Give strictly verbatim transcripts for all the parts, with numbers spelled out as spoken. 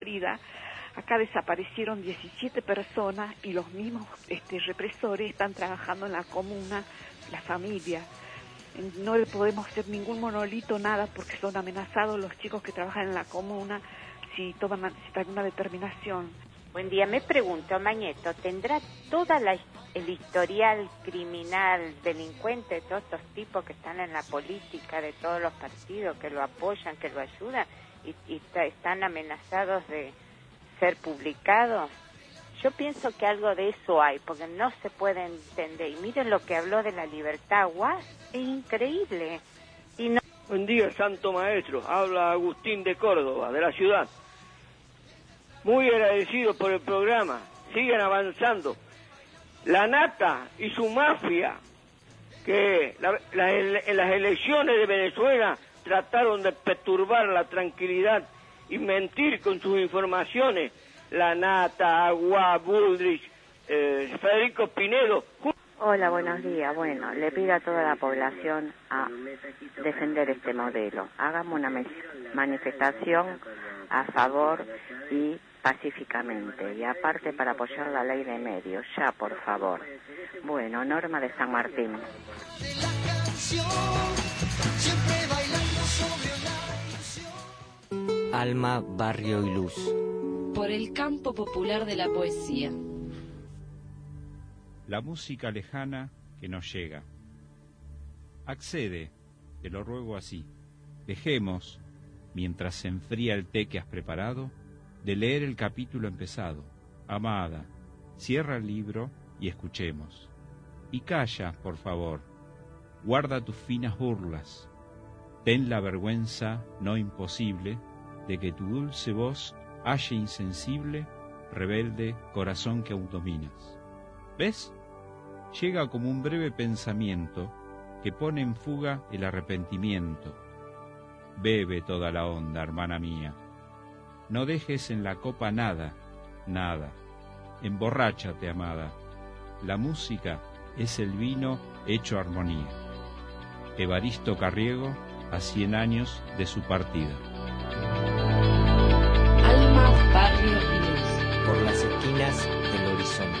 Acá desaparecieron diecisiete personas y los mismos este, represores están trabajando en la comuna, la familia. No le podemos hacer ningún monolito, nada, porque son amenazados los chicos que trabajan en la comuna si toman si alguna determinación. Buen día, me pregunto, Mañeto, ¿tendrá toda la, el historial criminal, delincuente de todos estos tipos que están en la política, de todos los partidos, que lo apoyan, que lo ayudan, y, y están amenazados de ser publicados? Yo pienso que algo de eso hay, porque no se puede entender. Y miren lo que habló de la libertad, guau, es increíble. Y no... Buen día, Santo Maestro. Habla Agustín de Córdoba, de la ciudad. Muy agradecido por el programa. Sigan avanzando. La Nata y su mafia, que la, la, en las elecciones de Venezuela trataron de perturbar la tranquilidad y mentir con sus informaciones. La Nata, Agua, Bullrich, eh, Federico Pinedo. Hola, buenos días. Bueno, le pido a toda la población a defender este modelo. Hagamos una manifestación a favor y pacíficamente. Y aparte para apoyar la ley de medios. Ya, por favor. Bueno, Norma de San Martín. Alma, barrio y luz. Por el campo popular de la poesía. La música lejana que nos llega. Accede, te lo ruego así. Dejemos, mientras se enfría el té que has preparado, de leer el capítulo empezado. Amada, cierra el libro y escuchemos. Y calla, por favor. Guarda tus finas burlas. Ten la vergüenza no imposible de que tu dulce voz halle insensible, rebelde corazón que aún dominas. ¿Ves? Llega como un breve pensamiento que pone en fuga el arrepentimiento. Bebe toda la onda, hermana mía. No dejes en la copa nada, nada. Emborráchate, amada. La música es el vino hecho armonía. Evaristo Carriego, a cien años de su partida. Alma, barrio y luz. Por las esquinas del horizonte.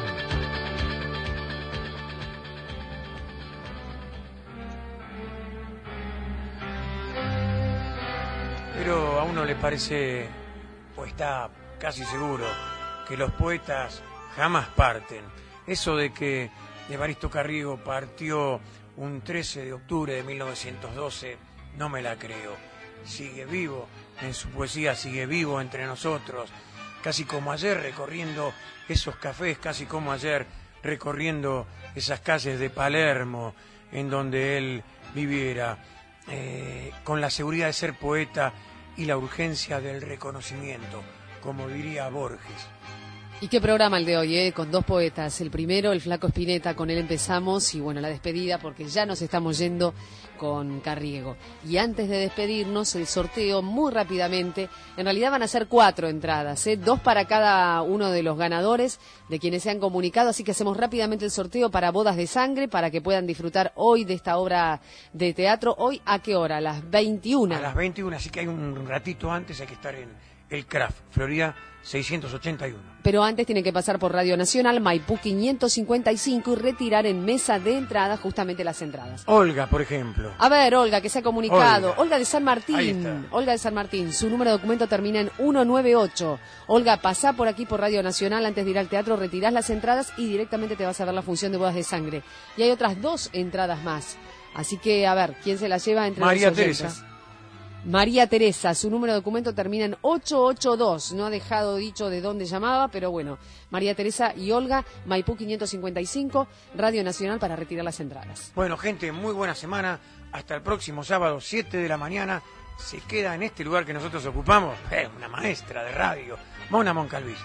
Pero a uno le parece, o está casi seguro, que los poetas jamás parten. Eso de que Evaristo Carriego partió un trece de octubre de mil novecientos doce, no me la creo. Sigue vivo, en su poesía sigue vivo entre nosotros, casi como ayer recorriendo esos cafés, casi como ayer recorriendo esas calles de Palermo, en donde él viviera, eh, con la seguridad de ser poeta y la urgencia del reconocimiento, como diría Borges. Y qué programa el de hoy, ¿eh? Con dos poetas. El primero, el Flaco Spinetta, con él empezamos, y bueno, la despedida, porque ya nos estamos yendo con Carriego. Y antes de despedirnos, el sorteo muy rápidamente. En realidad van a ser cuatro entradas, ¿eh? Dos para cada uno de los ganadores, de quienes se han comunicado, así que hacemos rápidamente el sorteo para Bodas de Sangre, para que puedan disfrutar hoy de esta obra de teatro. ¿Hoy a qué hora? A las veintiuna. A las veintiuna, así que hay un ratito antes, hay que estar en el C R A F, Florida seiscientos ochenta y uno. Pero antes tienen que pasar por Radio Nacional, Maipú quinientos cincuenta y cinco, y retirar en mesa de entrada justamente las entradas. Olga, por ejemplo. A ver, Olga, que se ha comunicado. Olga, Olga de San Martín. Ahí está. Olga de San Martín. Su número de documento termina en ciento noventa y ocho. Olga, pasá por aquí por Radio Nacional antes de ir al teatro, retirás las entradas y directamente te vas a ver la función de Bodas de Sangre. Y hay otras dos entradas más. Así que, a ver, ¿quién se la lleva entre María los oyentes? Teresa. María Teresa, su número de documento termina en ochocientos ochenta y dos. No ha dejado dicho de dónde llamaba, pero bueno. María Teresa y Olga, Maipú quinientos cincuenta y cinco, Radio Nacional, para retirar las entradas. Bueno, gente, muy buena semana. Hasta el próximo sábado, siete de la mañana. Se queda en este lugar que nosotros ocupamos. Eh, una maestra de radio, Mona Moncalvillo.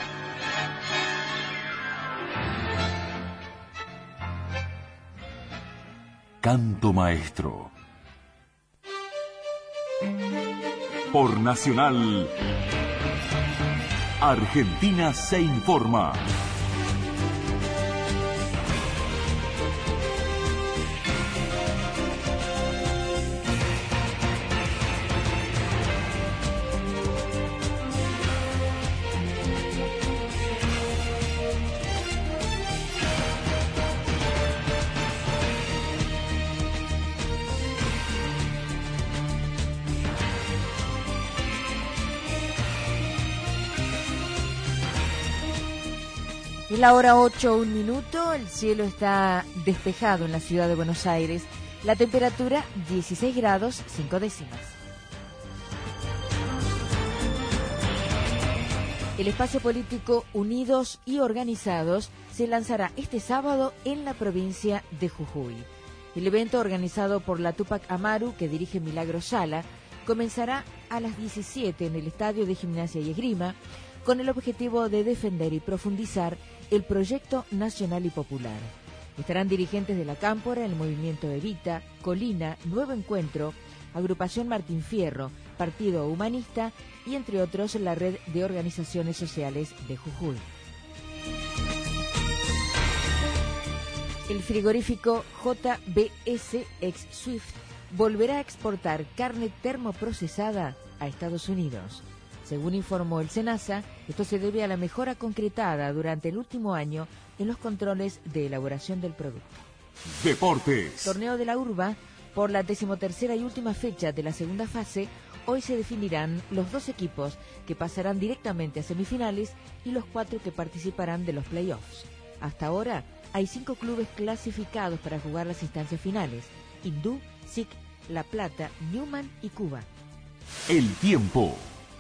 Canto Maestro. Por Nacional, Argentina se informa. Es la hora ocho, un minuto, el cielo está despejado en la ciudad de Buenos Aires, la temperatura dieciséis grados, cinco décimas. El espacio político Unidos y Organizados se lanzará este sábado en la provincia de Jujuy. El evento, organizado por la Túpac Amaru, que dirige Milagros Sala, comenzará a las diecisiete en el Estadio de Gimnasia y Esgrima, con el objetivo de defender y profundizar el proyecto nacional y popular. Estarán dirigentes de la Cámpora, el Movimiento Evita, Colina, Nuevo Encuentro, Agrupación Martín Fierro, Partido Humanista y, entre otros, la Red de Organizaciones Sociales de Jujuy. El frigorífico J B S ex Swift volverá a exportar carne termoprocesada a Estados Unidos. Según informó el SENASA, esto se debe a la mejora concretada durante el último año en los controles de elaboración del producto. Deportes. Torneo de la Urba, por la decimotercera y última fecha de la segunda fase, hoy se definirán los dos equipos que pasarán directamente a semifinales y los cuatro que participarán de los playoffs. Hasta ahora hay cinco clubes clasificados para jugar las instancias finales: Hindú, S I C, La Plata, Newman y Cuba. El tiempo.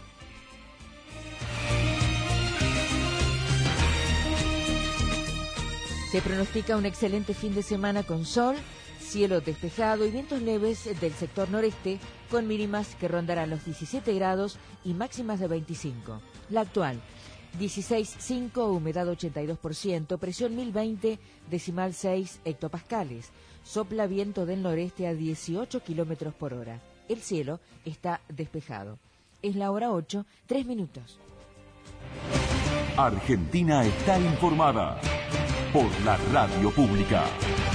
Se pronostica un excelente fin de semana con sol, cielo despejado y vientos leves del sector noreste, con mínimas que rondarán los diecisiete grados y máximas de veinticinco. La actual, dieciséis coma cinco, humedad ochenta y dos por ciento, presión mil veinte, decimal seis hectopascales. Sopla viento del noreste a dieciocho kilómetros por hora. El cielo está despejado. Es la hora ocho, tres minutos. Argentina está informada por la radio pública.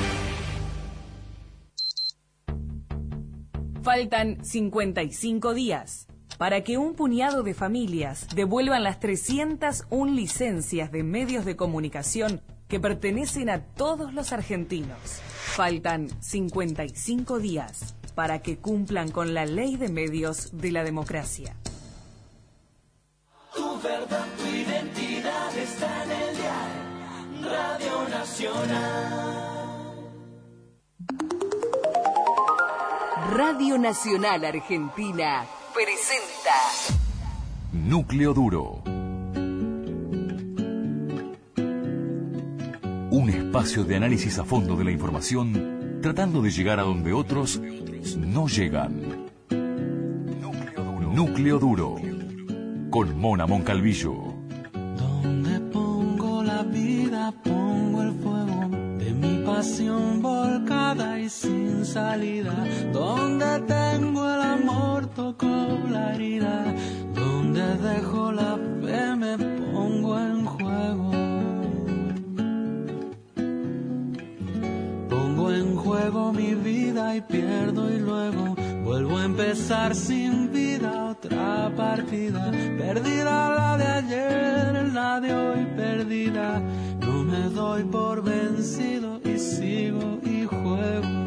Faltan cincuenta y cinco días para que un puñado de familias devuelvan las trescientas una licencias de medios de comunicación que pertenecen a todos los argentinos. Faltan cincuenta y cinco días para que cumplan con la ley de medios de la democracia. Tu verdad, tu identidad está en el diario Radio Nacional. Radio Nacional Argentina presenta Núcleo Duro. Un espacio de análisis a fondo de la información, tratando de llegar a donde otros no llegan. Núcleo Duro. Núcleo Duro. Con Mona Moncalvillo. Donde pongo la vida, pongo el fuego de mi pasión volcada y sin salida. Donde tengo el amor, toco la herida. Donde dejo la fe, me pongo en juego. Pongo en juego mi vida y pierdo y luego vuelvo a empezar sin vida, otra partida. Perdida la de ayer, la de hoy perdida. No me doy por vencido y sigo y juego.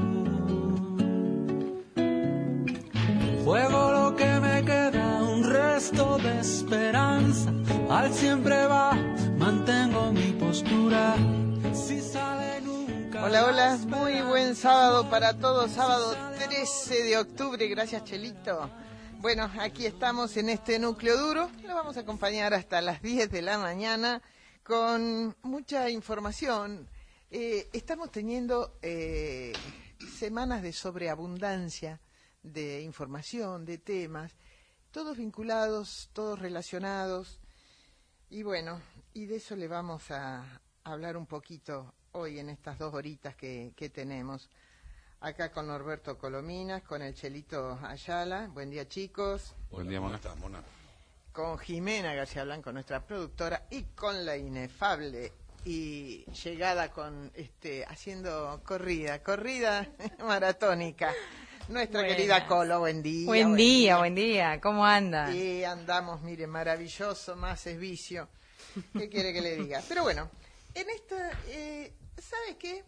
Juego lo que me queda, un resto de esperanza. Al siempre va, mantengo mi postura. Si sale nunca. Hola, hola, muy buen sábado para todos, sábado trece de octubre, gracias Chelito. Bueno, aquí estamos en este núcleo duro, lo vamos a acompañar hasta las diez de la mañana con mucha información. Eh, estamos teniendo eh, semanas de sobreabundancia de información, de temas, todos vinculados, todos relacionados, y bueno, y de eso le vamos a hablar un poquito hoy en estas dos horitas que, que tenemos. Acá con Norberto Colominas, con el Chelito Ayala. Buen día, chicos. Buen día, Mona. ¿Cómo estás, Mona? Con Jimena García Blanco, nuestra productora, y con la inefable y llegada con este haciendo corrida, corrida maratónica. Nuestra Buenas. Querida Colo, buen día. Buen, buen día, día, buen día. ¿Cómo anda? Y andamos, mire, maravilloso, más es vicio. ¿Qué quiere que le diga? Pero bueno, en esta, eh, ¿sabe qué?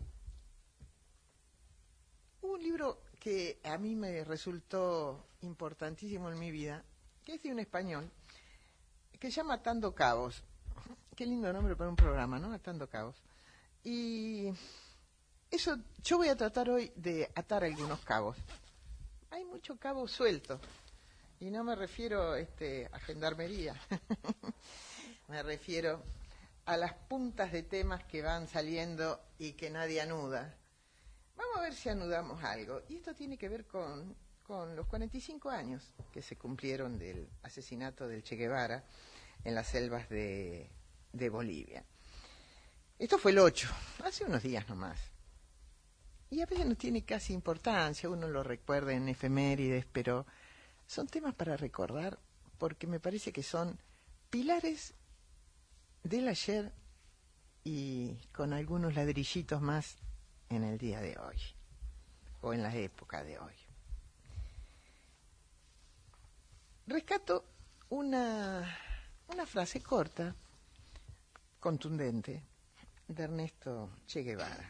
Un libro que a mí me resultó importantísimo en mi vida, que es de un español, que se llama Atando Cabos, Qué lindo nombre para un programa, ¿no? Atando cabos. Y eso, yo voy a tratar hoy de atar algunos cabos. Hay mucho cabo suelto. Y no me refiero este, a gendarmería. Me refiero a las puntas de temas que van saliendo y que nadie anuda. Vamos a ver si anudamos algo. Y esto tiene que ver con, con los cuarenta y cinco años que se cumplieron del asesinato del Che Guevara en las selvas de, de Bolivia. Esto fue el ocho, hace unos días nomás. Y a veces no tiene casi importancia, uno lo recuerda en efemérides, pero son temas para recordar porque me parece que son pilares del ayer y con algunos ladrillitos más en el día de hoy, o en la época de hoy. Rescato una, una frase corta, contundente, de Ernesto Che Guevara,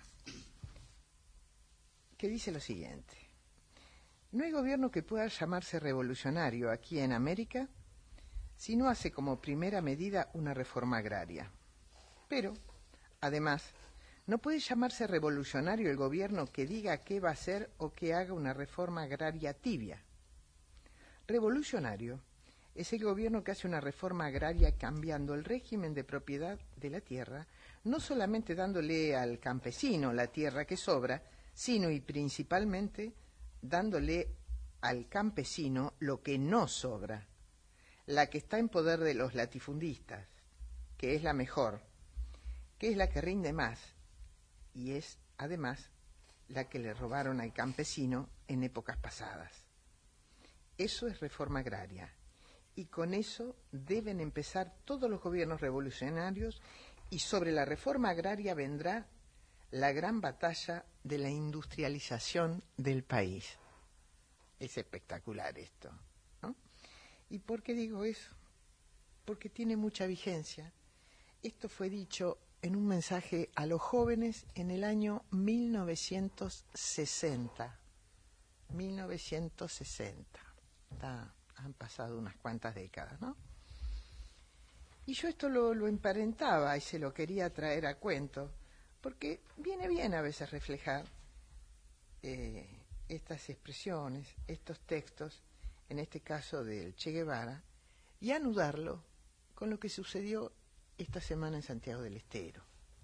que dice lo siguiente: no hay gobierno que pueda llamarse revolucionario aquí en América si no hace como primera medida una reforma agraria. Pero, además, no puede llamarse revolucionario el gobierno que diga qué va a hacer o que haga una reforma agraria tibia. Revolucionario es el gobierno que hace una reforma agraria cambiando el régimen de propiedad de la tierra, no solamente dándole al campesino la tierra que sobra, sino y principalmente dándole al campesino lo que no sobra, la que está en poder de los latifundistas, que es la mejor, que es la que rinde más, y es, además, la que le robaron al campesino en épocas pasadas. Eso es reforma agraria, y con eso deben empezar todos los gobiernos revolucionarios, y sobre la reforma agraria vendrá la gran batalla de la industrialización del país. Es espectacular esto, ¿no? ¿Y por qué digo eso? Porque tiene mucha vigencia. Esto fue dicho en un mensaje a los jóvenes en el año mil novecientos sesenta. mil novecientos sesenta. Está, han pasado unas cuantas décadas, ¿no? Y yo esto lo, lo emparentaba y se lo quería traer a cuento, porque viene bien a veces reflejar eh, estas expresiones, estos textos, en este caso del Che Guevara, y anudarlo con lo que sucedió esta semana en Santiago del Estero.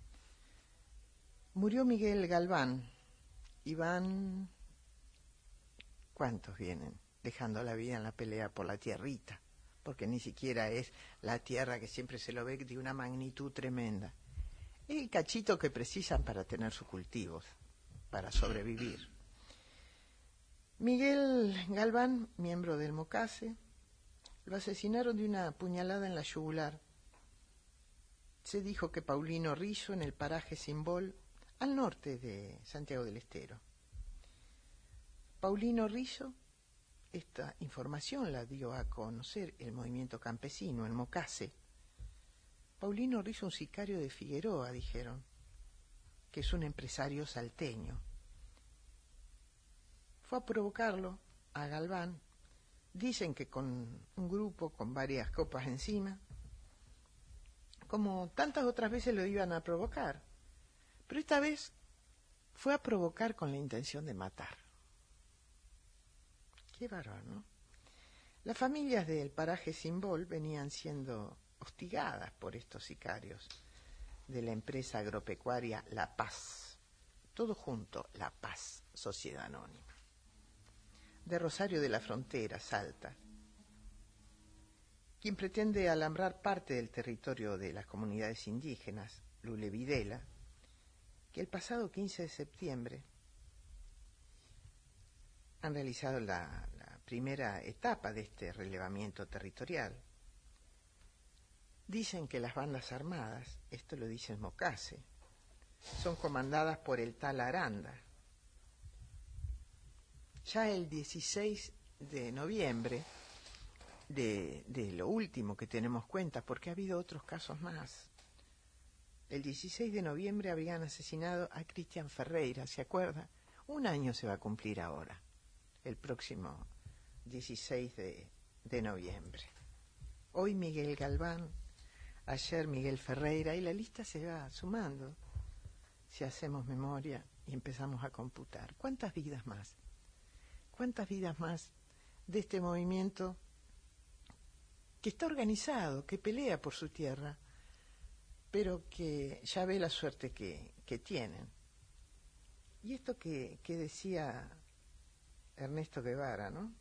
Murió Miguel Galván, y van, ¿cuántos vienen? Dejando la vida en la pelea por la tierrita, porque ni siquiera es la tierra que siempre se lo ve de una magnitud tremenda. Es el cachito que precisan para tener sus cultivos, para sobrevivir. Miguel Galván, miembro del Mocase, lo asesinaron de una puñalada en la yugular. Se dijo que Paulino Rizzo, en el paraje Simbol, al norte de Santiago del Estero. Paulino Rizzo, esta información la dio a conocer el movimiento campesino, el Mocase. Paulino Rizzo, un sicario de Figueroa, dijeron, que es un empresario salteño. Fue a provocarlo a Galván, dicen que con un grupo con varias copas encima, como tantas otras veces lo iban a provocar, pero esta vez fue a provocar con la intención de matar. Qué bárbaro, ¿no? Las familias del paraje Simbol venían siendo hostigadas por estos sicarios de la empresa agropecuaria La Paz, todo junto, La Paz, Sociedad Anónima, de Rosario de la Frontera, Salta, quien pretende alambrar parte del territorio de las comunidades indígenas, Lule Videla, que el pasado quince de septiembre han realizado la, la primera etapa de este relevamiento territorial. Dicen que las bandas armadas, esto lo dice el Mocase, son comandadas por el tal Aranda. Ya el dieciséis de noviembre, de, de lo último que tenemos cuenta, porque ha habido otros casos más, el dieciséis de noviembre habían asesinado a Cristian Ferreira, ¿se acuerda? Un año se va a cumplir ahora, el próximo dieciséis de, de noviembre. Hoy Miguel Galván ayer Miguel Ferreira, y la lista se va sumando si hacemos memoria y empezamos a computar. ¿Cuántas vidas más? ¿Cuántas vidas más de este movimiento que está organizado, que pelea por su tierra, pero que ya ve la suerte que, que tienen? Y esto que, que decía Ernesto Guevara, ¿no?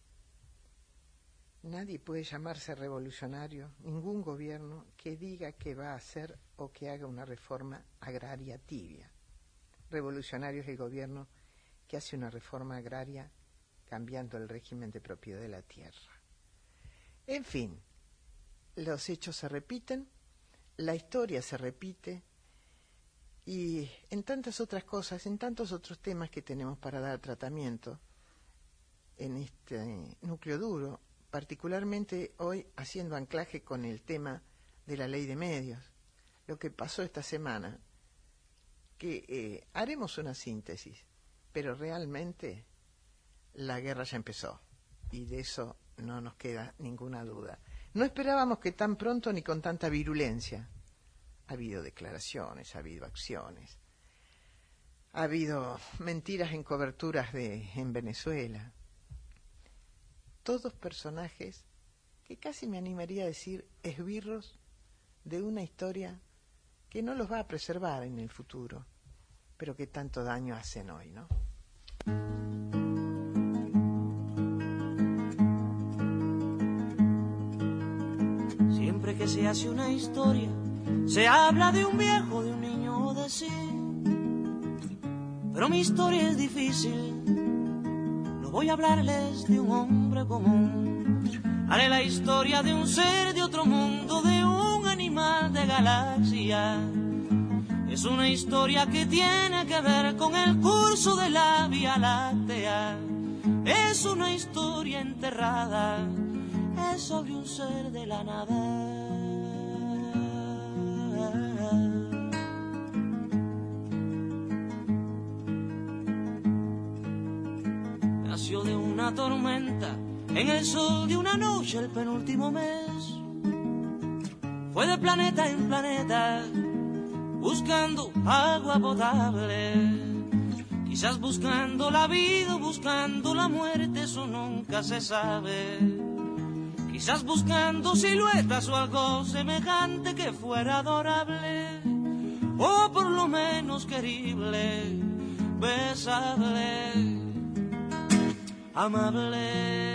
Nadie puede llamarse revolucionario, ningún gobierno que diga que va a hacer o que haga una reforma agraria tibia. Revolucionario es el gobierno que hace una reforma agraria cambiando el régimen de propiedad de la tierra. En fin, los hechos se repiten, la historia se repite, y en tantas otras cosas, en tantos otros temas que tenemos para dar tratamiento en este núcleo duro, particularmente hoy haciendo anclaje con el tema de la ley de medios, lo que pasó esta semana, que eh, haremos una síntesis, pero realmente la guerra ya empezó, y de eso no nos queda ninguna duda. No esperábamos que tan pronto ni con tanta virulencia. Ha habido declaraciones, ha habido acciones, ha habido mentiras en coberturas de en Venezuela. Todos personajes que casi me animaría a decir esbirros de una historia que no los va a preservar en el futuro, pero que tanto daño hacen hoy, ¿no? Siempre que se hace una historia, se habla de un viejo, de un niño o de sí. Pero mi historia es difícil. No voy a hablarles de un hombre común. Haré la historia de un ser de otro mundo, de un animal de galaxia. Es una historia que tiene que ver con el curso de la Vía Láctea. Es una historia enterrada. Es sobre un ser de la nada. Nació de una tormenta, en el sol de una noche el penúltimo mes. Fue de planeta en planeta, buscando agua potable. Quizás buscando la vida o buscando la muerte, eso nunca se sabe. Quizás buscando siluetas o algo semejante que fuera adorable, o por lo menos querible, besable, amable.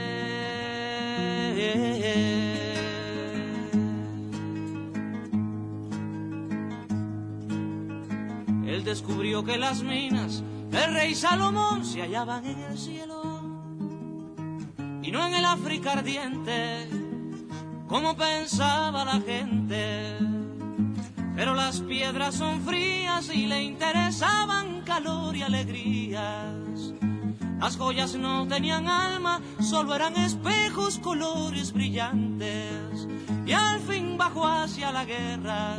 Él descubrió que las minas del rey Salomón se hallaban en el cielo y no en el África ardiente, como pensaba la gente. Pero las piedras son frías y le interesaban calor y alegrías. Las joyas no tenían alma, solo eran espejos, colores brillantes. Y al fin bajó hacia la guerra,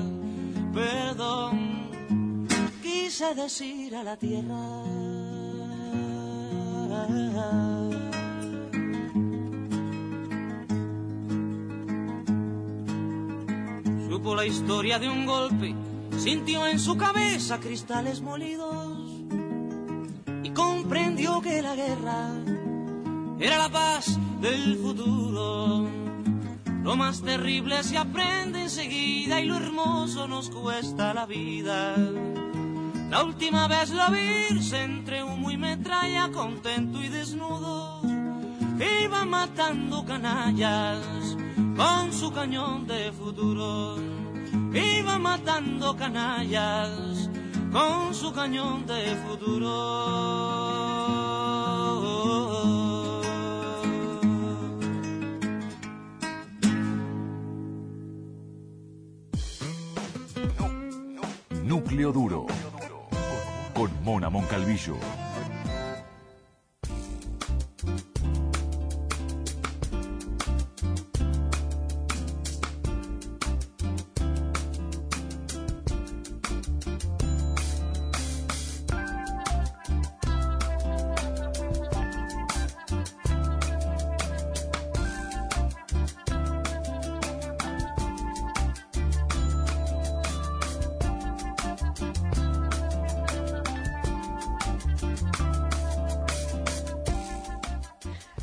perdón, quise decir a la tierra. Supo la historia de un golpe, sintió en su cabeza cristales molidos y comprendió que la guerra era la paz del futuro. Lo más terrible se aprende enseguida y lo hermoso nos cuesta la vida. La última vez la vi entre humo y metralla, contento y desnudo, iba matando canallas con su cañón de futuro. Iba matando canallas con su cañón de futuro. Núcleo Duro, con Mona Moncalvillo.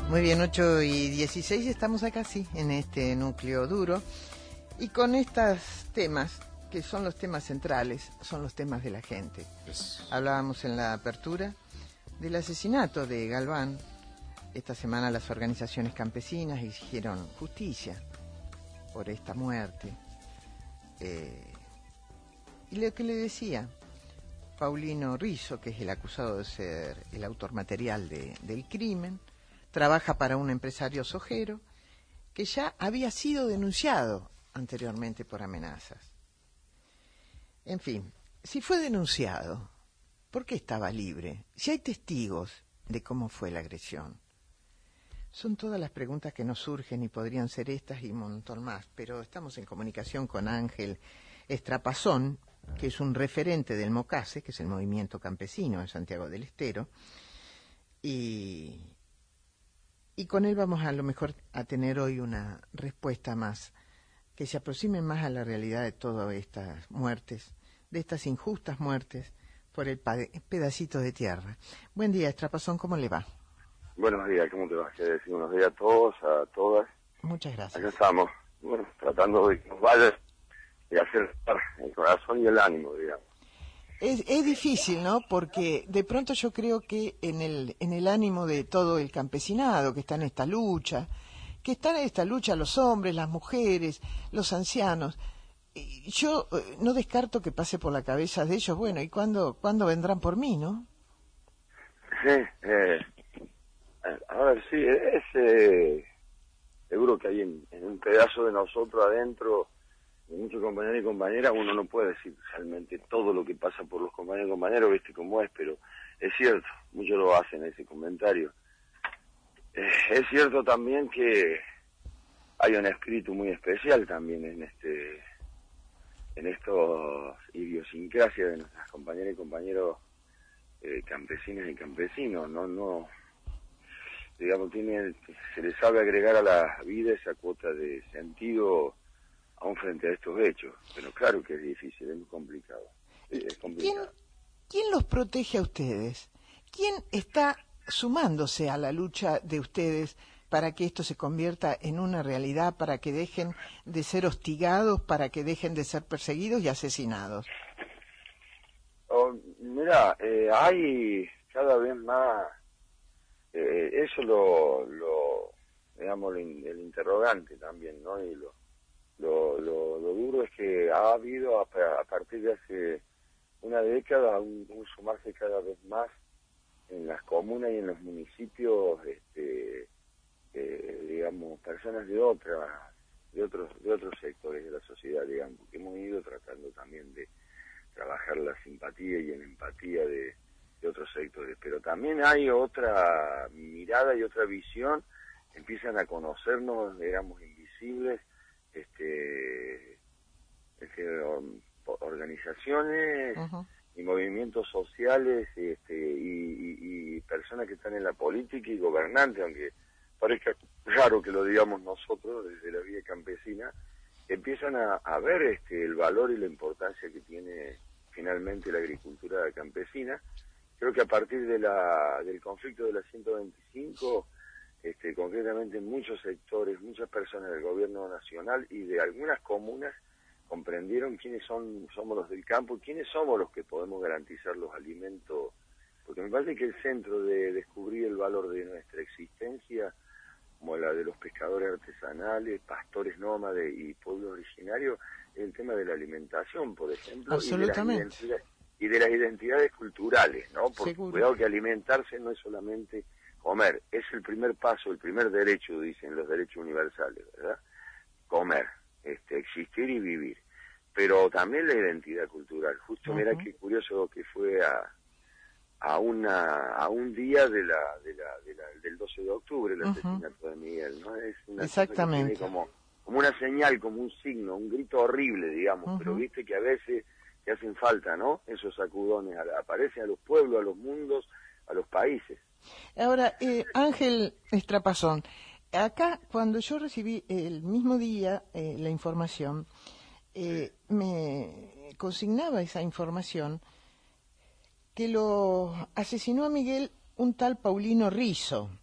Muy bien, ocho y dieciséis, estamos acá, sí, en este núcleo duro. Y con estos temas, que son los temas centrales, son los temas de la gente. Yes. Hablábamos en la apertura del asesinato de Galván. Esta semana las organizaciones campesinas hicieron justicia por esta muerte. Eh, y lo que le decía Paulino Rizzo, que es el acusado de ser el autor material de, del crimen, trabaja para un empresario sojero que ya había sido denunciado anteriormente por amenazas. En fin, si fue denunciado, ¿por qué estaba libre? Si hay testigos de cómo fue la agresión. Son todas las preguntas que nos surgen y podrían ser estas y un montón más, pero estamos en comunicación con Ángel Estrapazón, que es un referente del MOCASE, que es el Movimiento Campesino de Santiago del Estero, y, y con él vamos a lo mejor a tener hoy una respuesta más, que se aproxime más a la realidad de todas estas muertes, de estas injustas muertes por el pedacito de tierra. Buen día, Estrapazón, ¿cómo le va? Buenos días, ¿cómo te va? Quiero decir buenos días a todos, a todas. Muchas gracias. Acá estamos, bueno, tratando de que nos vaya y hacer el corazón y el ánimo, digamos. Es, es difícil, ¿no? Porque de pronto yo creo que en el, en el ánimo de todo el campesinado que está en esta lucha, que están en esta lucha los hombres, las mujeres, los ancianos, yo eh, no descarto que pase por la cabeza de ellos, bueno, ¿y cuándo, cuándo vendrán por mí, no? Sí, eh... A ver, sí, es eh, seguro que hay en, en un pedazo de nosotros adentro, de muchos compañeros y compañeras, uno no puede decir realmente todo lo que pasa por los compañeros y compañeros, viste cómo es, pero es cierto, muchos lo hacen ese comentario. Eh, es cierto también que hay un espíritu muy especial también en este, en estos idiosincrasias de nuestras compañeras y compañeros eh, campesinas y campesinos, no, no. Digamos, tiene, se le sabe agregar a la vida esa cuota de sentido aún frente a estos hechos. Pero claro que es difícil, es muy complicado. Es complicado. ¿Quién, ¿Quién los protege a ustedes? ¿Quién está sumándose a la lucha de ustedes para que esto se convierta en una realidad, para que dejen de ser hostigados, para que dejen de ser perseguidos y asesinados? Oh, mira, eh, hay cada vez más... Eh, eso lo, lo digamos, el, el interrogante también, ¿no? Y lo, lo, lo, lo duro es que ha habido a, a partir de hace una década un, un sumarse cada vez más en las comunas y en los municipios, este, eh, digamos, personas de otras, de otros, de otros sectores de la sociedad, digamos, que hemos ido tratando también de trabajar la simpatía y la empatía de de otros sectores, pero también hay otra mirada y otra visión, empiezan a conocernos, éramos invisibles, este, este organizaciones uh-huh. y movimientos sociales este, y, y, y personas que están en la política y gobernantes, aunque parezca raro que lo digamos nosotros desde la vida campesina, empiezan a, a ver este, el valor y la importancia que tiene finalmente la agricultura campesina. Creo que a partir de la, del conflicto de la ciento veinticinco, este, concretamente muchos sectores, muchas personas del gobierno nacional y de algunas comunas comprendieron quiénes son, somos los del campo y quiénes somos los que podemos garantizar los alimentos, porque me parece que el centro de descubrir el valor de nuestra existencia, como la de los pescadores artesanales, pastores nómades y pueblos originarios, es el tema de la alimentación, por ejemplo. Absolutamente. Y de las y de las identidades culturales, ¿no? Porque Seguro. Cuidado que alimentarse no es solamente comer, es el primer paso, el primer derecho, dicen los derechos universales, ¿verdad? Comer, este, existir y vivir. Pero también la identidad cultural. Justo, uh-huh. Mira qué curioso que fue a a una a un día de la de la, de la del doce de octubre el uh-huh. asesinato de Miguel, ¿no? Es una Exactamente. Cosa que tiene como como una señal, como un signo, un grito horrible, digamos, uh-huh. Pero viste que a veces que hacen falta, ¿no? Esos sacudones aparecen a los pueblos, a los mundos, a los países. Ahora, eh, Ángel Estrapazón, acá cuando yo recibí el mismo día eh, la información, eh, me consignaba esa información que lo asesinó a Miguel un tal Paulino Rizzo.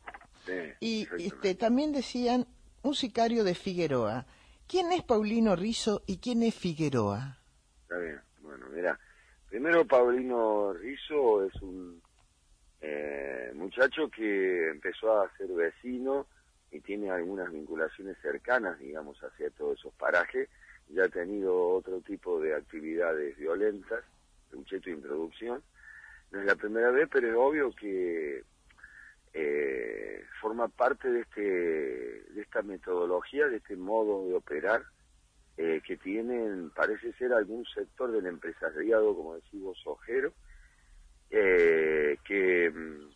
y este, también decían un sicario de Figueroa. ¿Quién es Paulino Rizzo y quién es Figueroa? Está bien, bueno, mira, primero Paulino Rizzo es un eh, muchacho que empezó a ser vecino y tiene algunas vinculaciones cercanas, digamos, hacia todos esos parajes. Ya ha tenido otro tipo de actividades violentas, un cheto de introducción. No es la primera vez, pero es obvio que eh, forma parte de este de esta metodología, de este modo de operar eh, que tienen, parece ser, algún sector del empresariado, como decimos, ojero, eh, que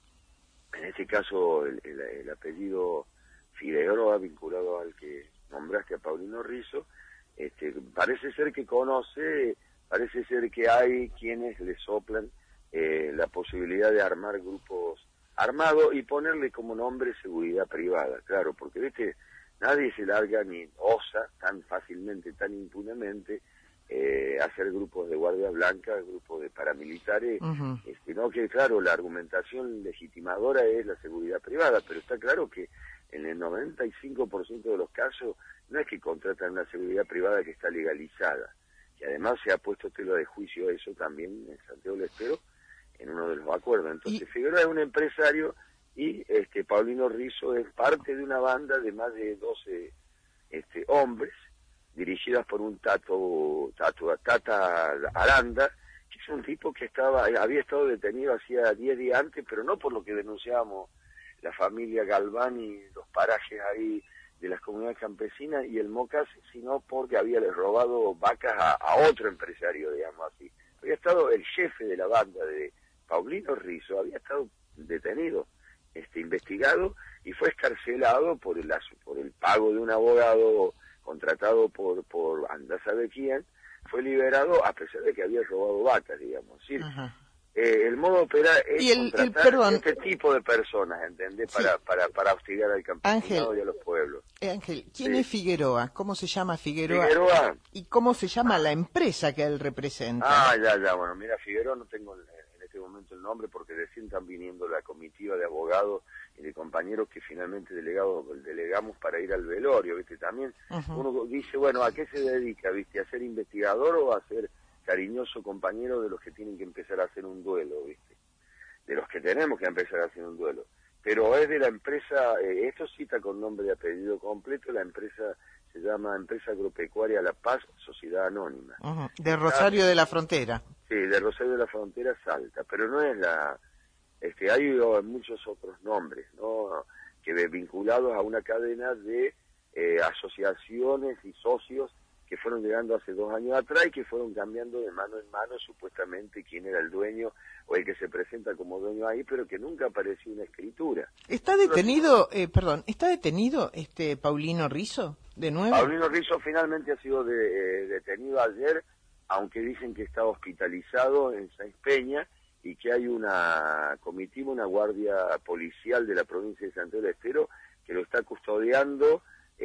en este caso el, el, el apellido Figueroa, vinculado al que nombraste, a Paulino Rizzo, este, parece ser que conoce, parece ser que hay quienes le soplan eh, la posibilidad de armar grupos armados y ponerle como nombre seguridad privada, claro, porque viste, nadie se larga ni osa tan fácilmente, tan impunemente eh, hacer grupos de guardia blanca, grupos de paramilitares, uh-huh. eh, sino que claro, la argumentación legitimadora es la seguridad privada, pero está claro que en el noventa y cinco por ciento de los casos no es que contratan una seguridad privada que está legalizada, y además se ha puesto tela de juicio eso también en Santiago del Estero, en uno de los acuerdos. Entonces, ¿Y? Figueroa es un empresario y este Paulino Rizzo es parte de una banda de más de doce este, hombres, dirigidas por un tato, tato, Tata Aranda, que es un tipo que estaba había estado detenido hacía diez días antes, pero no por lo que denunciábamos la familia Galván y los parajes ahí de las comunidades campesinas y el Mocas, sino porque había robado vacas a, a otro empresario, digamos así. Había estado el jefe de la banda de Paulino Rizzo, había estado detenido, este, investigado y fue escarcelado por el, por el pago de un abogado contratado por, por anda sabe quién, fue liberado a pesar de que había robado vacas, digamos. ¿Sí? Eh, el modo de operar es y el, contratar el, perdón, este tipo de personas, ¿entendés? Para, sí. para, para hostigar al campesinado y a los pueblos. Eh, Ángel, ¿quién sí. es Figueroa? ¿Cómo se llama Figueroa? Figueroa. ¿Y cómo se llama la empresa que él representa? Ah, ya, ya, bueno, mira, Figueroa no tengo en este momento el nombre porque recién están viniendo la comitiva de abogados y de compañeros que finalmente delegados, delegamos para ir al velorio, ¿viste? También uh-huh. uno dice, bueno, ¿a qué se dedica, viste? ¿A ser investigador o a ser cariñoso compañero de los que tienen que empezar a hacer un duelo, viste? De los que tenemos que empezar a hacer un duelo. Pero es de la empresa, eh, esto cita con nombre y apellido completo, la empresa se llama Empresa Agropecuaria La Paz, Sociedad Anónima. Uh-huh. De Rosario de la Frontera. Sí, de Rosario de la Frontera, Salta, pero no es la... Este, hay muchos otros nombres, ¿no? Que vinculados a una cadena de eh, asociaciones y socios que fueron llegando hace dos años atrás y que fueron cambiando de mano en mano supuestamente quién era el dueño o el que se presenta como dueño ahí, pero que nunca apareció una escritura. ¿Está detenido, eh, perdón, está detenido este Paulino Rizzo de nuevo? Paulino Rizzo finalmente ha sido de, eh, detenido ayer, aunque dicen que está hospitalizado en Sáenz Peña y que hay una comitiva, una guardia policial de la provincia de Santiago del Estero que lo está custodiando,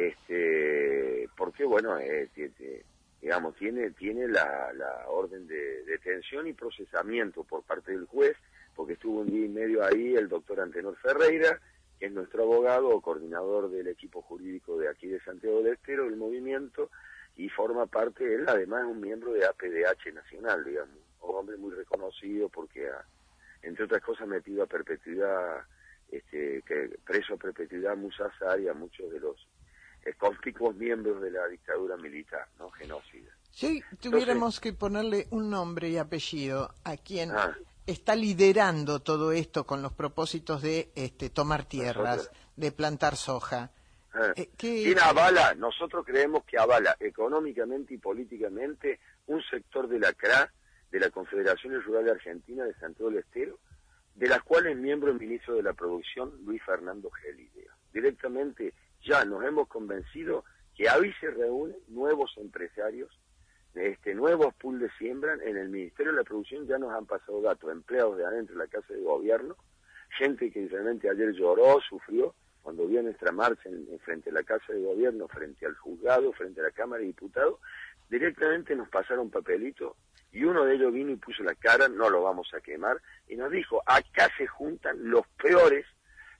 este, porque bueno, eh, tiene, digamos, tiene tiene la, la orden de detención y procesamiento por parte del juez, porque estuvo un día y medio ahí el doctor Antenor Ferreira, que es nuestro abogado o coordinador del equipo jurídico de aquí de Santiago del Estero, del movimiento, y forma parte, él además es un miembro de A P D H Nacional, digamos, un hombre muy reconocido porque, ha, entre otras cosas, metido a perpetuidad, este, que preso a perpetuidad a Musa Azar y a muchos de los eh, conspicuos miembros de la dictadura militar, ¿no? Genocida. Si tuviéramos Entonces, que ponerle un nombre y apellido a quien ah, está liderando todo esto con los propósitos de este, tomar tierras, nosotros, de plantar soja. Eh, ¿Quién avala? Nosotros creemos que avala económicamente y políticamente un sector de la C R A, de la Confederación Rural de Argentina de Santiago del Estero, de las cuales es miembro el ministro de la Producción, Luis Fernando Gelidea. Directamente ya nos hemos convencido que ahí se reúnen nuevos empresarios, este, nuevos pool de siembra. En el Ministerio de la Producción ya nos han pasado datos, empleados de adentro de la Casa de Gobierno, gente que realmente ayer lloró, sufrió, cuando vio nuestra marcha en, en frente a la Casa de Gobierno, frente al juzgado, frente a la Cámara de Diputados, directamente nos pasaron papelitos y uno de ellos vino y puso la cara, no lo vamos a quemar, y nos dijo, acá se juntan los peores,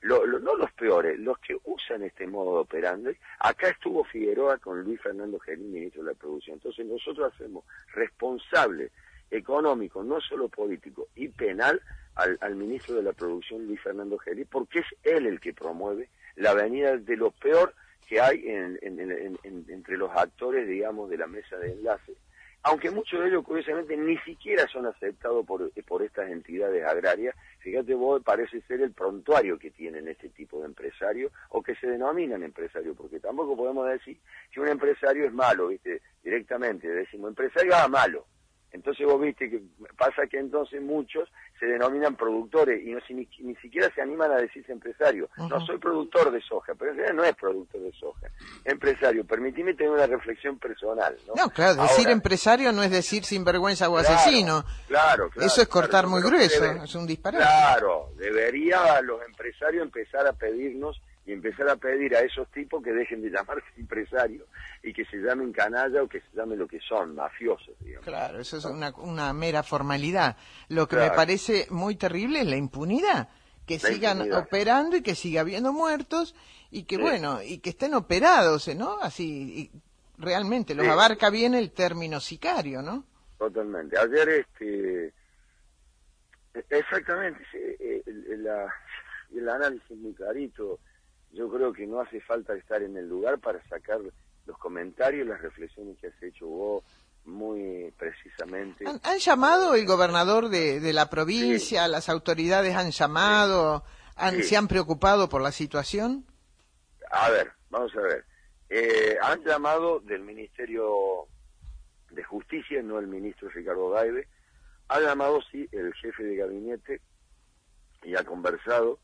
lo, lo, no los peores, los que usan este modo de operando. Acá estuvo Figueroa con Luis Fernando Gelín, ministro de la Producción. Entonces nosotros hacemos responsable económico, no solo político, y penal al, al ministro de la Producción, Luis Fernando Gelín, porque es él el que promueve la venida de lo peor que hay en, en, en, en, entre los actores, digamos, de la mesa de enlace. Aunque muchos de ellos, curiosamente, ni siquiera son aceptados por, por estas entidades agrarias. Fíjate vos, parece ser el prontuario que tienen este tipo de empresarios, o que se denominan empresarios, porque tampoco podemos decir que un empresario es malo, ¿viste? Directamente decimos, empresario ah, malo. Entonces vos viste que pasa que entonces muchos se denominan productores y no, ni, ni siquiera se animan a decirse empresario. Uh-huh. No soy productor de soja, pero en realidad no es productor de soja. Empresario, permitime tener una reflexión personal, ¿no? No, claro, decir Ahora, empresario no es decir sinvergüenza o claro, asesino. Claro, claro. Eso es cortar claro, muy grueso, debe, es un disparate. Claro, debería los empresarios empezar a pedirnos y empezar a pedir a esos tipos que dejen de llamarse empresarios y que se llamen canalla o que se llamen lo que son, mafiosos, digamos. Claro, eso es una, una mera formalidad. Lo que Claro. me parece muy terrible es la impunidad, que La sigan impunidad. operando y que siga habiendo muertos y que, Sí. bueno, y que estén operados, ¿no? Así, y realmente los Sí. abarca bien el término sicario, ¿no? Totalmente. Ayer, este, exactamente, sí, el, el, la- el análisis es muy clarito. Yo creo que no hace falta estar en el lugar para sacar los comentarios, las reflexiones que has hecho vos muy precisamente. ¿Han, han llamado el gobernador de, de la provincia, Sí. las autoridades han llamado, han, Sí. se han preocupado por la situación? A ver, vamos a ver. Eh, han llamado del Ministerio de Justicia, no el ministro Ricardo Gaibe. Ha llamado, sí, el jefe de gabinete y ha conversado.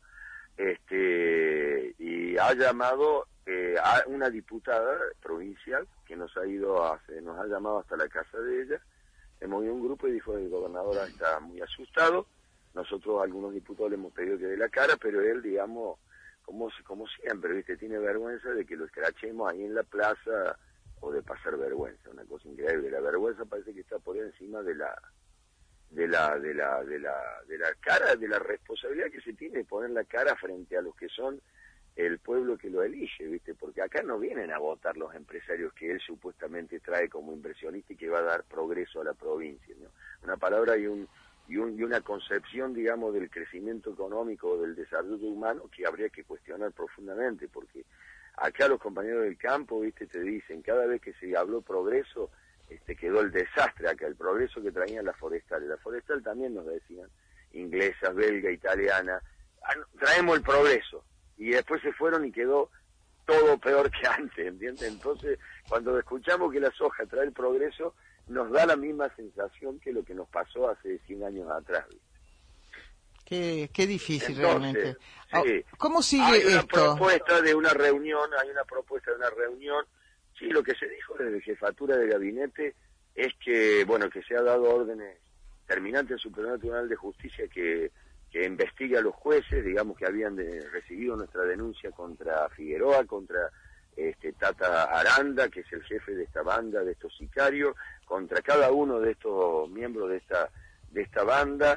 Este, y ha llamado eh, a una diputada provincial que nos ha ido a, nos ha llamado hasta la casa de ella. Hemos ido a un grupo y dijo el gobernador está muy asustado. Nosotros algunos diputados le hemos pedido que dé la cara, pero él, digamos, como como siempre, viste, tiene vergüenza de que lo escrachemos ahí en la plaza o de pasar vergüenza, una cosa increíble. La vergüenza parece que está por encima de la de la de la de la de la cara, de la responsabilidad que se tiene de poner la cara frente a los que son el pueblo que lo elige, ¿viste? Porque acá no vienen a votar los empresarios que él supuestamente trae como inversionista y que va a dar progreso a la provincia, ¿no? Una palabra y un y, un, y una concepción, digamos, del crecimiento económico, del desarrollo humano que habría que cuestionar profundamente, porque acá los compañeros del campo, ¿viste? Te dicen, cada vez que se habló progreso, este quedó el desastre acá, el progreso que traían las forestales. La forestal también nos decían, inglesas, belga, italiana, ah, no, traemos el progreso. Y después se fueron y quedó todo peor que antes, ¿entiendes? Entonces, cuando escuchamos que la soja trae el progreso, nos da la misma sensación que lo que nos pasó hace cien años atrás, ¿viste? Qué, qué difícil Entonces, realmente. sí. ¿Cómo sigue hay una esto? propuesta de una reunión, hay una propuesta de una reunión. Sí, lo que se dijo desde jefatura de gabinete es que, bueno, que se ha dado órdenes terminantes al Supremo Tribunal de Justicia que, que investigue a los jueces, digamos, que habían de, recibido nuestra denuncia contra Figueroa, contra este Tata Aranda, que es el jefe de esta banda, de estos sicarios, contra cada uno de estos miembros de esta de esta banda.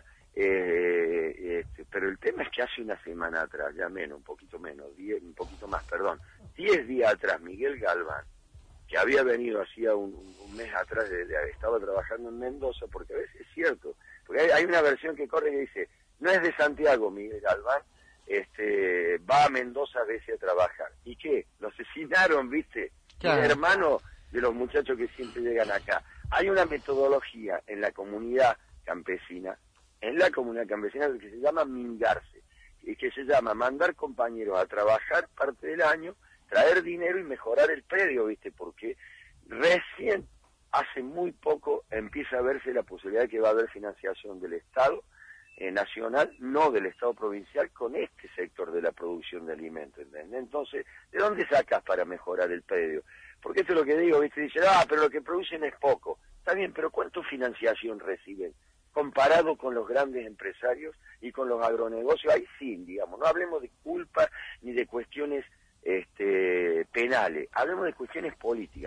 Eh, este, pero el tema es que hace una semana atrás, ya menos, un poquito menos, diez, un poquito más, perdón, diez días atrás, Miguel Galván, que había venido hacía un, un mes atrás, de, de, estaba trabajando en Mendoza, porque a veces es cierto, porque hay, hay una versión que corre y dice, no es de Santiago Miguel Galván, este, va a Mendoza a veces a trabajar. ¿Y qué? Lo asesinaron, ¿viste? Claro. El hermano de los muchachos que siempre llegan acá. Hay una metodología en la comunidad campesina, en la comunidad campesina que se llama mingarse, y que se llama mandar compañeros a trabajar parte del año, traer dinero y mejorar el predio, ¿viste? Porque recién, hace muy poco, empieza a verse la posibilidad de que va a haber financiación del Estado eh, nacional, no del Estado provincial, con este sector de la producción de alimentos, ¿entendés? Entonces, ¿de dónde sacas para mejorar el predio? Porque esto es lo que digo, ¿viste? Dicen, ah, pero lo que producen es poco. Está bien, pero ¿cuánto financiación reciben? Comparado con los grandes empresarios y con los agronegocios, ahí sí, digamos, no hablemos de culpa ni de cuestiones este, penales, hablemos de cuestiones políticas.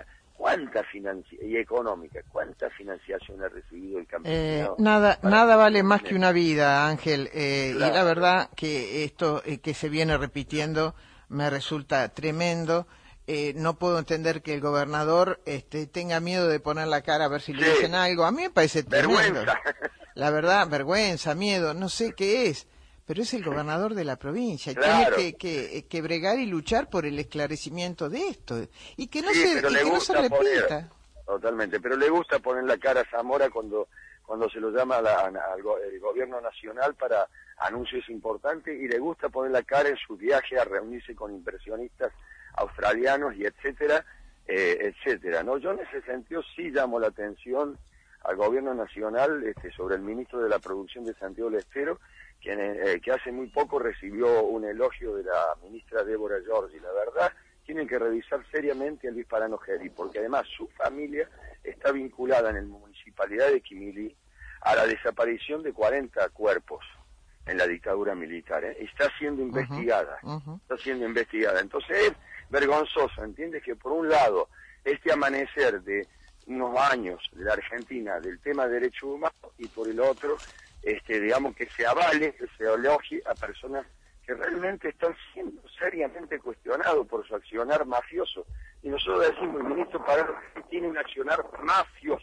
¿cuánta financia y económica, cuánta financiación ha recibido el campesinado? Eh, nada, nada vale más que una vida, Ángel, eh, claro. Y la verdad que esto eh, que se viene repitiendo me resulta tremendo. Eh, no puedo entender que el gobernador este, tenga miedo de poner la cara a ver si le sí. dicen algo. A mí me parece tremendo. Vergüenza. La verdad, vergüenza, miedo, no sé qué es. Pero es el gobernador de la provincia, claro. Tiene que, que, que bregar y luchar por el esclarecimiento de esto, y que no sí, se, y que no se repita. Poner, totalmente, pero le gusta poner la cara a Zamora cuando cuando se lo llama a la, al el gobierno nacional para anuncios importantes, y le gusta poner la cara en su viaje a reunirse con inversionistas australianos y etcétera, eh, etcétera, ¿no? Yo en ese sentido sí llamo la atención al gobierno nacional este, sobre el ministro de la Producción de Santiago del Estero, quien, eh, que hace muy poco recibió un elogio de la ministra Débora Giorgi. La verdad, tienen que revisar seriamente a Luis Parano Geri, porque además su familia está vinculada en la municipalidad de Quimilí a la desaparición de cuarenta cuerpos en la dictadura militar. ¿eh? Está siendo investigada, uh-huh, uh-huh. está siendo investigada. Entonces es vergonzoso, ¿entiendes? Que por un lado, este amanecer de unos años de la Argentina del tema de derechos humanos, y por el otro, este, digamos, que se avale, que se elogie a personas que realmente están siendo seriamente cuestionados por su accionar mafioso. Y nosotros decimos, el ministro Parano tiene un accionar mafioso.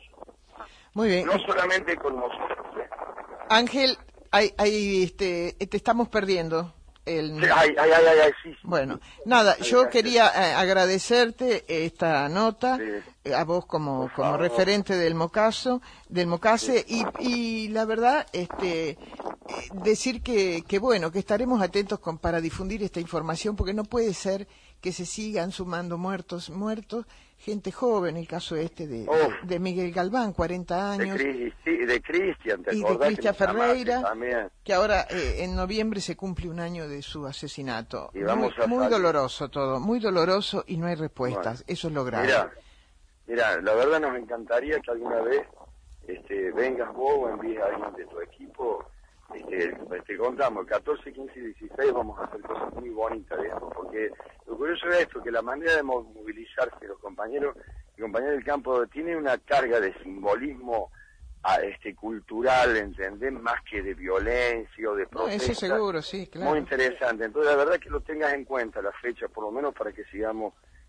Muy bien. No solamente con nosotros. ¿eh? Ángel, hay, hay, este, te estamos perdiendo. El... Sí, ay, ay, ay, ay, sí, sí. Bueno, nada, ay, yo ay, quería eh, agradecerte esta nota, sí. eh, a vos como, como referente del Mocaso, del Mocase, sí. y, y la verdad, este, eh, decir que, que bueno, que estaremos atentos con, para difundir esta información, porque no puede ser que se sigan sumando muertos, muertos, gente joven, el caso este de, oh. de, de Miguel Galván, cuarenta años. De, Cri de Cristian, ¿te Y de Cristian Ferreira, que, que ahora eh, en noviembre se cumple un año de su asesinato. Y vamos muy a muy doloroso todo, muy doloroso, y no hay respuestas, bueno, eso es lo grave. Mira, mira, la verdad nos encantaría que alguna vez este, vengas vos o envíes a alguien de tu equipo. Este, te contamos, el catorce, quince y dieciséis vamos a hacer cosas muy bonitas de esto, porque lo curioso es esto, que la manera de movilizarse los compañeros y compañeros del campo tiene una carga de simbolismo a, este, cultural, ¿entendés? Más que de violencia o de protesta. No, eso seguro, sí, claro. Muy interesante, entonces la verdad que lo tengas en cuenta la fecha, por lo menos para que sigamos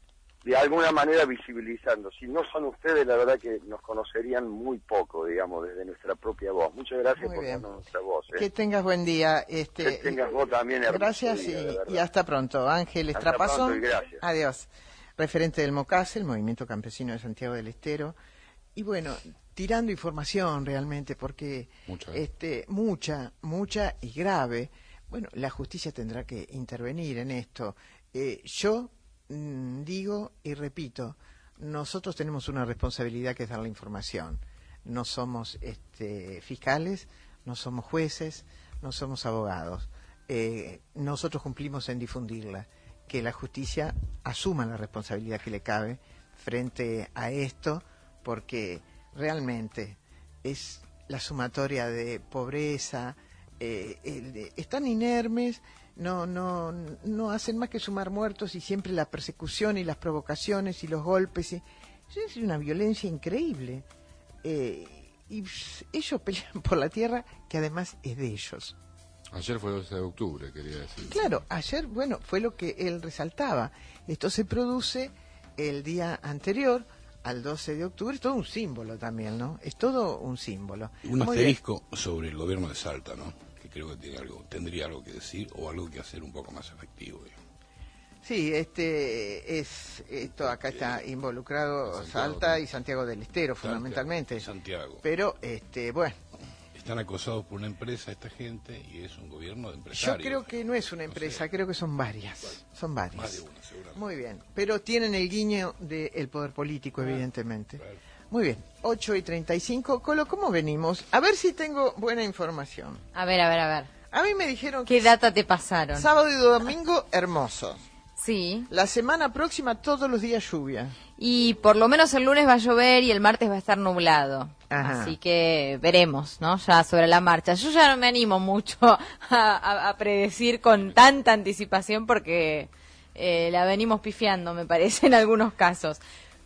de alguna manera visibilizando. Si no son ustedes, la verdad que nos conocerían muy poco, digamos, desde nuestra propia voz. Muchas gracias muy por bien. darnos nuestra voz. ¿eh? Que tengas buen día. Este, que tengas vos también. Gracias día, y, y hasta pronto. Ángel Estrapazón. Gracias. Adiós. Referente del Mocase, el Movimiento Campesino de Santiago del Estero. Y bueno, tirando información realmente, porque mucha, este, mucha, mucha y grave. Bueno, la justicia tendrá que intervenir en esto. Eh, yo digo y repito, nosotros tenemos una responsabilidad que es dar la información. No somos este, fiscales, no somos jueces, no somos abogados. Eh, nosotros cumplimos en difundirla. Que la justicia asuma la responsabilidad que le cabe frente a esto, porque realmente es la sumatoria de pobreza, eh, el de, están inermes. No, no, no hacen más que sumar muertos, y siempre la persecución y las provocaciones y los golpes. Y, es una violencia increíble. Eh, y ellos pelean por la tierra, que además es de ellos. Ayer fue doce de octubre, quería decir. Claro, ayer, bueno, fue lo que él resaltaba. Esto se produce el día anterior al doce de octubre, es todo un símbolo también, ¿no? Es todo un símbolo. Un asterisco sobre el gobierno de Salta, ¿no? Creo que tiene algo, tendría algo que decir o algo que hacer un poco más efectivo. Digamos. Sí, este es esto acá está involucrado Salta y Santiago del Estero fundamentalmente. Santiago. Pero este, bueno, están acosados por una empresa esta gente y es un gobierno de empresarios. Yo creo que no es una empresa, no sé. Creo que son varias, bueno, son varias. Más de una, seguramente. Muy bien, pero tienen el guiño del poder político, claro, evidentemente. Claro. Muy bien, ocho y treinta y cinco. Colo, ¿cómo venimos? A ver si tengo buena información. A ver, a ver, a ver. A mí me dijeron ¿Qué que... data te pasaron? Sábado y domingo, hermosos. Sí. La semana próxima, todos los días lluvia. Y por lo menos el lunes va a llover y el martes va a estar nublado. Ajá. Así que veremos, ¿no? Ya sobre la marcha. Yo ya no me animo mucho a, a, a predecir con tanta anticipación porque eh, la venimos pifiando, me parece, en algunos casos.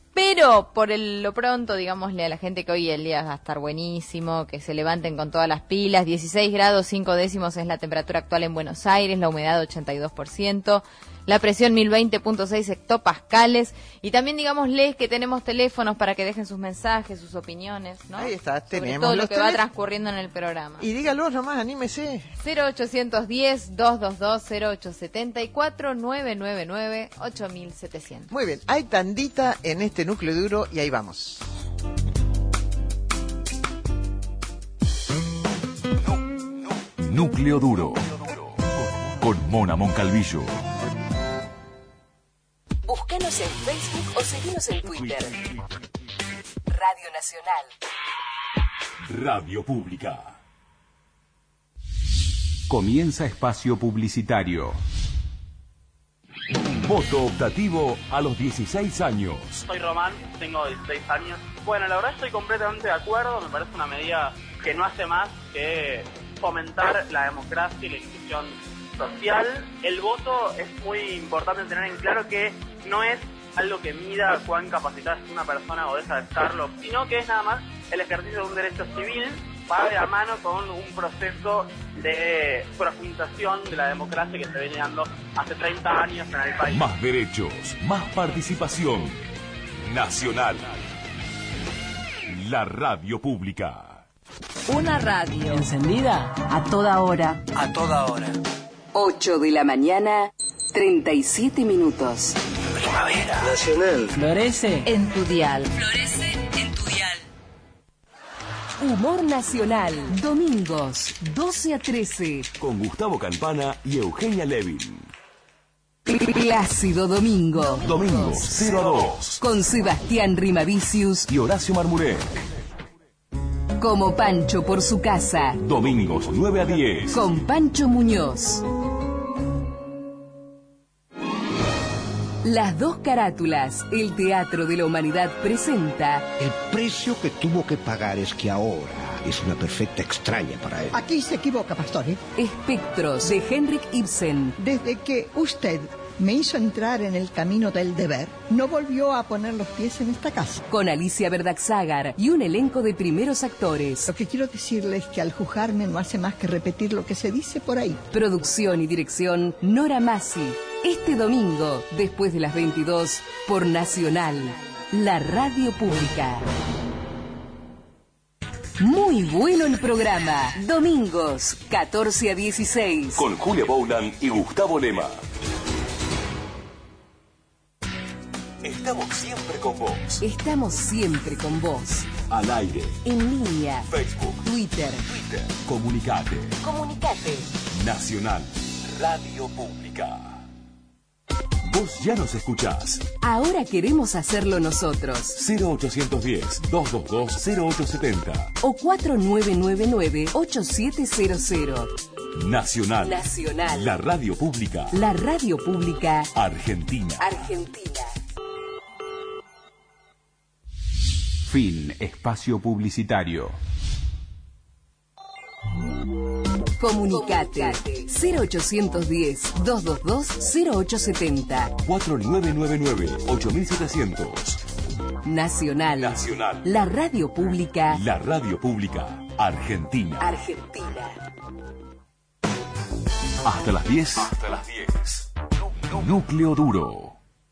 Pero por el, lo pronto, digámosle a la gente que hoy el día va a estar buenísimo, que se levanten con todas las pilas. dieciséis grados cinco décimos es la temperatura actual en Buenos Aires, la humedad ochenta y dos por ciento, la presión mil veinte punto seis hectopascales. Y también digámosles que tenemos teléfonos para que dejen sus mensajes, sus opiniones, ¿no? Ahí está, Sobre tenemos todo lo los que va teléfonos. transcurriendo en el programa. Y dígalo nomás, anímese. cero ochocientos diez, doscientos veintidós, cero ocho setenta y cuatro, nueve nueve nueve, ocho mil setecientos. Muy bien, hay tandita en este núcleo duro y ahí vamos. Núcleo Duro. Con Mona Moncalvillo. Búscanos en Facebook o seguinos en Twitter. Radio Nacional. Radio Pública. Comienza espacio publicitario. Voto optativo a los dieciséis años. Soy Román, tengo dieciséis años. Bueno, la verdad estoy completamente de acuerdo, me parece una medida que no hace más que fomentar la democracia y la inclusión social. El voto es muy importante tener en claro que no es algo que mida cuán capacitada es una persona o deja de estarlo, sino que es nada más el ejercicio de un derecho civil, va de la mano con un proceso de profundización de la democracia que se viene dando hace treinta años en el país. Más derechos, más participación. Nacional. La radio pública. Una radio Encendida a toda hora. a toda hora. ocho de la mañana, treinta y siete minutos. Primavera. Nacional. Florece en tu dial. Florece en tu dial. Humor Nacional. Domingos, doce a trece. Con Gustavo Campana y Eugenia Levin. Plácido Domingo. Domingos, cero a dos. Con Sebastián Rimavicius Y Horacio Marmurek. como Pancho por su casa. Domingos, nueve a diez. Con Pancho Muñoz. Las dos carátulas, el Teatro de la Humanidad presenta El precio que tuvo que pagar es que ahora es una perfecta extraña para él. Aquí se equivoca, Pastore. Espectros de Henrik Ibsen. Desde que usted me hizo entrar en el camino del deber, no volvió a poner los pies en esta casa. Con Alicia Verdagsagar y un elenco de primeros actores. Lo que quiero decirles es que al juzgarme no hace más que repetir lo que se dice por ahí. Producción y dirección Nora Massi. Este domingo, después de las veintidós, por Nacional, la radio pública. Muy bueno el programa. Domingos, catorce a dieciséis. Con Julia Boulan y Gustavo Lema. Estamos siempre con vos. Estamos siempre con vos. Al aire. En línea. Facebook. Twitter. Twitter. Comunicate. Comunicate. Nacional. Radio Pública. Vos ya nos escuchás. Ahora queremos hacerlo nosotros. cero ochocientos diez, doscientos veintidós, cero ocho setenta. O cuatro nueve nueve nueve, ocho siete cero cero. Nacional. Nacional. La radio pública. La radio pública. Argentina. Argentina. Fin. Espacio publicitario. Comunicate. cero ochocientos diez, doscientos veintidós, cero ocho setenta. cuatro nueve nueve nueve, ocho setecientos. Nacional. Nacional. La radio pública. La radio pública. Argentina. Argentina. Hasta las diez. Hasta las diez. Núcleo Duro.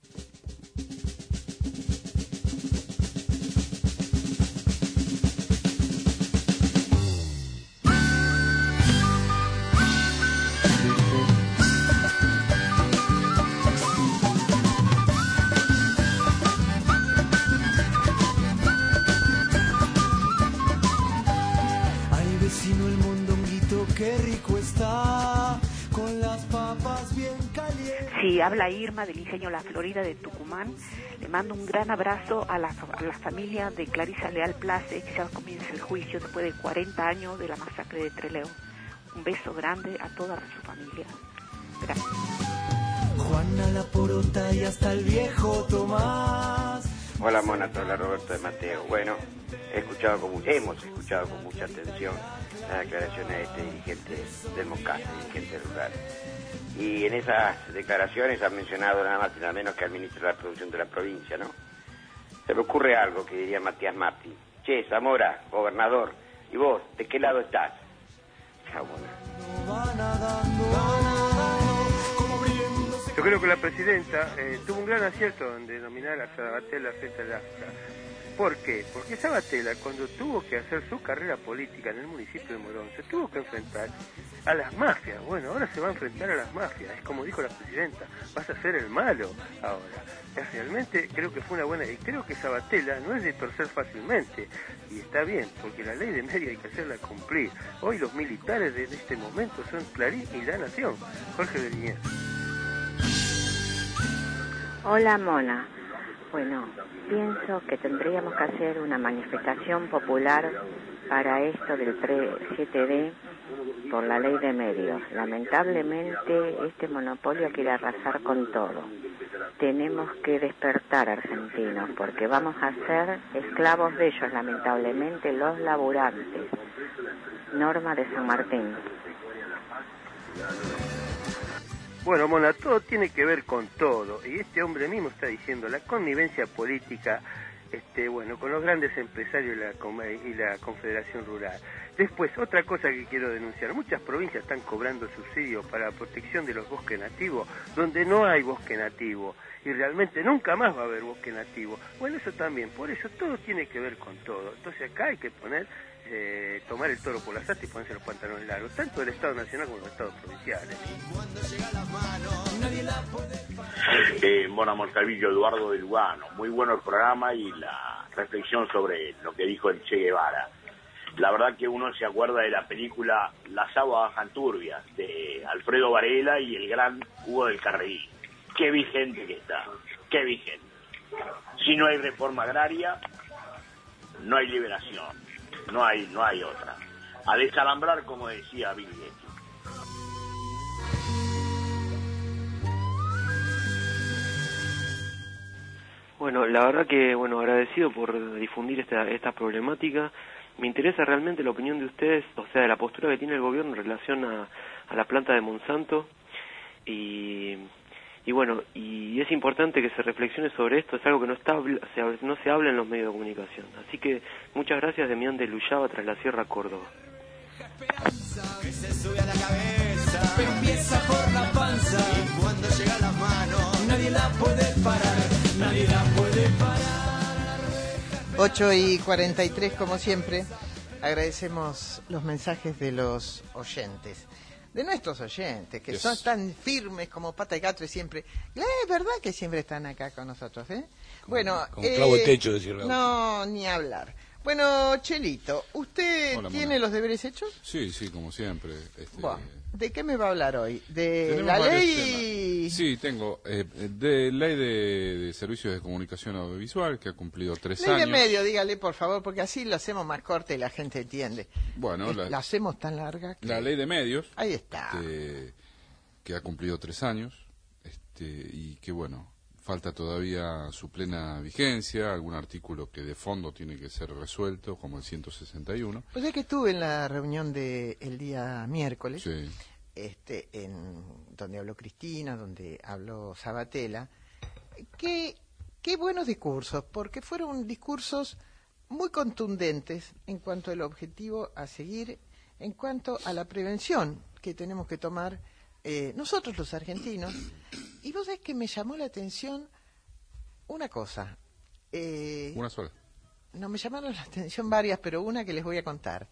Sí, habla Irma del Ingenio La Florida de Tucumán. Le mando un gran abrazo a la, a la familia de Clarisa Leal Place, que ya comienza el juicio después de cuarenta años de la masacre de Trelew. Un beso grande a toda su familia. Gracias. Juana la Porota y hasta el viejo Tomás. Hola Mona, te habla Roberto de Mateo. Bueno, he escuchado con, hemos escuchado con mucha atención las declaraciones de este dirigente del Moncasa, dirigente rural. Y en esas declaraciones han mencionado nada más y nada menos que al ministro de la Producción de la provincia, ¿no? Se me ocurre algo que diría Matías Martín. Che, Zamora, gobernador, ¿y vos, de qué lado estás? Zamora. Yo creo que la presidenta eh, tuvo un gran acierto en denominar a Sabatella frente al A F K. ¿Por qué? Porque Sabatella, cuando tuvo que hacer su carrera política en el municipio de Morón, se tuvo que enfrentar a las mafias. Bueno, ahora se va a enfrentar a las mafias. Es como dijo la presidenta, vas a ser el malo ahora. Es realmente creo que fue una buena... Y creo que Sabatella no es de torcer fácilmente. Y está bien, porque la ley de media hay que hacerla cumplir. Hoy los militares de este momento son Clarín y La Nación. Jorge Beliñez. Hola, Mona. Bueno, pienso que tendríamos que hacer una manifestación popular para esto del siete D por la ley de medios. Lamentablemente este monopolio quiere arrasar con todo. Tenemos que despertar, argentinos, porque vamos a ser esclavos de ellos, lamentablemente, los laburantes. Norma de San Martín. Bueno, Mona, todo tiene que ver con todo, y este hombre mismo está diciendo la connivencia política, este, bueno, con los grandes empresarios y la, y la Confederación Rural. Después, otra cosa que quiero denunciar, muchas provincias están cobrando subsidios para la protección de los bosques nativos, donde no hay bosque nativo, y realmente nunca más va a haber bosque nativo. Bueno, eso también, por eso todo tiene que ver con todo. Entonces acá hay que poner... Eh, tomar el toro por las astas y ponerse los pantalones largos, tanto del Estado Nacional como del Estado Provinciales. Eh, Mona Moncalvillo, Eduardo de Lugano. Muy bueno el programa y la reflexión sobre lo que dijo el Che Guevara. La verdad que uno se acuerda de la película Las aguas bajan turbias, de Alfredo Varela y el gran Hugo del Carril. Qué vigente que está, qué vigente. Si no hay reforma agraria, no hay liberación. No hay, no hay otra. A desalambrar, como decía Bill Gates. Bueno, la verdad que, bueno, agradecido por difundir esta, esta problemática. Me interesa realmente la opinión de ustedes, o sea, de la postura que tiene el gobierno en relación a, a la planta de Monsanto. Y, y bueno, y es importante que se reflexione sobre esto, es algo que no está se, no se habla en los medios de comunicación. Así que muchas gracias, Demián de Luyaba, tras la Sierra, Córdoba. Que se sube a la cabeza, pero empieza por la panza, y cuando llega a la mano nadie la puede parar, nadie la puede parar. ocho y cuarenta y tres, como siempre, agradecemos los mensajes de los oyentes. De nuestros oyentes, que yes. son tan firmes como pata de gato y siempre... Es verdad que siempre están acá con nosotros, ¿eh? Como, bueno, como clavo de techo, decirlo. No, ni hablar. Bueno, Chelito, ¿usted Hola, tiene Mona. los deberes hechos? Sí, sí, como siempre. Este... Bueno, ¿de qué me va a hablar hoy? ¿De Tenemos la ley? Temas. Sí, tengo. Eh, de ley de, de servicios de comunicación audiovisual, que ha cumplido tres ley años. Ley de medio, dígale, por favor, porque así lo hacemos más corto y la gente entiende. Bueno, la, la hacemos tan larga que... La ley de medios. Ahí está. Este, que ha cumplido tres años, este, y que, bueno, falta todavía su plena vigencia, algún artículo que de fondo tiene que ser resuelto, como el ciento sesenta y uno. Pues es que estuve en la reunión del día miércoles, sí. este, en donde habló Cristina, donde habló Sabatella. Qué, qué buenos discursos, porque fueron discursos muy contundentes en cuanto al objetivo a seguir, en cuanto a la prevención que tenemos que tomar eh, nosotros los argentinos. Y vos sabés que me llamó la atención una cosa. Eh, ¿Una sola? No, me llamaron la atención varias, pero una que les voy a contar.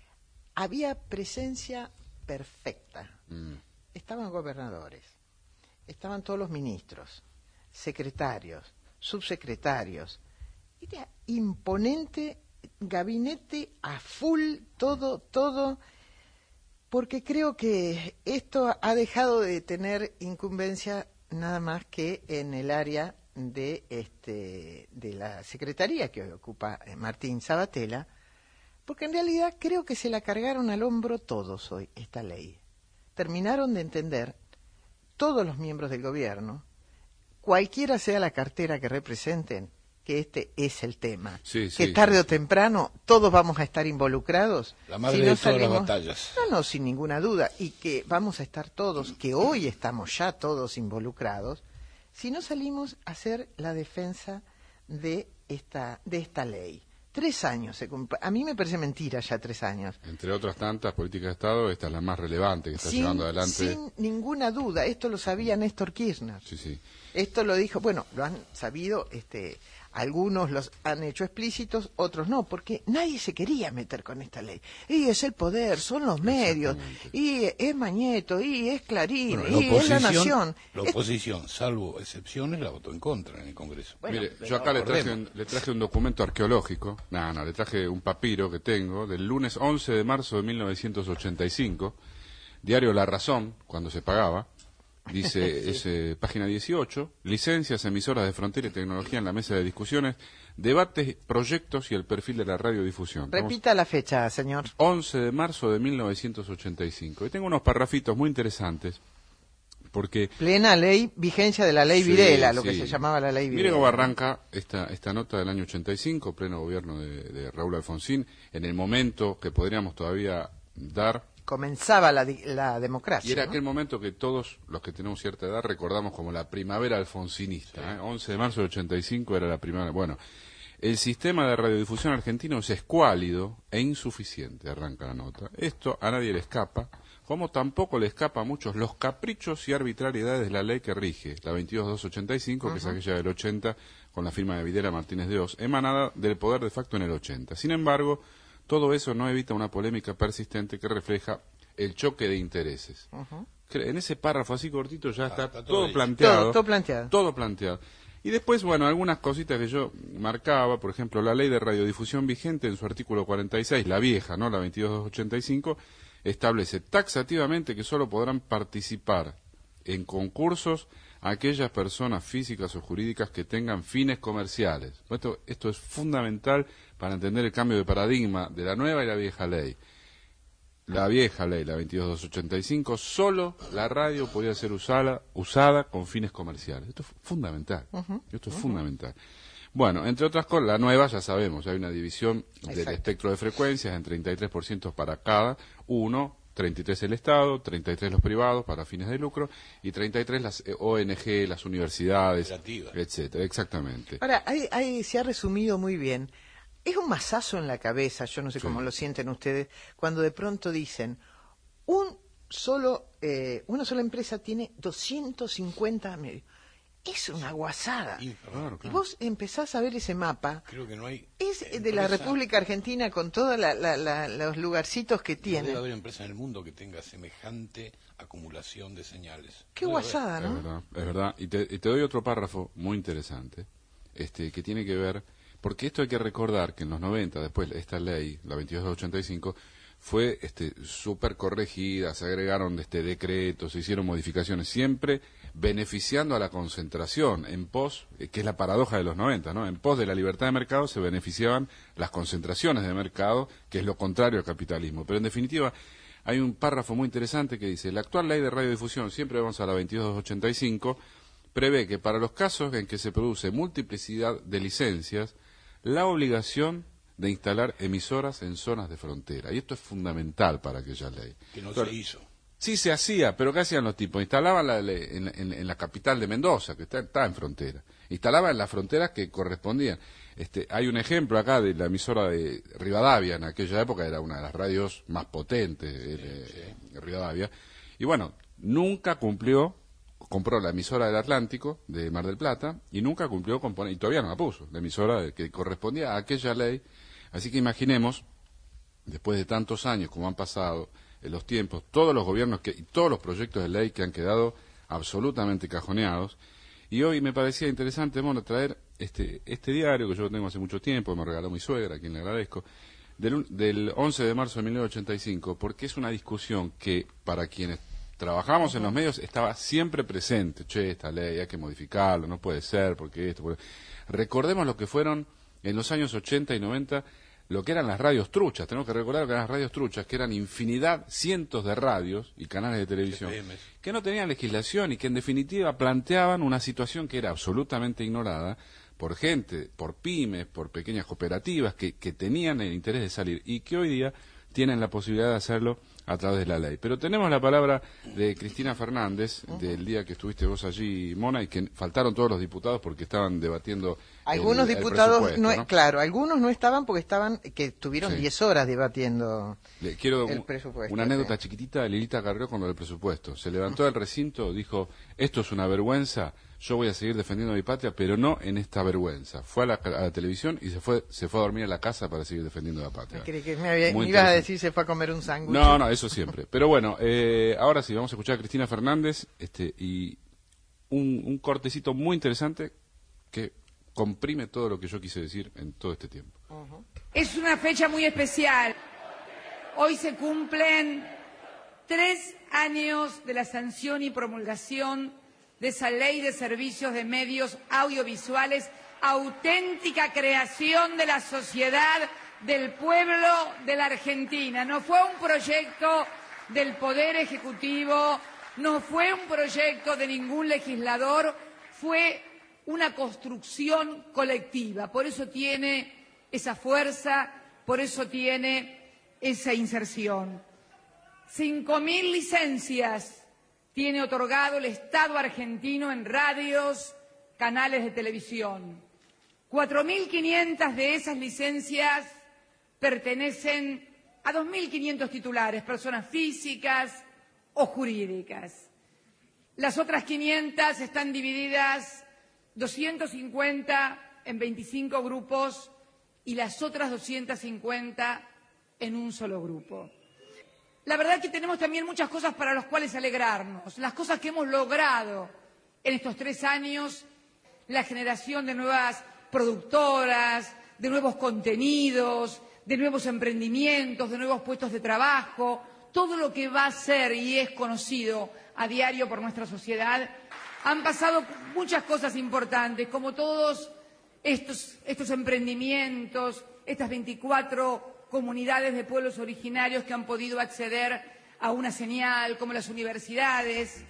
Había presencia perfecta. Mm. Estaban gobernadores, estaban todos los ministros, secretarios, subsecretarios. Era imponente, gabinete a full, todo, todo... Porque creo que esto ha dejado de tener incumbencia nada más que en el área de este de la secretaría que ocupa Martín Sabatella, porque en realidad creo que se la cargaron al hombro todos hoy esta ley. Terminaron de entender todos los miembros del gobierno, cualquiera sea la cartera que representen, que este es el tema, sí, que sí, tarde sí. o temprano todos vamos a estar involucrados. La madre si no de todas salimos... las batallas. No, no, sin ninguna duda, y que vamos a estar todos, que hoy estamos ya todos involucrados, si no salimos a hacer la defensa de esta, de esta ley. Tres años se cumple. A mí me parece mentira ya tres años. Entre otras tantas políticas de Estado, esta es la más relevante que está sin, llevando adelante. Sin ninguna duda, esto lo sabía Néstor Kirchner. Sí, sí. Esto lo dijo, bueno, lo han sabido, este, algunos los han hecho explícitos, otros no, porque nadie se quería meter con esta ley. Y es el poder, son los medios, y es Mañeto, y es Clarín, Bueno, y es La Nación. La oposición, salvo excepciones, la votó en contra en el Congreso. Bueno, Mire, pero yo acá le traje, recordemos. un, le traje un documento arqueológico, no, no, le traje un papiro que tengo del lunes once de marzo de mil novecientos ochenta y cinco, diario La Razón, cuando se pagaba, dice, sí. es eh, página dieciocho, licencias, emisoras de frontera y tecnología en la mesa de discusiones, debates, proyectos y el perfil de la radiodifusión. Repita la fecha, señor. once de marzo de mil novecientos ochenta y cinco. Y tengo unos parrafitos muy interesantes, porque... Plena ley, vigencia de la ley Sí, Videla, lo sí. que se llamaba la ley Videla. Mire cómo arranca esta, esta nota del año ochenta y cinco, pleno gobierno de, de Raúl Alfonsín, en el momento que podríamos todavía dar... Comenzaba la, la democracia. Y era ¿no? aquel momento que todos los que tenemos cierta edad recordamos como la primavera alfonsinista. Sí. ¿eh? once de marzo de ochenta y cinco era la primavera. Bueno, el sistema de radiodifusión argentino es escuálido e insuficiente, arranca la nota. Esto a nadie le escapa, como tampoco le escapa a muchos los caprichos y arbitrariedades de la ley que rige, la veintidós mil doscientos ochenta y cinco, uh-huh. que es aquella del ochenta, con la firma de Videla Martínez de Oz, emanada del poder de facto en el ochenta. Sin embargo, todo eso no evita una polémica persistente que refleja el choque de intereses. Uh-huh. En ese párrafo así cortito ya está, ah, está todo, todo planteado. Todo, todo planteado. Todo planteado. Y después, bueno, algunas cositas que yo marcaba, por ejemplo, la ley de radiodifusión vigente en su artículo cuarenta y seis, la vieja, ¿no? La veintidós mil doscientos ochenta y cinco, establece taxativamente que solo podrán participar en concursos aquellas personas físicas o jurídicas que tengan fines comerciales. Esto, esto es fundamental para entender el cambio de paradigma de la nueva y la vieja ley. La vieja ley, la veintidós mil doscientos ochenta y cinco, solo la radio podía ser usada, usada con fines comerciales. Esto es fundamental. Uh-huh. Esto es uh-huh. fundamental. Bueno, entre otras cosas, la nueva ya sabemos, hay una división Exacto. del espectro de frecuencias en treinta y tres por ciento para cada uno, treinta y tres el Estado, treinta y tres los privados para fines de lucro y treinta y tres las O N G, las universidades, etcétera. Exactamente. Ahora, ahí, ahí se ha resumido muy bien. Es un mazazo en la cabeza, yo no sé sí. cómo lo sienten ustedes, cuando de pronto dicen, un solo, eh, una sola empresa tiene doscientos cincuenta medios. Es una guasada. Y, claro, claro. y vos empezás a ver ese mapa. Creo que no hay es empresa, de la República Argentina con todos la, la, la, los lugarcitos que tiene. No debe haber empresa en el mundo que tenga semejante acumulación de señales. Qué no guasada, ¿no? Es verdad, es verdad. Y te, y te doy otro párrafo muy interesante, este, que tiene que ver, porque esto hay que recordar que en los noventa, después esta ley, la veintidós mil doscientos ochenta y cinco, fue este, súper corregida, se agregaron este, decretos, se hicieron modificaciones, siempre beneficiando a la concentración, en pos, eh, que es la paradoja de los noventa, ¿no? En pos de la libertad de mercado se beneficiaban las concentraciones de mercado, que es lo contrario al capitalismo. Pero en definitiva, hay un párrafo muy interesante que dice, la actual ley de radiodifusión, siempre vamos a la veintidós mil doscientos ochenta y cinco, prevé que para los casos en que se produce multiplicidad de licencias, la obligación de instalar emisoras en zonas de frontera. Y esto es fundamental para aquella ley. Que no Pero, se hizo. Sí se hacía, pero ¿qué hacían los tipos? Instalaban la, en, en, en la capital de Mendoza, que está, está en frontera. Instalaban en las fronteras que correspondían. Este, hay un ejemplo acá de la emisora de Rivadavia, en aquella época era una de las radios más potentes de, de, sí, sí. de Rivadavia. Y bueno, nunca cumplió, compró la emisora del Atlántico, de Mar del Plata, y nunca cumplió con poner, y todavía no la puso, la emisora de, que correspondía a aquella ley. Así que imaginemos, después de tantos años como han pasado, en los tiempos, todos los gobiernos que, y todos los proyectos de ley que han quedado absolutamente cajoneados. Y hoy me parecía interesante, bueno, traer este, este diario que yo tengo hace mucho tiempo, me regaló mi suegra, a quien le agradezco, del, del once de marzo de mil novecientos ochenta y cinco, porque es una discusión que para quienes trabajamos en los medios estaba siempre presente. Che, esta ley hay que modificarlo, no puede ser, porque esto... Porque... Recordemos lo que fueron en los años ochenta y noventa, lo que eran las radios truchas. Tenemos que recordar que eran las radios truchas, que eran infinidad, cientos de radios y canales de televisión, que no tenían legislación y que en definitiva planteaban una situación que era absolutamente ignorada por gente, por pymes, por pequeñas cooperativas que, que tenían el interés de salir y que hoy día tienen la posibilidad de hacerlo a través de la ley. Pero tenemos la palabra de Cristina Fernández, del día que estuviste vos allí, Mona, y que faltaron todos los diputados porque estaban debatiendo algunos el, diputados, el no, ¿no? claro, algunos no estaban porque estaban, que estuvieron diez sí. horas debatiendo Le quiero el un, presupuesto. Una anécdota sí. chiquitita de Lilita Carrió con lo del presupuesto. Se levantó del recinto, dijo, esto es una vergüenza, yo voy a seguir defendiendo a mi patria, pero no en esta vergüenza. Fue a la, a la televisión y se fue se fue a dormir a la casa para seguir defendiendo la patria. ¿Crees que me, había, me ibas a decir se fue a comer un sándwich? No, no, eso siempre. Pero bueno, eh, ahora sí, vamos a escuchar a Cristina Fernández este, y un, un cortecito muy interesante que comprime todo lo que yo quise decir en todo este tiempo. Uh-huh. Es una fecha muy especial. Hoy se cumplen tres años de la sanción y promulgación de esa ley de servicios de medios audiovisuales, auténtica creación de la sociedad, del pueblo de la Argentina. No fue un proyecto del Poder Ejecutivo, no fue un proyecto de ningún legislador, fue una construcción colectiva. Por eso tiene esa fuerza, por eso tiene esa inserción. Cinco mil licencias tiene otorgado el Estado argentino en radios, canales de televisión. Cuatro mil quinientas de esas licencias pertenecen a dos mil quinientos titulares, personas físicas o jurídicas. Las otras quinientas están divididas doscientos cincuenta en veinticinco grupos y las otras doscientas cincuenta en un solo grupo. La verdad es que tenemos también muchas cosas para las cuales alegrarnos. Las cosas que hemos logrado en estos tres años, la generación de nuevas productoras, de nuevos contenidos, de nuevos emprendimientos, de nuevos puestos de trabajo, todo lo que va a ser y es conocido a diario por nuestra sociedad. Han pasado muchas cosas importantes, como todos estos, estos emprendimientos, estas veinticuatro comunidades de pueblos originarios que han podido acceder a una señal, como las universidades.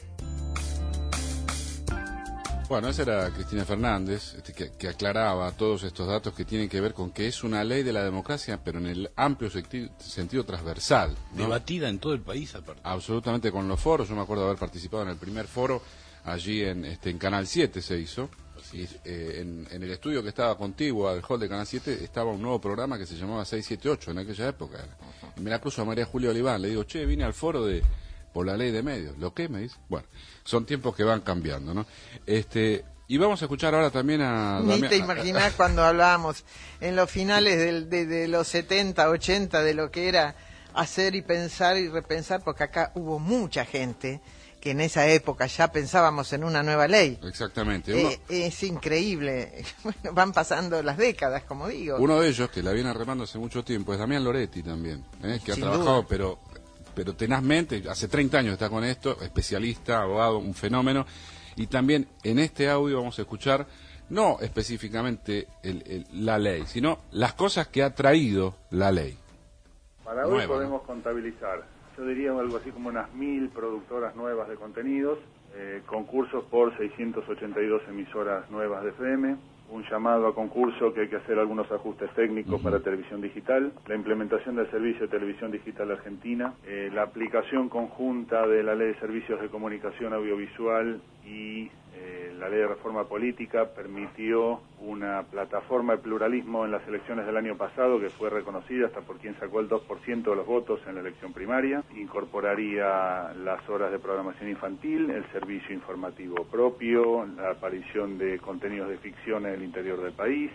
Bueno, esa era Cristina Fernández, este, que, que aclaraba todos estos datos que tienen que ver con que es una ley de la democracia, pero en el amplio sentido, sentido transversal, ¿no? Debatida en todo el país, aparte. Absolutamente, con los foros. Yo me acuerdo de haber participado en el primer foro, allí en, este, en Canal siete se hizo. Y, eh, en, en el estudio que estaba contiguo al hall de Canal siete estaba un nuevo programa que se llamaba seis siete ocho en aquella época. Y me la cruzo a María Julia Oliván, le digo, che, vine al foro de por la ley de medios. ¿Lo qué? Me dice. Bueno, son tiempos que van cambiando, ¿no? Este, y vamos a escuchar ahora también a... Ni te imaginás cuando hablábamos en los finales del, de, de los setenta, ochenta, de lo que era hacer y pensar y repensar, porque acá hubo mucha gente que en esa época ya pensábamos en una nueva ley. Exactamente. Uno, eh, es increíble. Bueno, van pasando las décadas, como digo. Uno de ellos, que la viene remando hace mucho tiempo, es Damián Loretti también, ¿eh? que Sin ha trabajado, duda. pero pero tenazmente, hace treinta años está con esto, especialista, abogado, un fenómeno. Y también en este audio vamos a escuchar, no específicamente el, el, la ley, sino las cosas que ha traído la ley. Para hoy Nueva, podemos ¿no? contabilizar, yo diría algo así como unas mil productoras nuevas de contenidos, eh, concursos por seiscientas ochenta y dos emisoras nuevas de F M, un llamado a concurso que hay que hacer algunos ajustes técnicos uh-huh. para televisión digital, la implementación del servicio de televisión digital argentina, eh, la aplicación conjunta de la ley de servicios de comunicación audiovisual y eh, la ley de reforma política permitió una plataforma de pluralismo en las elecciones del año pasado que fue reconocida hasta por quien sacó el dos por ciento de los votos en la elección primaria. Incorporaría las horas de programación infantil, el servicio informativo propio, la aparición de contenidos de ficción en el interior del país.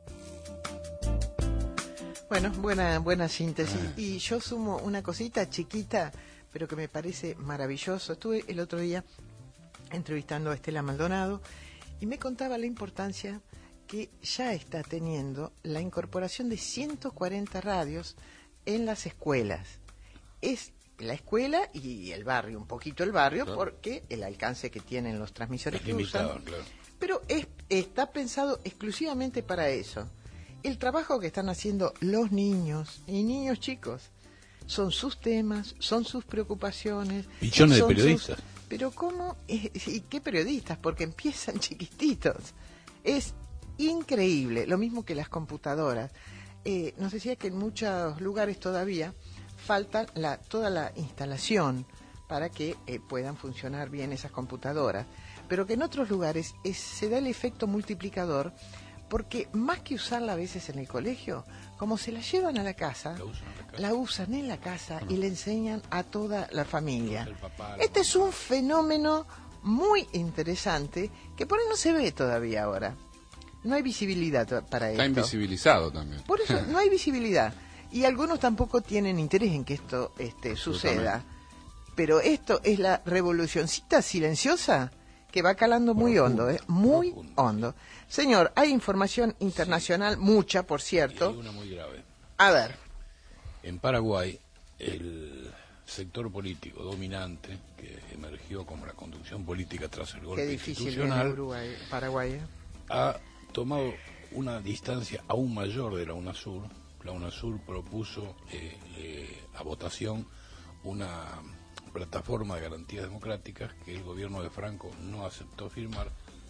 Bueno, buena, buena síntesis. Y yo sumo una cosita chiquita, pero que me parece maravilloso. Estuve el otro día entrevistando a Estela Maldonado y me contaba la importancia que ya está teniendo la incorporación de ciento cuarenta radios en las escuelas. Es la escuela y el barrio, un poquito el barrio, claro, porque el alcance que tienen los transmisores es que limitado, usan, claro. Pero es, está pensado exclusivamente para eso. El trabajo que están haciendo los niños y niños chicos son sus temas, son sus preocupaciones. Millones de periodistas. Sus, pero ¿cómo? ¿Y qué periodistas? Porque empiezan chiquititos. Es increíble. Lo mismo que las computadoras. Eh, nos decía que en muchos lugares todavía falta la, toda la instalación para que eh, puedan funcionar bien esas computadoras, pero que en otros lugares es, se da el efecto multiplicador, porque más que usarla a veces en el colegio, como se la llevan a la casa, la usan, la casa. La usan en la casa y le enseñan a toda la familia. Papá, la este mamá. Es un fenómeno muy interesante que por ahí no se ve todavía ahora. No hay visibilidad para esto. Está invisibilizado también. Por eso no hay visibilidad. Y algunos tampoco tienen interés en que esto este, suceda. Pero esto es la revolucioncita silenciosa que va calando muy hondo, ¿eh? Muy hondo. Señor, hay información internacional, mucha, por cierto. Y hay una muy grave. A ver. En Paraguay, el sector político dominante que emergió como la conducción política tras el golpe Qué difícil institucional, en Uruguay, Paraguay, ¿eh? ha tomado una distancia aún mayor de la UNASUR. La UNASUR propuso eh, eh, a votación una plataforma de garantías democráticas que el gobierno de Franco no aceptó firmar,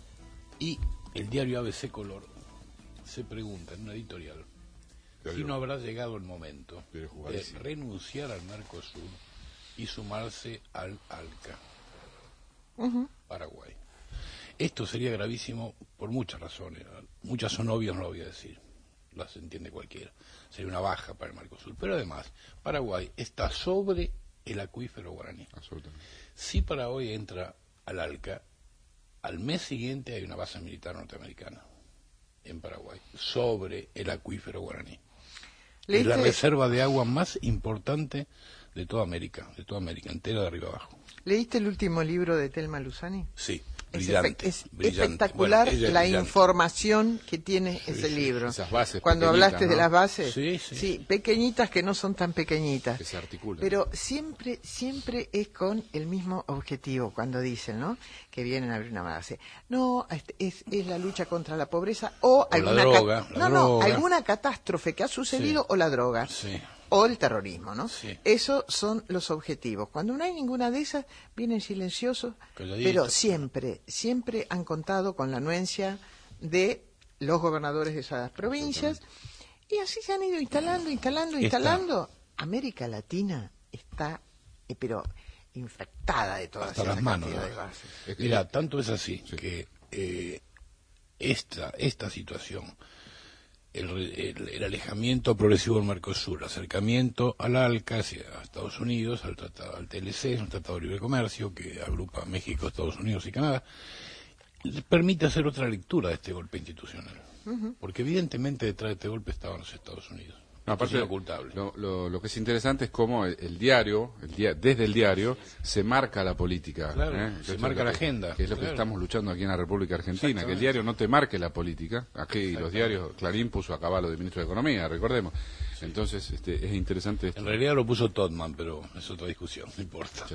y el diario A B C Color se pregunta en una editorial si no habrá llegado el momento de renunciar al Mercosur y sumarse al ALCA, uh-huh. Paraguay. Esto sería gravísimo por muchas razones, muchas son obvias, no lo voy a decir, las entiende cualquiera. Sería una baja para el Mercosur, pero además Paraguay está sobre el acuífero guaraní. Absolutamente. Si Paraguay entra al ALCA, al mes siguiente hay una base militar norteamericana en Paraguay, sobre el acuífero guaraní. Es la reserva de agua más importante de toda América, de toda América entera, de arriba abajo. ¿Leíste el último libro de Thelma Luzani? Sí. Es, brillante, es brillante. espectacular Bueno, la brillante. información que tiene sí, ese sí, libro. Esas bases Cuando hablaste ¿no? de las bases, sí, sí. sí, pequeñitas que no son tan pequeñitas. Que se articulan. Pero siempre, siempre es con el mismo objetivo cuando dicen, ¿no? Que vienen a abrir una base. No, es, es la lucha contra la pobreza o, o alguna la droga, no, la no, droga. alguna catástrofe que ha sucedido sí. o la droga. Sí. O el terrorismo, ¿no? Sí. Esos son los objetivos. Cuando no hay ninguna de esas, vienen silenciosos, Calladito. Pero siempre, siempre han contado con la anuencia de los gobernadores de esas provincias, y así se han ido instalando, instalando, instalando. Está. América Latina está, eh, pero infectada de todas hasta esas las manos. cantidades de bases. Es que, Mira, tanto es así sí. que eh, esta, esta situación... El, el, el alejamiento progresivo del Mercosur, el acercamiento al ALCA hacia Estados Unidos, al tratado, al T L C, un tratado de libre comercio que agrupa a México, Estados Unidos y Canadá, permite hacer otra lectura de este golpe institucional. Uh-huh. Porque evidentemente detrás de este golpe estaban los Estados Unidos. No, aparte, es ocultable. Lo, lo, lo que es interesante es cómo el, el diario, el dia, desde el diario, se marca la política. Claro, ¿eh? se marca la que, agenda. Que es lo claro. que estamos luchando aquí en la República Argentina, que el diario no te marque la política. Aquí los diarios, Clarín puso a Caballo de ministro de Economía, recordemos. Sí. Entonces, este, es interesante esto. En realidad lo puso Todman, pero es otra discusión, no importa.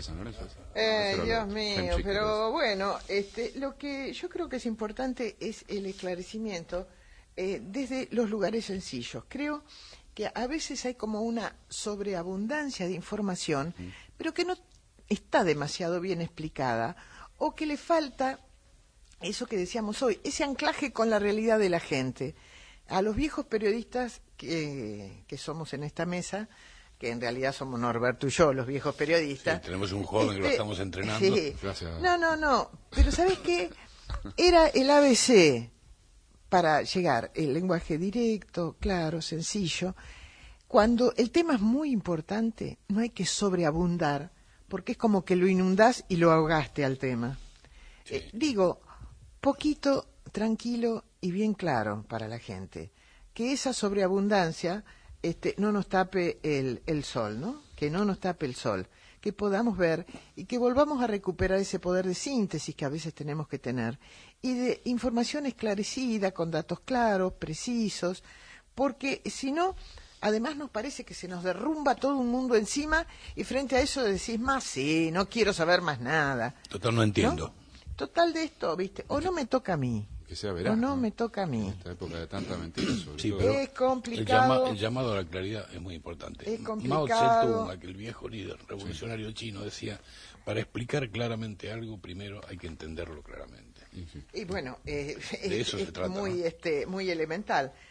Eh, Dios mío, pero bueno, este, lo que yo creo que es importante es el esclarecimiento eh, desde los lugares sencillos. Creo que a veces hay como una sobreabundancia de información, mm. pero que no está demasiado bien explicada, o que le falta eso que decíamos hoy, ese anclaje con la realidad de la gente. A los viejos periodistas que, que somos en esta mesa, que en realidad somos Norberto y yo, los viejos periodistas. Sí, tenemos un joven este, que lo estamos entrenando. Sí. No, no, no, pero ¿sabes qué? Era el A B C para llegar, el lenguaje directo, claro, sencillo. Cuando el tema es muy importante, no hay que sobreabundar, porque es como que lo inundás y lo ahogaste al tema. Sí. Eh, digo, poquito, tranquilo y bien claro para la gente. Que esa sobreabundancia este, no nos tape el, el sol, ¿no? Que no nos tape el sol. Que podamos ver y que volvamos a recuperar ese poder de síntesis que a veces tenemos que tener. Y de información esclarecida, con datos claros, precisos, porque si no... Además nos parece que se nos derrumba todo un mundo encima y frente a eso decís más, sí, no quiero saber más nada. Total, no entiendo. ¿No? Total de esto, ¿viste? O no me toca a mí. Que sea veraz, o no, no me toca a mí. En esta época de tanta mentira. Sobre sí, todo. pero es complicado. El, llama, el llamado a la claridad es muy importante. Es complicado. Mao Zedong, aquel viejo líder revolucionario sí. chino, decía, para explicar claramente algo, primero hay que entenderlo claramente. Y bueno, eh, de es, eso se es trata, muy, ¿no? este, muy elemental.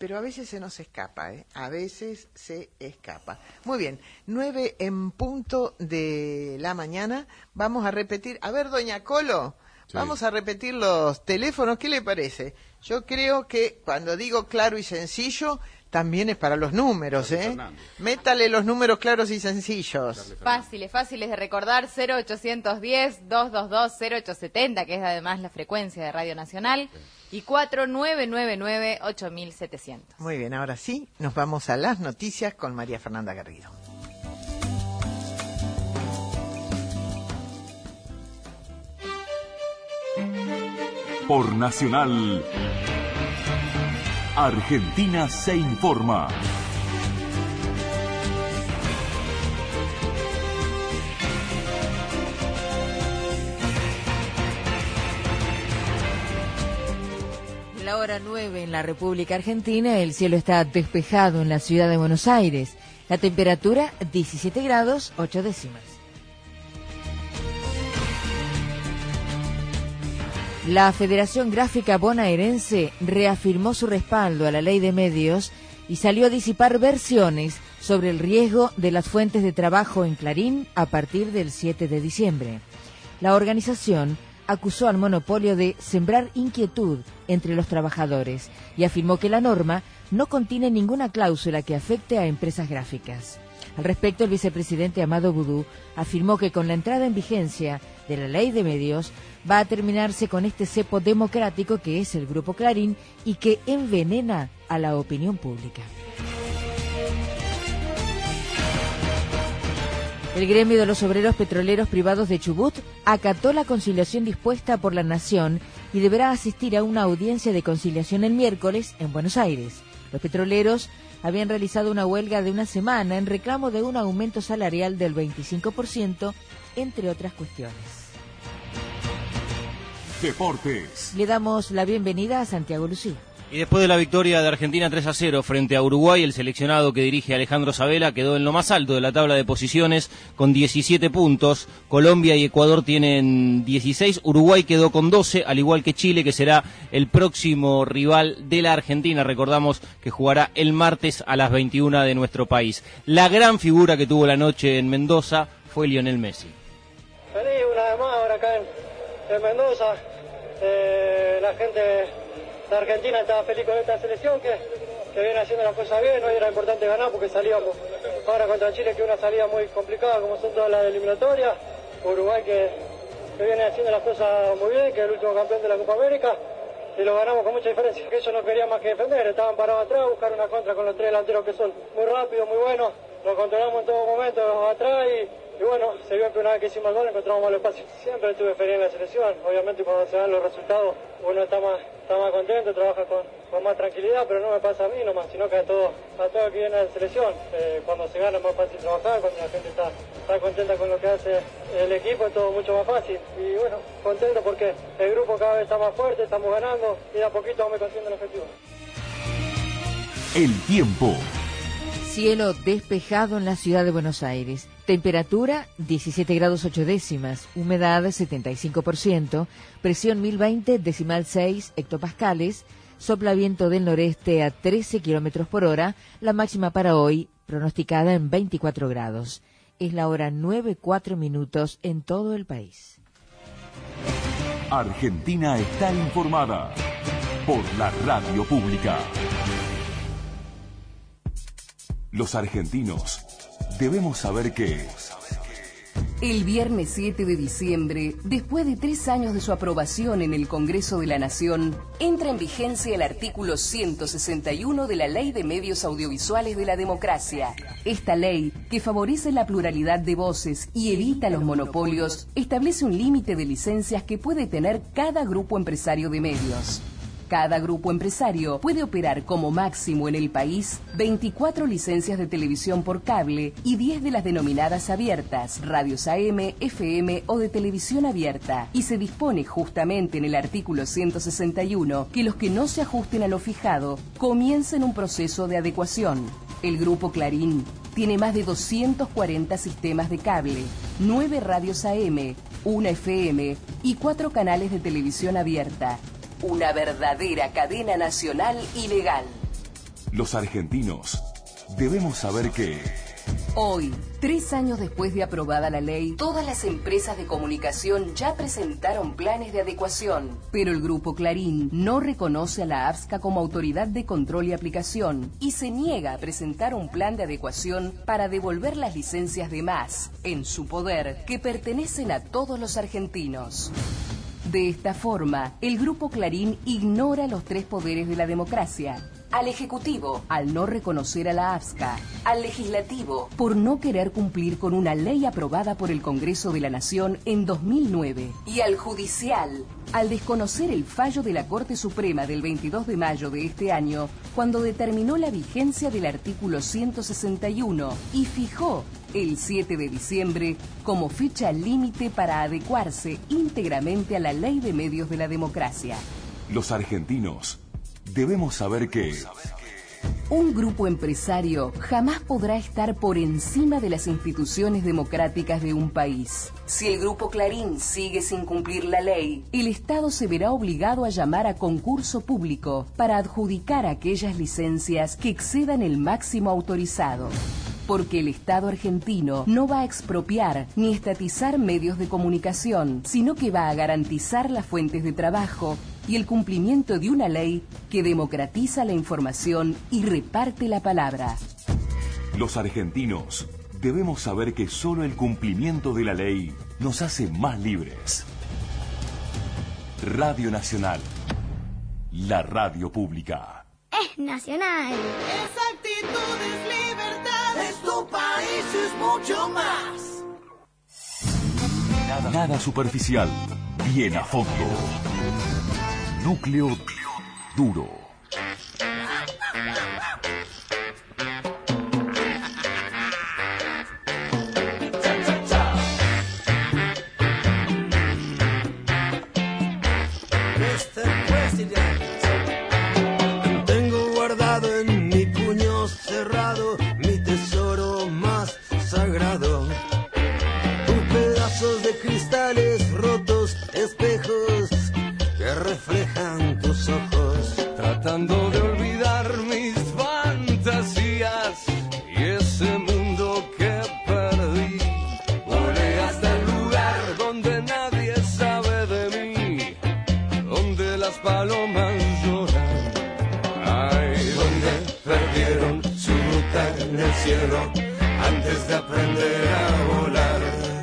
pero a veces se nos escapa, ¿eh? A veces se escapa. Muy bien, nueve en punto de la mañana. Vamos a repetir. A ver, doña Colo, sí. Vamos a repetir los teléfonos. ¿Qué le parece? Yo creo que cuando digo claro y sencillo, también es para los números, ¿eh? Métale los números claros y sencillos. Fáciles, fáciles de recordar. Cero ochocientos diez, doscientos veintidós, cero ochocientos setenta, que es además la frecuencia de Radio Nacional, y cuatro nueve nueve nueve, ocho mil setecientos. Muy bien, ahora sí, nos vamos a las noticias con María Fernanda Garrido. Por Nacional, Argentina se informa. La hora nueve en la República Argentina, el cielo está despejado en la ciudad de Buenos Aires. La temperatura diecisiete grados, ocho décimas. La Federación Gráfica Bonaerense reafirmó su respaldo a la ley de medios y salió a disipar versiones sobre el riesgo de las fuentes de trabajo en Clarín a partir del siete de diciembre. La organización acusó al monopolio de sembrar inquietud entre los trabajadores y afirmó que la norma no contiene ninguna cláusula que afecte a empresas gráficas. Al respecto, el vicepresidente Amado Boudou afirmó que con la entrada en vigencia de la ley de medios va a terminarse con este cepo democrático que es el Grupo Clarín y que envenena a la opinión pública. El gremio de los obreros petroleros privados de Chubut acató la conciliación dispuesta por la Nación y deberá asistir a una audiencia de conciliación el miércoles en Buenos Aires. Los petroleros habían realizado una huelga de una semana en reclamo de un aumento salarial del veinticinco por ciento, entre otras cuestiones. Deportes. Le damos la bienvenida a Santiago Lucía. Y después de la victoria de Argentina tres a cero frente a Uruguay, el seleccionado que dirige Alejandro Sabela quedó en lo más alto de la tabla de posiciones con diecisiete puntos. Colombia y Ecuador tienen dieciséis. Uruguay quedó con doce, al igual que Chile, que será el próximo rival de la Argentina. Recordamos que jugará el martes a las veintiuna de nuestro país. La gran figura que tuvo la noche en Mendoza fue Lionel Messi. Feliz una vez más ahora acá en, en Mendoza. Eh, la gente de Argentina estaba feliz con esta selección que, que viene haciendo las cosas bien. Hoy era importante ganar porque salíamos ahora contra Chile, que es una salida muy complicada como son todas las eliminatorias. Uruguay que, que viene haciendo las cosas muy bien, que es el último campeón de la Copa América, y lo ganamos con mucha diferencia. Que ellos no querían más que defender, estaban parados atrás, buscar una contra con los tres delanteros que son muy rápidos, muy buenos. Nos controlamos en todo momento atrás y, y bueno, se vio que una vez que hicimos el gol encontramos más espacio. Siempre estuve feliz en la selección. Obviamente cuando se dan los resultados uno está más, está más contento, trabaja con, con más tranquilidad, pero no me pasa a mí nomás, sino que a todo, a todo el que viene a la selección. Eh, cuando se gana es más fácil trabajar, cuando la gente está, está contenta con lo que hace el equipo es todo mucho más fácil. Y bueno, contento porque el grupo cada vez está más fuerte, estamos ganando y de a poquito vamos consiguiendo el objetivo. El tiempo. Cielo despejado en la ciudad de Buenos Aires. Temperatura diecisiete grados ocho décimas, humedad setenta y cinco por ciento, presión mil veinte decimal seis hectopascales, sopla viento del noreste a trece kilómetros por hora, la máxima para hoy pronosticada en veinticuatro grados. Es la hora nueve cuatro minutos en todo el país. Argentina está informada por la radio pública. Los argentinos debemos saber que... El viernes siete de diciembre, después de tres años de su aprobación en el Congreso de la Nación, entra en vigencia el artículo ciento sesenta y uno de la Ley de Medios Audiovisuales de la Democracia. Esta ley, que favorece la pluralidad de voces y evita los monopolios, establece un límite de licencias que puede tener cada grupo empresario de medios. Cada grupo empresario puede operar como máximo en el país veinticuatro licencias de televisión por cable y diez de las denominadas abiertas, radios A M, F M o de televisión abierta. Y se dispone justamente en el artículo ciento sesenta y uno que los que no se ajusten a lo fijado comiencen un proceso de adecuación. El Grupo Clarín tiene más de doscientos cuarenta sistemas de cable, nueve radios A M, una F M y cuatro canales de televisión abierta. Una verdadera cadena nacional y legal. Los argentinos debemos saber que... Hoy, tres años después de aprobada la ley, todas las empresas de comunicación ya presentaron planes de adecuación. Pero el Grupo Clarín no reconoce a la AFSCA como autoridad de control y aplicación y se niega a presentar un plan de adecuación para devolver las licencias de más, en su poder, que pertenecen a todos los argentinos. De esta forma, el Grupo Clarín ignora los tres poderes de la democracia. Al Ejecutivo, al no reconocer a la AFSCA. Al Legislativo, por no querer cumplir con una ley aprobada por el Congreso de la Nación en dos mil nueve. Y al Judicial, al desconocer el fallo de la Corte Suprema del veintidós de mayo de este año, cuando determinó la vigencia del artículo ciento sesenta y uno y fijó el siete de diciembre como fecha límite para adecuarse íntegramente a la Ley de Medios de la Democracia. Los argentinos debemos saber que... Un grupo empresario jamás podrá estar por encima de las instituciones democráticas de un país. Si el Grupo Clarín sigue sin cumplir la ley, el Estado se verá obligado a llamar a concurso público para adjudicar aquellas licencias que excedan el máximo autorizado. Porque el Estado argentino no va a expropiar ni estatizar medios de comunicación, sino que va a garantizar las fuentes de trabajo y el cumplimiento de una ley que democratiza la información y reparte la palabra. Los argentinos debemos saber que solo el cumplimiento de la ley nos hace más libres. Radio Nacional, la radio pública. Es nacional. Esa actitud es libertad, es tu país, es mucho más. Nada, nada superficial, bien a fondo. Núcleo duro. Tengo guardado en mi puño cerrado mi tesoro más sagrado. Un pedazos de cristales rotos, espejos que reflejan tus ojos, tratando de olvidar mis fantasías y ese mundo que perdí. Volé hasta el lugar donde nadie sabe de mí, donde las palomas lloran, ay, donde perdieron su ruta en el cielo antes de aprender a volar.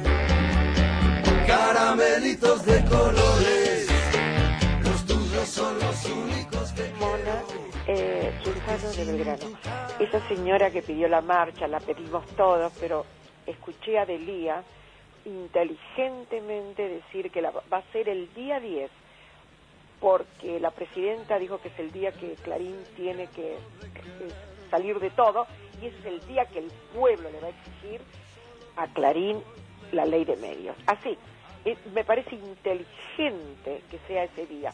Caramelitos de colores, son los únicos que... Mona, eh, Sultano de Belgrano. Esa señora que pidió la marcha, la pedimos todos, pero escuché a Delía inteligentemente decir que la, va a ser el día diez, porque la presidenta dijo que es el día que Clarín tiene que, que salir de todo, y ese es el día que el pueblo le va a exigir a Clarín la ley de medios. Así. Eh, me parece inteligente que sea ese día.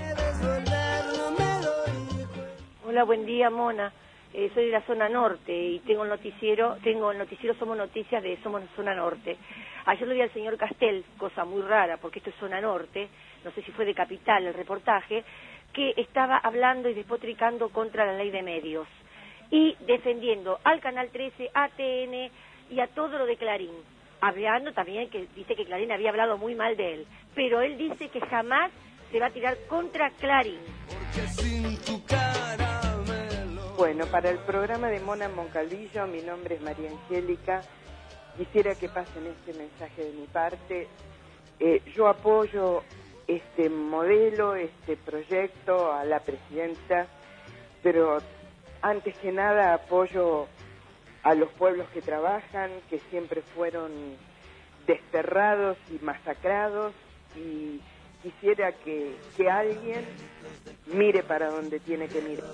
Hola, buen día, Mona. Eh, soy de la zona norte y tengo el noticiero, tengo el noticiero Somos Noticias de Somos Zona Norte. Ayer lo vi al señor Castel, cosa muy rara porque esto es zona norte, no sé si fue de Capital el reportaje, que estaba hablando y despotricando contra la ley de medios y defendiendo al Canal trece, a T N y a todo lo de Clarín. Hablando también que dice que Clarín había hablado muy mal de él, pero él dice que jamás se va a tirar contra Clarín. Bueno, para el programa de Mona Moncalvillo, mi nombre es María Angélica. Quisiera que pasen este mensaje de mi parte. Eh, yo apoyo este modelo, este proyecto a la presidenta, pero antes que nada apoyo a los pueblos que trabajan, que siempre fueron desterrados y masacrados, y quisiera que, que alguien mire para donde tiene que mirar.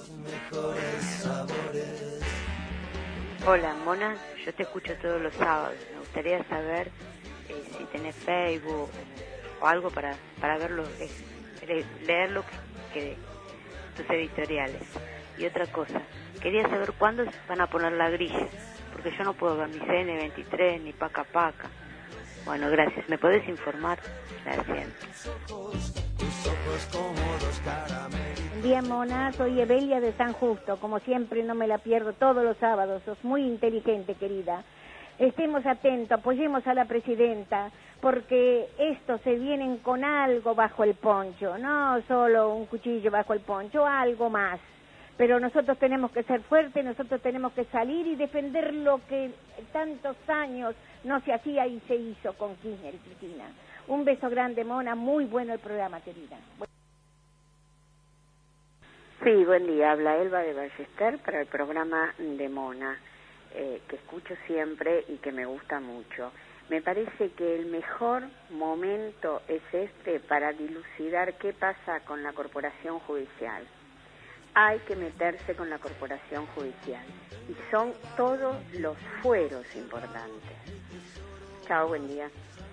Hola, Mona, yo te escucho todos los sábados. Me gustaría saber eh, si tenés Facebook o algo para, para verlo, eh, leerlo, que, que, tus editoriales. Y otra cosa, quería saber cuándo van a poner la grilla, porque yo no puedo ver ni C N veintitrés ni Paca Paca. Bueno, gracias. ¿Me podés informar? Gracias. ojos como dos caramelos. Buen día, Mona, soy Evelia de San Justo, como siempre no me la pierdo todos los sábados, sos muy inteligente, querida. Estemos atentos, apoyemos a la presidenta, porque estos se vienen con algo bajo el poncho, no solo un cuchillo bajo el poncho, algo más. Pero nosotros tenemos que ser fuertes, nosotros tenemos que salir y defender lo que tantos años no se hacía y se hizo con Kirchner y Cristina. Un beso grande, Mona, muy bueno el programa, querida. Sí, buen día, habla Elba de Ballester para el programa de Mona, eh, que escucho siempre y que me gusta mucho. Me parece que el mejor momento es este para dilucidar qué pasa con la corporación judicial. Hay que meterse con la corporación judicial y son todos los fueros importantes. Chao, buen día.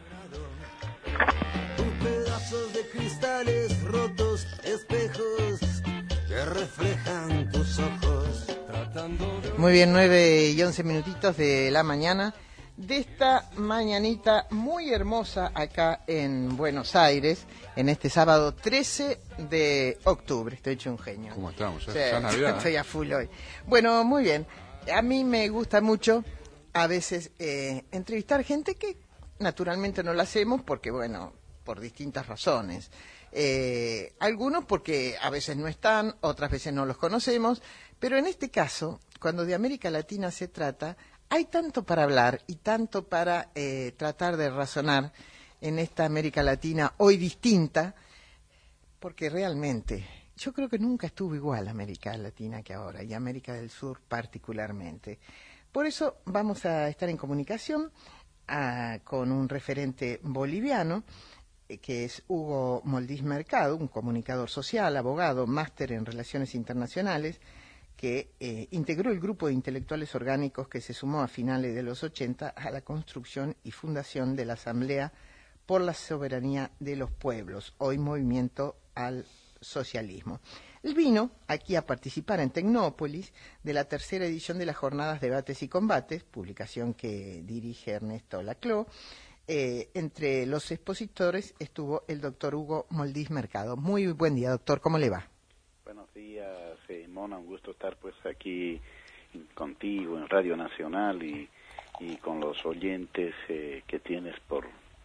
Pedazos de cristales rotos, espejos que reflejan tus ojos. Tratando de... Muy bien, nueve y once minutitos de la mañana de esta mañanita muy hermosa acá en Buenos Aires, en este sábado trece de octubre. Estoy hecho un genio. ¿Cómo estamos? Ya, sí, ya Navidad. Estoy a full hoy. Bueno, muy bien. A mí me gusta mucho a veces eh, entrevistar gente que naturalmente no lo hacemos porque, bueno, por distintas razones. Eh, algunos porque a veces no están, otras veces no los conocemos, pero en este caso, cuando de América Latina se trata, hay tanto para hablar y tanto para eh, tratar de razonar en esta América Latina hoy distinta, porque realmente yo creo que nunca estuvo igual América Latina que ahora, y América del Sur particularmente. Por eso vamos a estar en comunicación a, con un referente boliviano, eh, que es Hugo Moldiz Mercado, un comunicador social, abogado, máster en Relaciones Internacionales, que eh, integró el grupo de intelectuales orgánicos que se sumó a finales de los ochenta a la construcción y fundación de la Asamblea por la Soberanía de los Pueblos, hoy Movimiento al Socialismo. Él vino aquí a participar en Tecnópolis de la tercera edición de las Jornadas Debates y Combates, publicación que dirige Ernesto Laclau. Eh, entre los expositores estuvo el doctor Hugo Moldiz Mercado. Muy buen día, doctor, ¿cómo le va? Buenos días, eh, Mona, un gusto estar pues aquí contigo en Radio Nacional y, y con los oyentes eh, que tienes por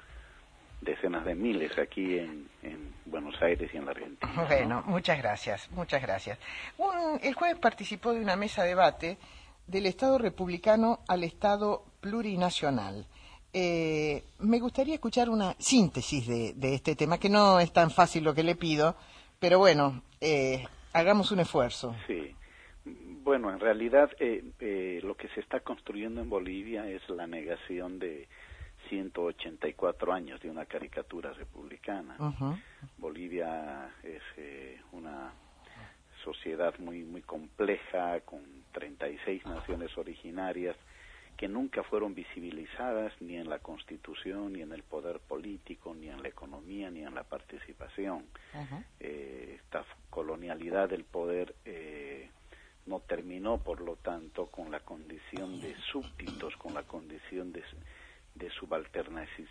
decenas de miles aquí en, en Buenos Aires y en la Argentina. Bueno, ¿no? muchas gracias, muchas gracias. Un, el jueves participó de una mesa de debate del Estado republicano al Estado plurinacional. Eh, me gustaría escuchar una síntesis de, de este tema, que no es tan fácil lo que le pido, pero bueno, eh, hagamos un esfuerzo. Sí, bueno, en realidad eh, eh, lo que se está construyendo en Bolivia es la negación de ciento ochenta y cuatro años de una caricatura republicana. Uh-huh. Bolivia es eh, una sociedad muy muy compleja, con treinta y seis naciones originarias que nunca fueron visibilizadas ni en la Constitución, ni en el poder político, ni en la economía, ni en la participación. Uh-huh. Eh, esta colonialidad del poder eh, no terminó, por lo tanto, con la condición de súbditos, con la condición de, de subalternización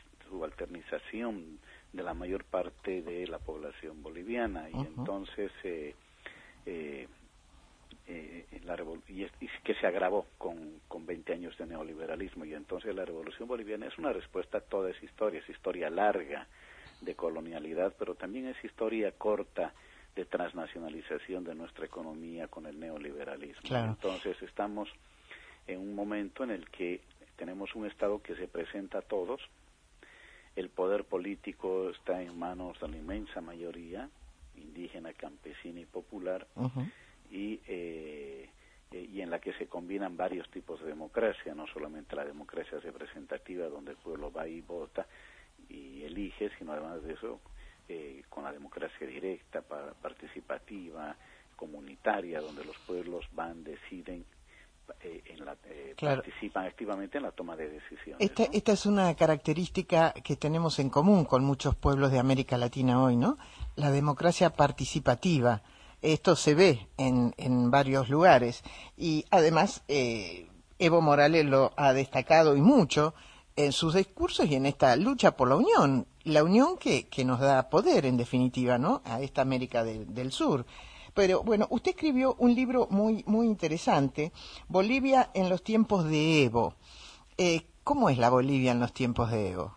de la mayor parte de la población boliviana. Uh-huh. Y entonces... Eh, eh, Eh, la revol- y, es, y que se agravó con, con veinte años de neoliberalismo, y entonces la revolución boliviana es una respuesta a toda esa historia, es historia larga de colonialidad, pero también es historia corta de transnacionalización de nuestra economía con el neoliberalismo. Claro. Entonces estamos en un momento en el que tenemos un Estado que se presenta a todos, el poder político está en manos de la inmensa mayoría, indígena, campesina y popular, uh-huh. y, eh, eh, y en la que se combinan varios tipos de democracia, no solamente la democracia representativa, donde el pueblo va y vota y elige, sino además de eso, eh, con la democracia directa, para, participativa, comunitaria, donde los pueblos van, deciden, eh, en la, eh, claro. participan activamente en la toma de decisiones. Esta, ¿no? esta es una característica que tenemos en común con muchos pueblos de América Latina hoy, ¿no? La democracia participativa. Esto se ve en, en varios lugares y además eh, Evo Morales lo ha destacado y mucho en sus discursos y en esta lucha por la unión, la unión que, que nos da poder, en definitiva, ¿no?, a esta América de, del Sur. Pero, bueno, usted escribió un libro muy, muy interesante, Bolivia en los tiempos de Evo. Eh, ¿Cómo es la Bolivia en los tiempos de Evo?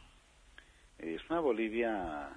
Es una Bolivia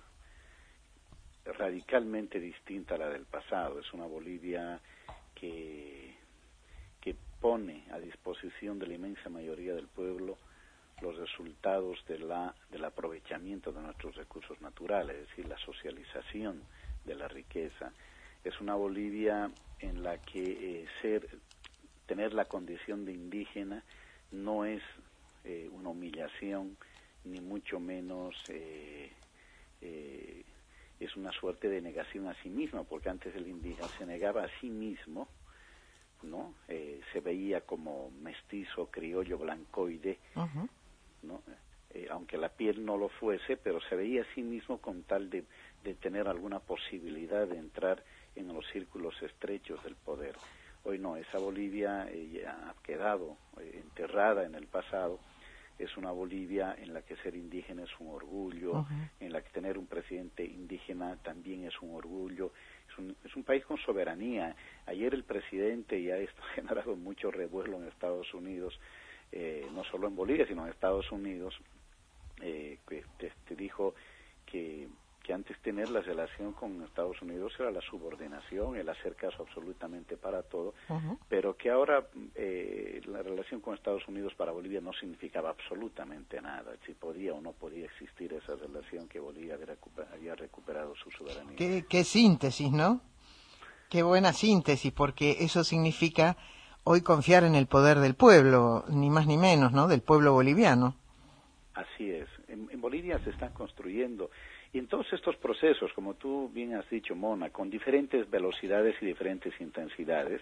radicalmente distinta a la del pasado. Es una Bolivia que, que pone a disposición de la inmensa mayoría del pueblo los resultados de la, del aprovechamiento de nuestros recursos naturales, es decir, la socialización de la riqueza. Es una Bolivia en la que eh, ser, tener la condición de indígena no es eh, una humillación, ni mucho menos eh, eh, es una suerte de negación a sí mismo, porque antes el indígena se negaba a sí mismo, ¿no? Eh, se veía como mestizo, criollo, blancoide, uh-huh. ¿no? Eh, aunque la piel no lo fuese, pero se veía a sí mismo con tal de, de tener alguna posibilidad de entrar en los círculos estrechos del poder. Hoy no, esa Bolivia eh, ha quedado eh, enterrada en el pasado. Es una Bolivia en la que ser indígena es un orgullo, uh-huh. en la que tener un presidente indígena también es un orgullo. Es un, es un país con soberanía. Ayer el presidente, y esto ha generado mucho revuelo en Estados Unidos, eh, no solo en Bolivia, sino en Estados Unidos, eh, que te, te dijo que, que antes tener la relación con Estados Unidos era la subordinación, el hacer caso absolutamente para todo, uh-huh. pero que ahora eh, la relación con Estados Unidos para Bolivia no significaba absolutamente nada, si podía o no podía existir esa relación, que Bolivia había, recuper, había recuperado su soberanía. Qué, qué síntesis, ¿no? Qué buena síntesis, porque eso significa hoy confiar en el poder del pueblo, ni más ni menos, ¿no?, del pueblo boliviano. Así es. En, en Bolivia se están construyendo, y en todos estos procesos, como tú bien has dicho, Mona, con diferentes velocidades y diferentes intensidades,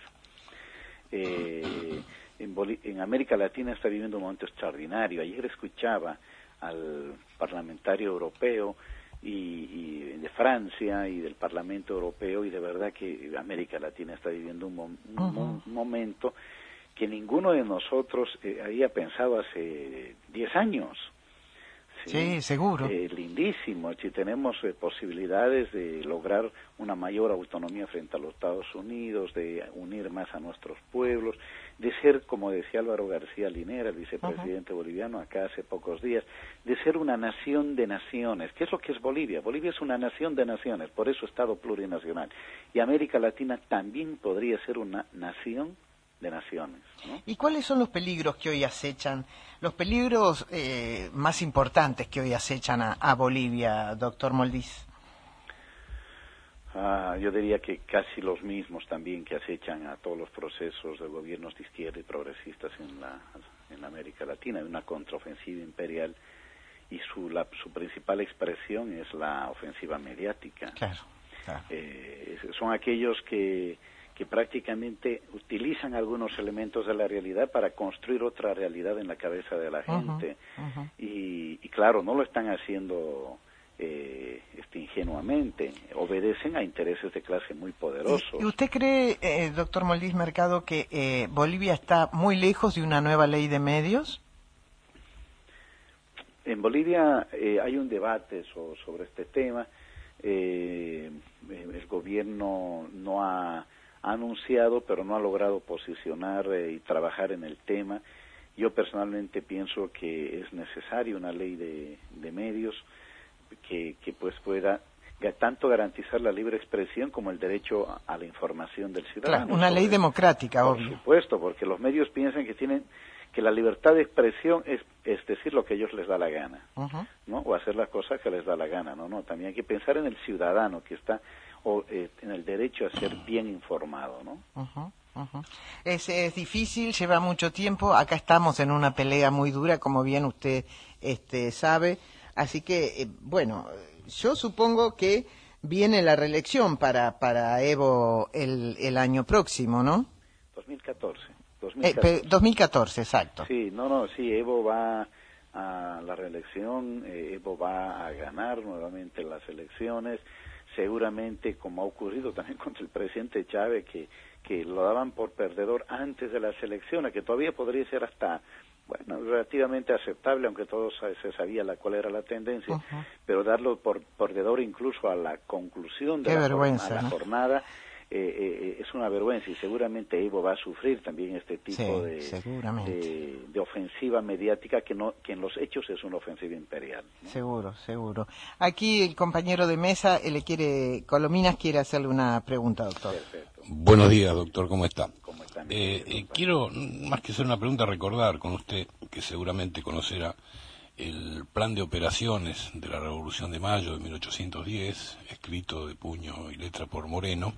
eh, en, Bol- en América Latina está viviendo un momento extraordinario. Ayer escuchaba al parlamentario europeo y, y de Francia y del Parlamento Europeo, y de verdad que América Latina está viviendo un, mom- un, uh-huh. un momento que ninguno de nosotros eh, había pensado hace diez años. Sí, sí, seguro. Eh, lindísimo. Si tenemos eh, posibilidades de lograr una mayor autonomía frente a los Estados Unidos, de unir más a nuestros pueblos, de ser, como decía Álvaro García Linera, el vicepresidente uh-huh. boliviano, acá hace pocos días, de ser una nación de naciones. ¿Qué es lo que es Bolivia? Bolivia es una nación de naciones, por eso Estado plurinacional. Y América Latina también podría ser una nación de naciones, ¿no? ¿Y cuáles son los peligros que hoy acechan, los peligros eh, más importantes que hoy acechan a, a Bolivia, doctor Moldiz? Ah, yo diría que casi los mismos también que acechan a todos los procesos de gobiernos de izquierda y progresistas en la en América Latina, una contraofensiva imperial, y su la, su principal expresión es la ofensiva mediática. Claro, claro. Eh, son aquellos que que prácticamente utilizan algunos elementos de la realidad para construir otra realidad en la cabeza de la gente. Uh-huh, uh-huh. Y, y claro, no lo están haciendo eh, este, ingenuamente, obedecen a intereses de clase muy poderosos. ¿Y, y usted cree, eh, doctor Moldiz Mercado, que eh, Bolivia está muy lejos de una nueva ley de medios? En Bolivia eh, hay un debate so, sobre este tema. Eh, el gobierno no ha ha anunciado, pero no ha logrado posicionar eh, y trabajar en el tema. Yo personalmente pienso que es necesaria una ley de, de medios que, que pues pueda tanto garantizar la libre expresión como el derecho a, a la información del ciudadano. Claro, una ley democrática, por obvio. Por supuesto, porque los medios piensan que tienen que la libertad de expresión es, es decir lo que a ellos les da la gana, uh-huh. ¿no? O hacer las cosas que les da la gana, no, no. También hay que pensar en el ciudadano que está o eh, en el derecho a ser bien informado, ¿no? Uh-huh, uh-huh. Es, es difícil, lleva mucho tiempo. Acá estamos en una pelea muy dura, como bien usted este, sabe. Así que, eh, bueno, yo supongo que viene la reelección para para Evo el, el año próximo, ¿no? dos mil catorce. dos mil catorce. Eh, dos mil catorce, exacto. Sí, no, no, sí, Evo va a la reelección, eh, Evo va a ganar nuevamente las elecciones. Seguramente, como ha ocurrido también contra el presidente Chávez, que, que lo daban por perdedor antes de las elecciones, que todavía podría ser hasta bueno, relativamente aceptable, aunque todos se sabía la, cuál era la tendencia, uh-huh. pero darlo por, por dedor incluso a la conclusión de Qué la, vergüenza, jornada, ¿no? la jornada, eh, eh, es una vergüenza, y seguramente Evo va a sufrir también este tipo sí, de, de, de ofensiva mediática que no que en los hechos es una ofensiva imperial, ¿no? Seguro, seguro. Aquí el compañero de mesa, le quiere, Colominas quiere hacerle una pregunta, doctor. Perfecto. Buenos días, doctor, ¿cómo está? ¿Cómo está? Eh, eh, quiero, más que hacer una pregunta, recordar con usted, que seguramente conocerá, el plan de operaciones de la Revolución de Mayo de mil ochocientos diez, escrito de puño y letra por Moreno,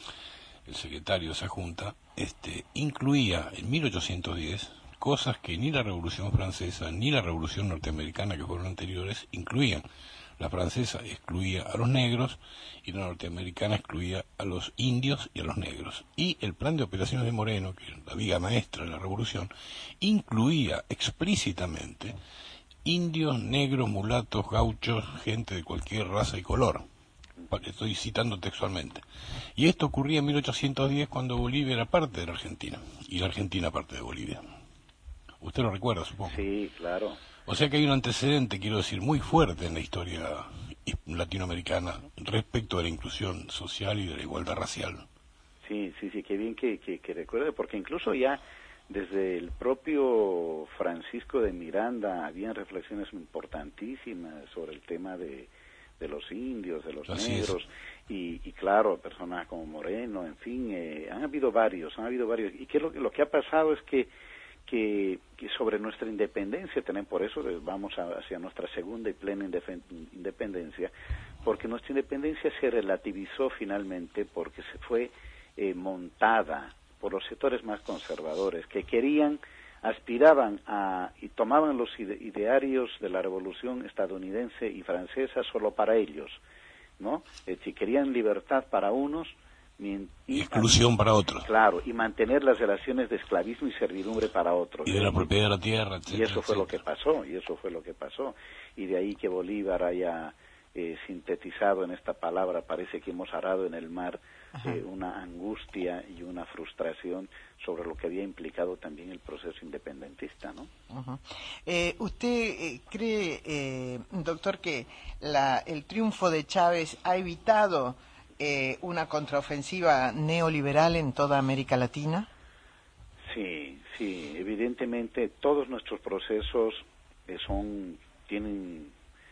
el secretario de esa junta, este, incluía en mil ochocientos diez cosas que ni la Revolución Francesa ni la Revolución Norteamericana, que fueron anteriores, incluían. La francesa excluía a los negros y la norteamericana excluía a los indios y a los negros. Y el plan de operaciones de Moreno, que es la viga maestra de la Revolución, incluía explícitamente indios, negros, mulatos, gauchos, gente de cualquier raza y color. Estoy citando textualmente. Y esto ocurría en mil ochocientos diez, cuando Bolivia era parte de la Argentina y la Argentina parte de Bolivia. Usted lo recuerda, supongo. Sí, claro. O sea que hay un antecedente, quiero decir, muy fuerte en la historia latinoamericana respecto de la inclusión social y de la igualdad racial. Sí, sí, sí, qué bien que, que, que recuerde, porque incluso ya desde el propio Francisco de Miranda habían reflexiones importantísimas sobre el tema de, de los indios, de los Así negros, y, y claro, personas como Moreno, en fin, eh, han habido varios, han habido varios, y que lo, lo que ha pasado es que Que, que sobre nuestra independencia, tenemos, por eso vamos a, hacia nuestra segunda y plena independencia, porque nuestra independencia se relativizó finalmente porque se fue eh, montada por los sectores más conservadores, que querían, aspiraban a, y tomaban los ide idearios de la revolución estadounidense y francesa solo para ellos, ¿no? Es decir, querían libertad para unos, Y, y exclusión para otros. Claro, y mantener las relaciones de esclavismo y servidumbre para otros. Y de la propiedad de la tierra, etcétera. Y eso fue etcétera. lo que pasó, y eso fue lo que pasó. Y de ahí que Bolívar haya eh, sintetizado en esta palabra, parece que hemos arado en el mar eh, una angustia y una frustración sobre lo que había implicado también el proceso independentista, ¿no? Uh-huh. eh, ¿Usted eh, cree, eh, doctor, que la, el triunfo de Chávez ha evitado Eh, una contraofensiva neoliberal en toda América Latina? Sí, sí, evidentemente todos nuestros procesos eh, son tienen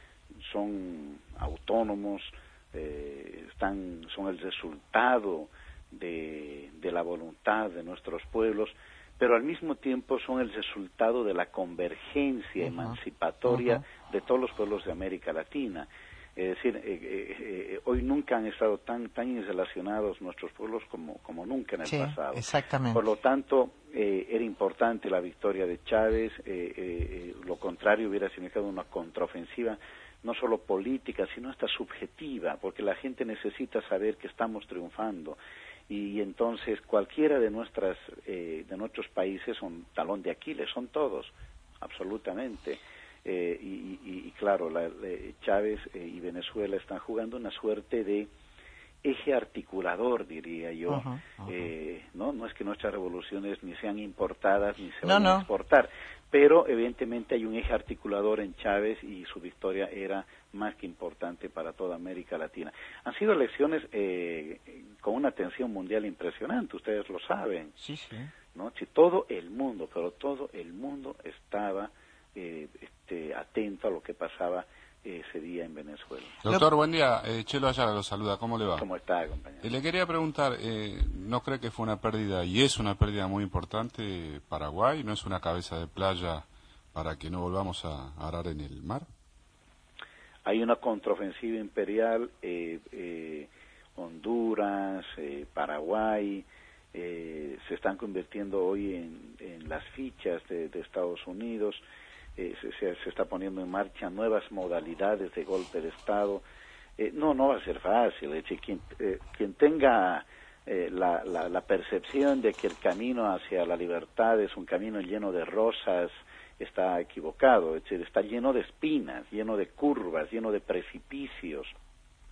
son autónomos, eh, están son el resultado de, de la voluntad de nuestros pueblos, pero al mismo tiempo son el resultado de la convergencia uh-huh. emancipatoria uh-huh. de todos los pueblos de América Latina. Es decir, eh, eh, eh, hoy nunca han estado tan tan relacionados nuestros pueblos como como nunca en el sí, pasado. Exactamente. Por lo tanto, eh, era importante la victoria de Chávez, eh, eh, lo contrario hubiera significado una contraofensiva, no solo política, sino hasta subjetiva, porque la gente necesita saber que estamos triunfando. Y, y entonces cualquiera de nuestras eh, de nuestros países son talón de Aquiles, son todos, absolutamente. Eh, y, y, y claro, la, la, Chávez eh, y Venezuela están jugando una suerte de eje articulador, diría yo. Uh-huh, uh-huh. Eh, no no es que nuestras revoluciones ni sean importadas ni se no, van no. a exportar, pero evidentemente hay un eje articulador en Chávez y su victoria era más que importante para toda América Latina. Han sido elecciones eh, con una tensión mundial impresionante, ustedes lo saben. Sí, sí. ¿No? Si todo el mundo, pero todo el mundo estaba Eh, este, atento a lo que pasaba eh, ese día en Venezuela. Doctor, buen día. Eh, Chelo Ayala lo saluda. ¿Cómo le va? ¿Cómo está, compañero? Eh, le quería preguntar, eh, ¿no cree que fue una pérdida, y es una pérdida muy importante, Paraguay? ¿No es una cabeza de playa para que no volvamos a arar en el mar? Hay una contraofensiva imperial, eh, eh, Honduras, eh, Paraguay, eh, se están convirtiendo hoy en, en las fichas de, de Estados Unidos. Eh, se, se, se está poniendo en marcha nuevas modalidades de golpe de Estado. Eh, no, no va a ser fácil. Es decir, quien, eh, quien tenga eh, la, la, la percepción de que el camino hacia la libertad es un camino lleno de rosas, está equivocado. Es decir, está lleno de espinas, lleno de curvas, lleno de precipicios.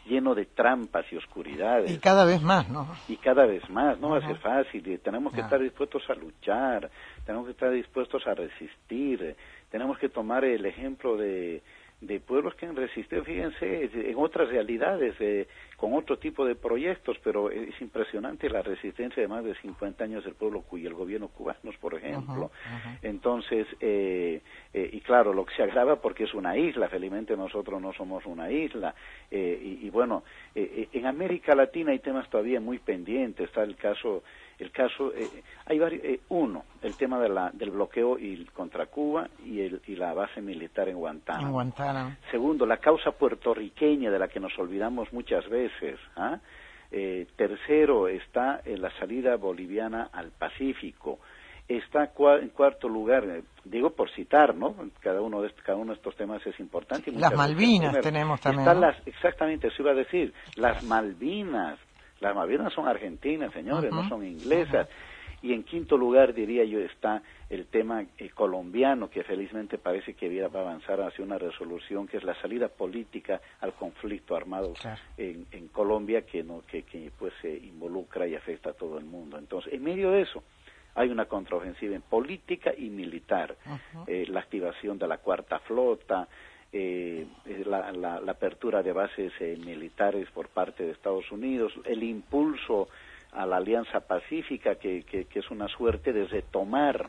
lleno de trampas y oscuridades. Y cada vez más, ¿no? Y cada vez más, no va a Ajá. ser fácil, y tenemos que No. estar dispuestos a luchar, tenemos que estar dispuestos a resistir, tenemos que tomar el ejemplo de, de pueblos que han resistido, fíjense, en otras realidades, eh, con otro tipo de proyectos, pero es impresionante la resistencia de más de cincuenta años del pueblo y el gobierno cubanos, por ejemplo. Ajá, ajá. Entonces, eh, eh, y claro, lo que se agrava porque es una isla, felizmente nosotros no somos una isla, eh, y, y bueno, eh, en América Latina hay temas todavía muy pendientes, está el caso, el caso, eh, hay varios, eh, uno, el tema de la, del bloqueo y, contra Cuba y, el, y la base militar en Guantánamo. En Guantánamo. Segundo, la causa puertorriqueña de la que nos olvidamos muchas veces. ¿ah? Eh, tercero, está en la salida boliviana al Pacífico. Está cua en cuarto lugar, eh, digo por citar, ¿no? Cada uno de estos, cada uno de estos temas es importante. Y Las Malvinas primero, tenemos también. están ¿no? las, exactamente, eso iba a decir, las Malvinas. Las Malvinas son argentinas, señores, uh-huh. no son inglesas. Uh-huh. Y en quinto lugar, diría yo, está el tema eh, colombiano, que felizmente parece que va a avanzar hacia una resolución, que es la salida política al conflicto armado claro. en, en Colombia, que no que, que pues se involucra y afecta a todo el mundo. Entonces, en medio de eso, hay una contraofensiva en política y militar, uh-huh. eh, la activación de la cuarta flota, eh, la, la, la apertura de bases eh, militares por parte de Estados Unidos, el impulso a la Alianza Pacífica, que, que, que es una suerte de retomar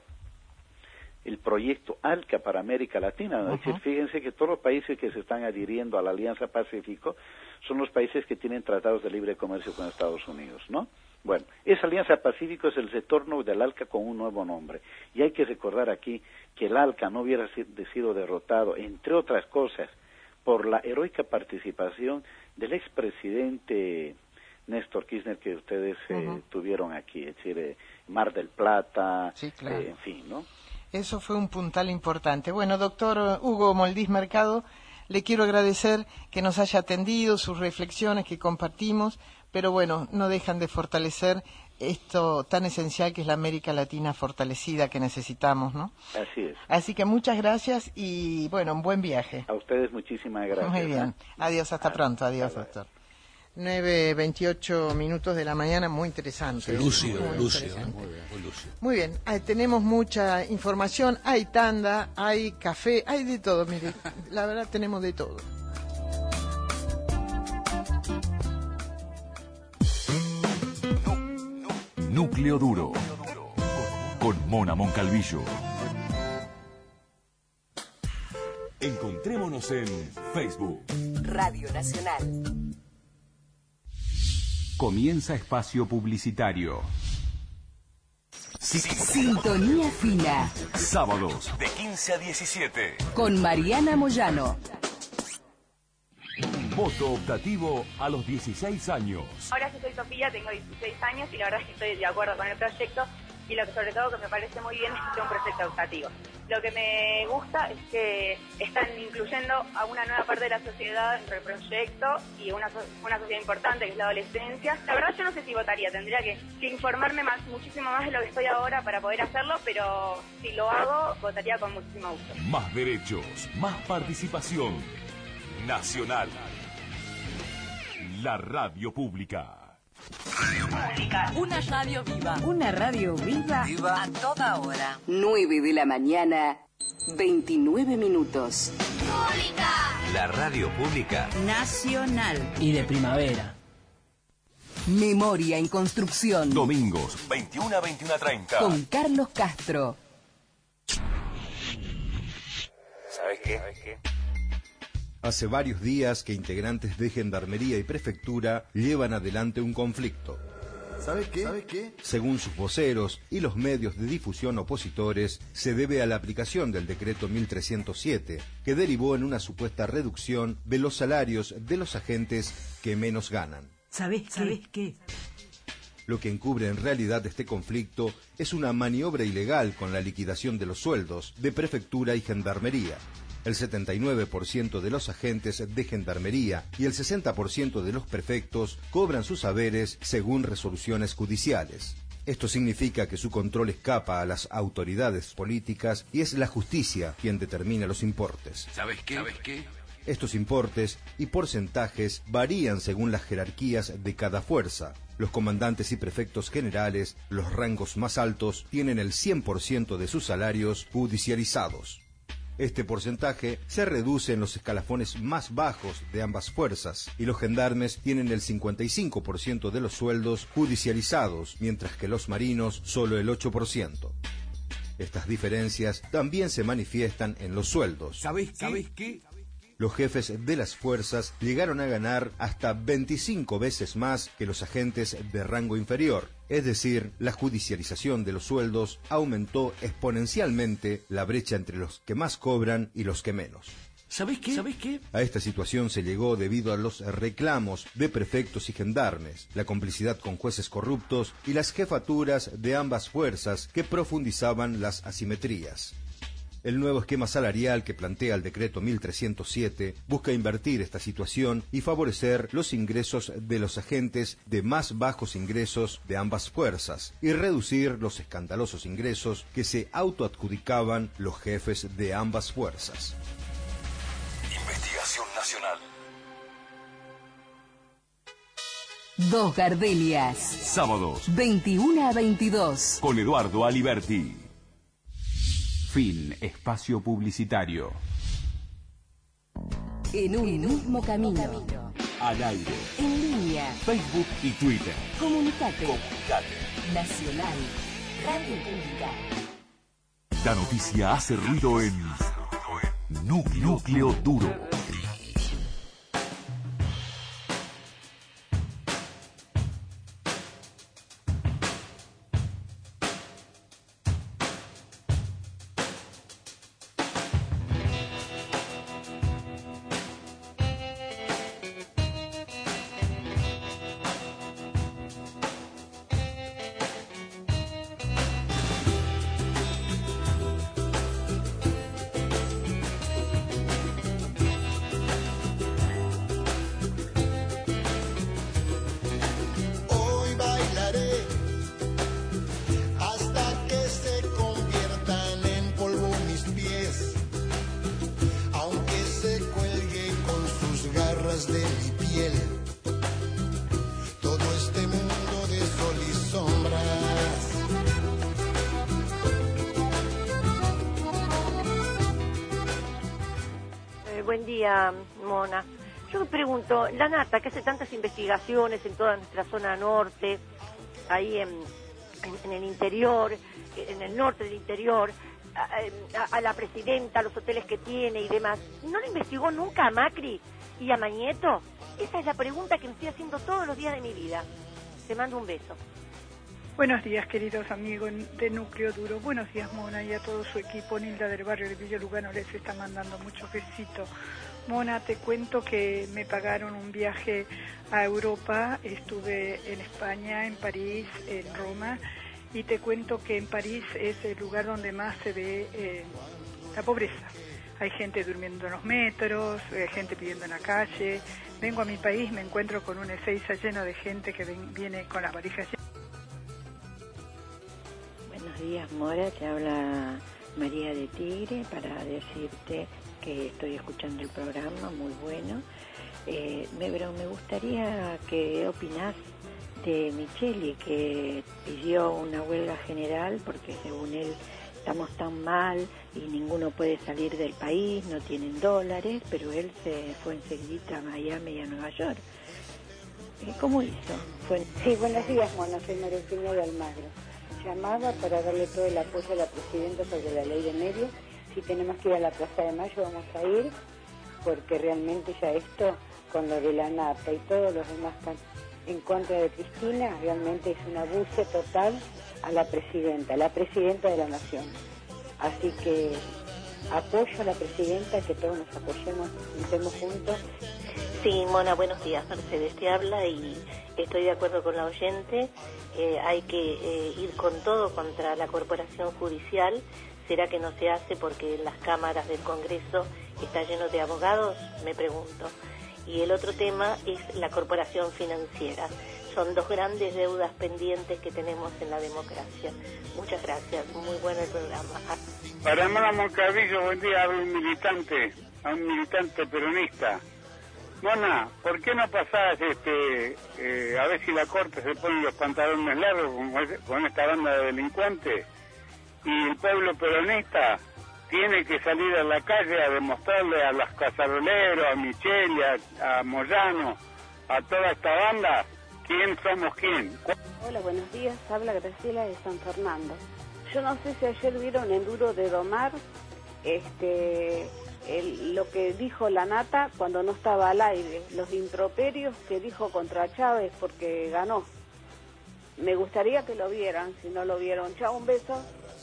el proyecto ALCA para América Latina. Uh-huh. Es decir, fíjense que todos los países que se están adhiriendo a la Alianza Pacífico son los países que tienen tratados de libre comercio con Estados Unidos, ¿no? Bueno, esa Alianza Pacífico es el retorno del ALCA con un nuevo nombre. Y hay que recordar aquí que el ALCA no hubiera sido derrotado, entre otras cosas, por la heroica participación del expresidente Néstor Kirchner, que ustedes eh, uh-huh. tuvieron aquí, es decir, eh, Mar del Plata, sí, claro. eh, en fin, ¿no? Eso fue un puntal importante. Bueno, doctor Hugo Moldiz Mercado, le quiero agradecer que nos haya atendido, sus reflexiones que compartimos, pero bueno, no dejan de fortalecer esto tan esencial que es la América Latina fortalecida que necesitamos, ¿no? Así es. Así que muchas gracias y, bueno, un buen viaje. A ustedes muchísimas gracias. Muy bien. ¿eh? Adiós, hasta pronto. Adiós, doctor. nueve veintiocho minutos de la mañana, muy interesante. Sí, lúcido, muy lúcido, interesante. muy bien, muy lúcido. Muy bien, ah, tenemos mucha información, hay tanda, hay café, hay de todo, mire, la verdad tenemos de todo. Núcleo Duro, con Mona Moncalvillo. Encontrémonos en Facebook. Radio Nacional. Comienza espacio publicitario. Sintonía fina. Sábados de quince a diecisiete. Con Mariana Moyano. Voto optativo a los dieciséis años. Ahora yo soy Sofía, tengo dieciséis años y la verdad es que estoy de acuerdo con el proyecto y lo que sobre todo que me parece muy bien es que sea un proyecto educativo. Lo que me gusta es que están incluyendo a una nueva parte de la sociedad en el proyecto y una, una sociedad importante que es la adolescencia. La verdad yo no sé si votaría, tendría que, que informarme más, muchísimo más de lo que estoy ahora para poder hacerlo, pero si lo hago, votaría con muchísimo gusto. Más derechos, más participación. Nacional. La radio pública. Radio pública. Una radio viva. Una radio viva. Viva a toda hora. nueve de la mañana, veintinueve minutos. Pública. La radio pública. Nacional. Y de primavera. Memoria en construcción. Domingos, veintiuno a veintiuno treinta. Con Carlos Castro. ¿Sabes qué? ¿Sabes qué? Hace varios días que integrantes de Gendarmería y Prefectura llevan adelante un conflicto. ¿Sabes qué? ¿Sabes qué? Según sus voceros y los medios de difusión opositores, se debe a la aplicación del decreto mil trescientos siete, que derivó en una supuesta reducción de los salarios de los agentes que menos ganan. ¿Sabes qué? ¿Sabes qué? Lo que encubre en realidad este conflicto es una maniobra ilegal con la liquidación de los sueldos de Prefectura y Gendarmería. El setenta y nueve por ciento de los agentes de Gendarmería y el sesenta por ciento de los prefectos cobran sus haberes según resoluciones judiciales. Esto significa que su control escapa a las autoridades políticas y es la justicia quien determina los importes. ¿Sabes qué? ¿Sabes qué? Estos importes y porcentajes varían según las jerarquías de cada fuerza. Los comandantes y prefectos generales, los rangos más altos, tienen el cien por ciento de sus salarios judicializados. Este porcentaje se reduce en los escalafones más bajos de ambas fuerzas y los gendarmes tienen el cincuenta y cinco por ciento de los sueldos judicializados, mientras que los marinos solo el ocho por ciento. Estas diferencias también se manifiestan en los sueldos. ¿Sabés qué? ¿Sabés qué? Los jefes de las fuerzas llegaron a ganar hasta veinticinco veces más que los agentes de rango inferior. Es decir, la judicialización de los sueldos aumentó exponencialmente la brecha entre los que más cobran y los que menos. ¿Sabés qué? ¿Sabés qué? A esta situación se llegó debido a los reclamos de prefectos y gendarmes, la complicidad con jueces corruptos y las jefaturas de ambas fuerzas que profundizaban las asimetrías. El nuevo esquema salarial que plantea el decreto mil trescientos siete busca invertir esta situación y favorecer los ingresos de los agentes de más bajos ingresos de ambas fuerzas y reducir los escandalosos ingresos que se autoadjudicaban los jefes de ambas fuerzas. Investigación Nacional. Dos Gardenias. Sábados. veintiuno a veintidós. Con Eduardo Aliberti. Fin. Espacio publicitario. En un mismo camino. Al aire. En línea. Facebook y Twitter. Comunicate. Comunicate. Nacional. Radio Pública. La noticia hace ruido en Núcleo, Núcleo Duro. Buen día, Mona. Yo me pregunto, la Nata, que hace tantas investigaciones en toda nuestra zona norte, ahí en, en, en el interior, en el norte del interior, a, a, a la presidenta, los hoteles que tiene y demás, ¿no le investigó nunca a Macri y a Mañeto? Esa es la pregunta que me estoy haciendo todos los días de mi vida. Te mando un beso. Buenos días, queridos amigos de Núcleo Duro. Buenos días, Mona, y a todo su equipo. Nilda del barrio de Villa Lugano les está mandando muchos besitos. Mona, te cuento que me pagaron un viaje a Europa. Estuve en España, en París, en Roma, y te cuento que en París es el lugar donde más se ve eh, la pobreza. Hay gente durmiendo en los metros, eh, gente pidiendo en la calle. Vengo a mi país, me encuentro con un Ezeiza lleno de gente que ven, viene con las valijas llenas. Buenos días, Mora, te habla María de Tigre para decirte que estoy escuchando el programa, muy bueno. Eh, me, pero me gustaría que opinás de Micheli, que pidió una huelga general porque según él estamos tan mal y ninguno puede salir del país, no tienen dólares, pero él se fue enseguida a Miami y a Nueva York. Eh, ¿Cómo hizo? Fue... Sí, buenos días, Mona, soy María Eugenia de Almagro. Llamaba para darle todo el apoyo a la presidenta sobre la ley de medios. Si tenemos que ir a la Plaza de Mayo vamos a ir, porque realmente ya esto, con lo de la Nata y todos los demás están en contra de Cristina, realmente es un abuso total a la presidenta, la presidenta de la nación. Así que apoyo a la presidenta, que todos nos apoyemos, estemos juntos. Sí, Mona, buenos días. Mercedes te habla y estoy de acuerdo con la oyente. Eh, hay que eh, ir con todo contra la corporación judicial. ¿Será que no se hace porque en las cámaras del Congreso está lleno de abogados? Me pregunto. Y el otro tema es la corporación financiera. Son dos grandes deudas pendientes que tenemos en la democracia. Muchas gracias, muy bueno el programa. Para Mona Moncadillo, buen día, hablo un militante. a un militante peronista. Mona, ¿por qué no pasás este, eh, a ver si la corte se pone los pantalones largos con, con esta banda de delincuentes? Y el pueblo peronista tiene que salir a la calle a demostrarle a los cazaroleros, a Micheli, a, a Moyano, a toda esta banda, quién somos quién. Hola, buenos días. Habla Graciela de San Fernando. Yo no sé si ayer vieron el duro de domar, este, el, lo que dijo la Nata cuando no estaba al aire, los improperios que dijo contra Chávez porque ganó. Me gustaría que lo vieran, si no lo vieron. Chao, un beso.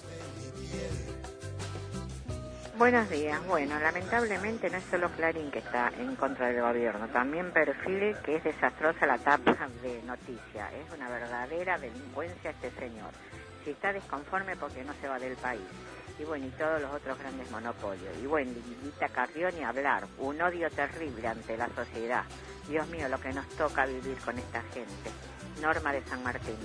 Buenos días. Bueno, lamentablemente no es solo Clarín que está en contra del gobierno, también Perfil, que es desastrosa la tapa de noticia. Es una verdadera delincuencia este señor. Si está desconforme porque no se va del país. Y bueno, y todos los otros grandes monopolios. Y bueno, Lilita Carrión y hablar. Un odio terrible ante la sociedad. Dios mío, lo que nos toca vivir con esta gente. Norma de San Martín.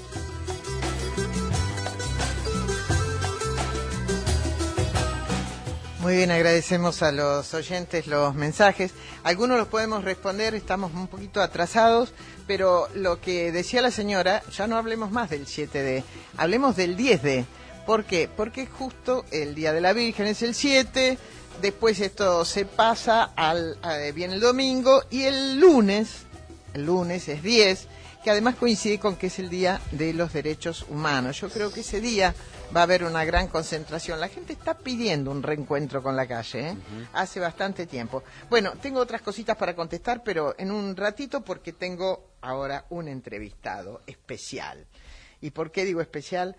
Muy bien, agradecemos a los oyentes los mensajes. Algunos los podemos responder, estamos un poquito atrasados, pero lo que decía la señora, ya no hablemos más del siete de, hablemos del diez de. ¿Por qué? Porque justo el Día de la Virgen es el siete, después esto se pasa, al a, viene el domingo, y el lunes, el lunes es diez, que además coincide con que es el Día de los Derechos Humanos. Yo creo que ese día va a haber una gran concentración. La gente está pidiendo un reencuentro con la calle, ¿eh? Uh-huh. Hace bastante tiempo. Bueno, tengo otras cositas para contestar, pero en un ratito porque tengo ahora un entrevistado especial. ¿Y por qué digo especial?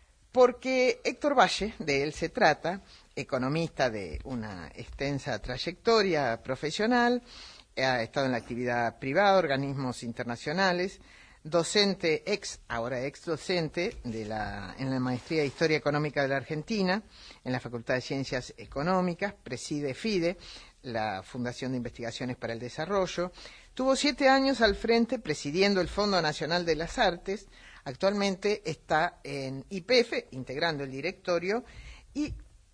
Porque Héctor Valle, de él se trata, economista de una extensa trayectoria profesional, ha estado en la actividad privada, organismos internacionales, docente, ex, ahora ex docente de la, en la Maestría de Historia Económica de la Argentina, en la Facultad de Ciencias Económicas, preside FIDE, la Fundación de Investigaciones para el Desarrollo. Tuvo siete años al frente presidiendo el Fondo Nacional de las Artes, actualmente está en Y P F, integrando el directorio, y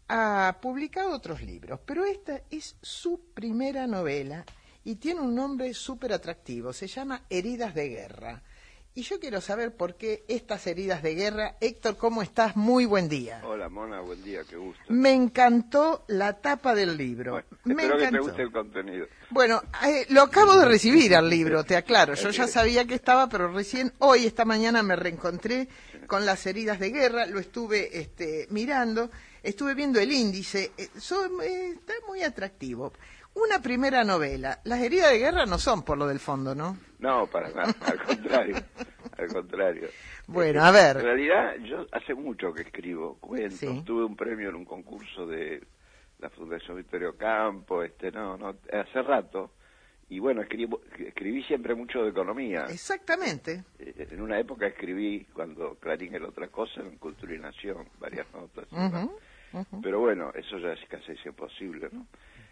ha publicado otros libros, pero esta es su primera novela y tiene un nombre súper atractivo, se llama Heridas de Guerra. Y yo quiero saber por qué estas heridas de guerra. Héctor, ¿cómo estás? Muy buen día. Hola, Mona, buen día, qué gusto. Me encantó la tapa del libro. Bueno, Me espero encantó. que te guste el contenido. Bueno, eh, lo acabo de recibir al libro, te aclaro. Yo ya sabía que estaba, pero recién hoy, esta mañana, me reencontré con las heridas de guerra, lo estuve este, mirando, estuve viendo el índice, eh, son, eh, está muy atractivo. Una primera novela. Las heridas de guerra no son por lo del fondo, ¿no? No, para nada, al contrario, al contrario. Bueno, eh, a ver. En realidad, yo hace mucho que escribo cuentos, Sí. tuve un premio en un concurso de la Fundación Victorio Campo, este, no, no, hace rato, y bueno, escribo, escribí siempre mucho de economía. Exactamente. Eh, en una época escribí, cuando Clarín era otra cosa, en Cultura y Nación, varias notas, Uh-huh, uh-huh. pero bueno, eso ya es casi imposible, ¿no?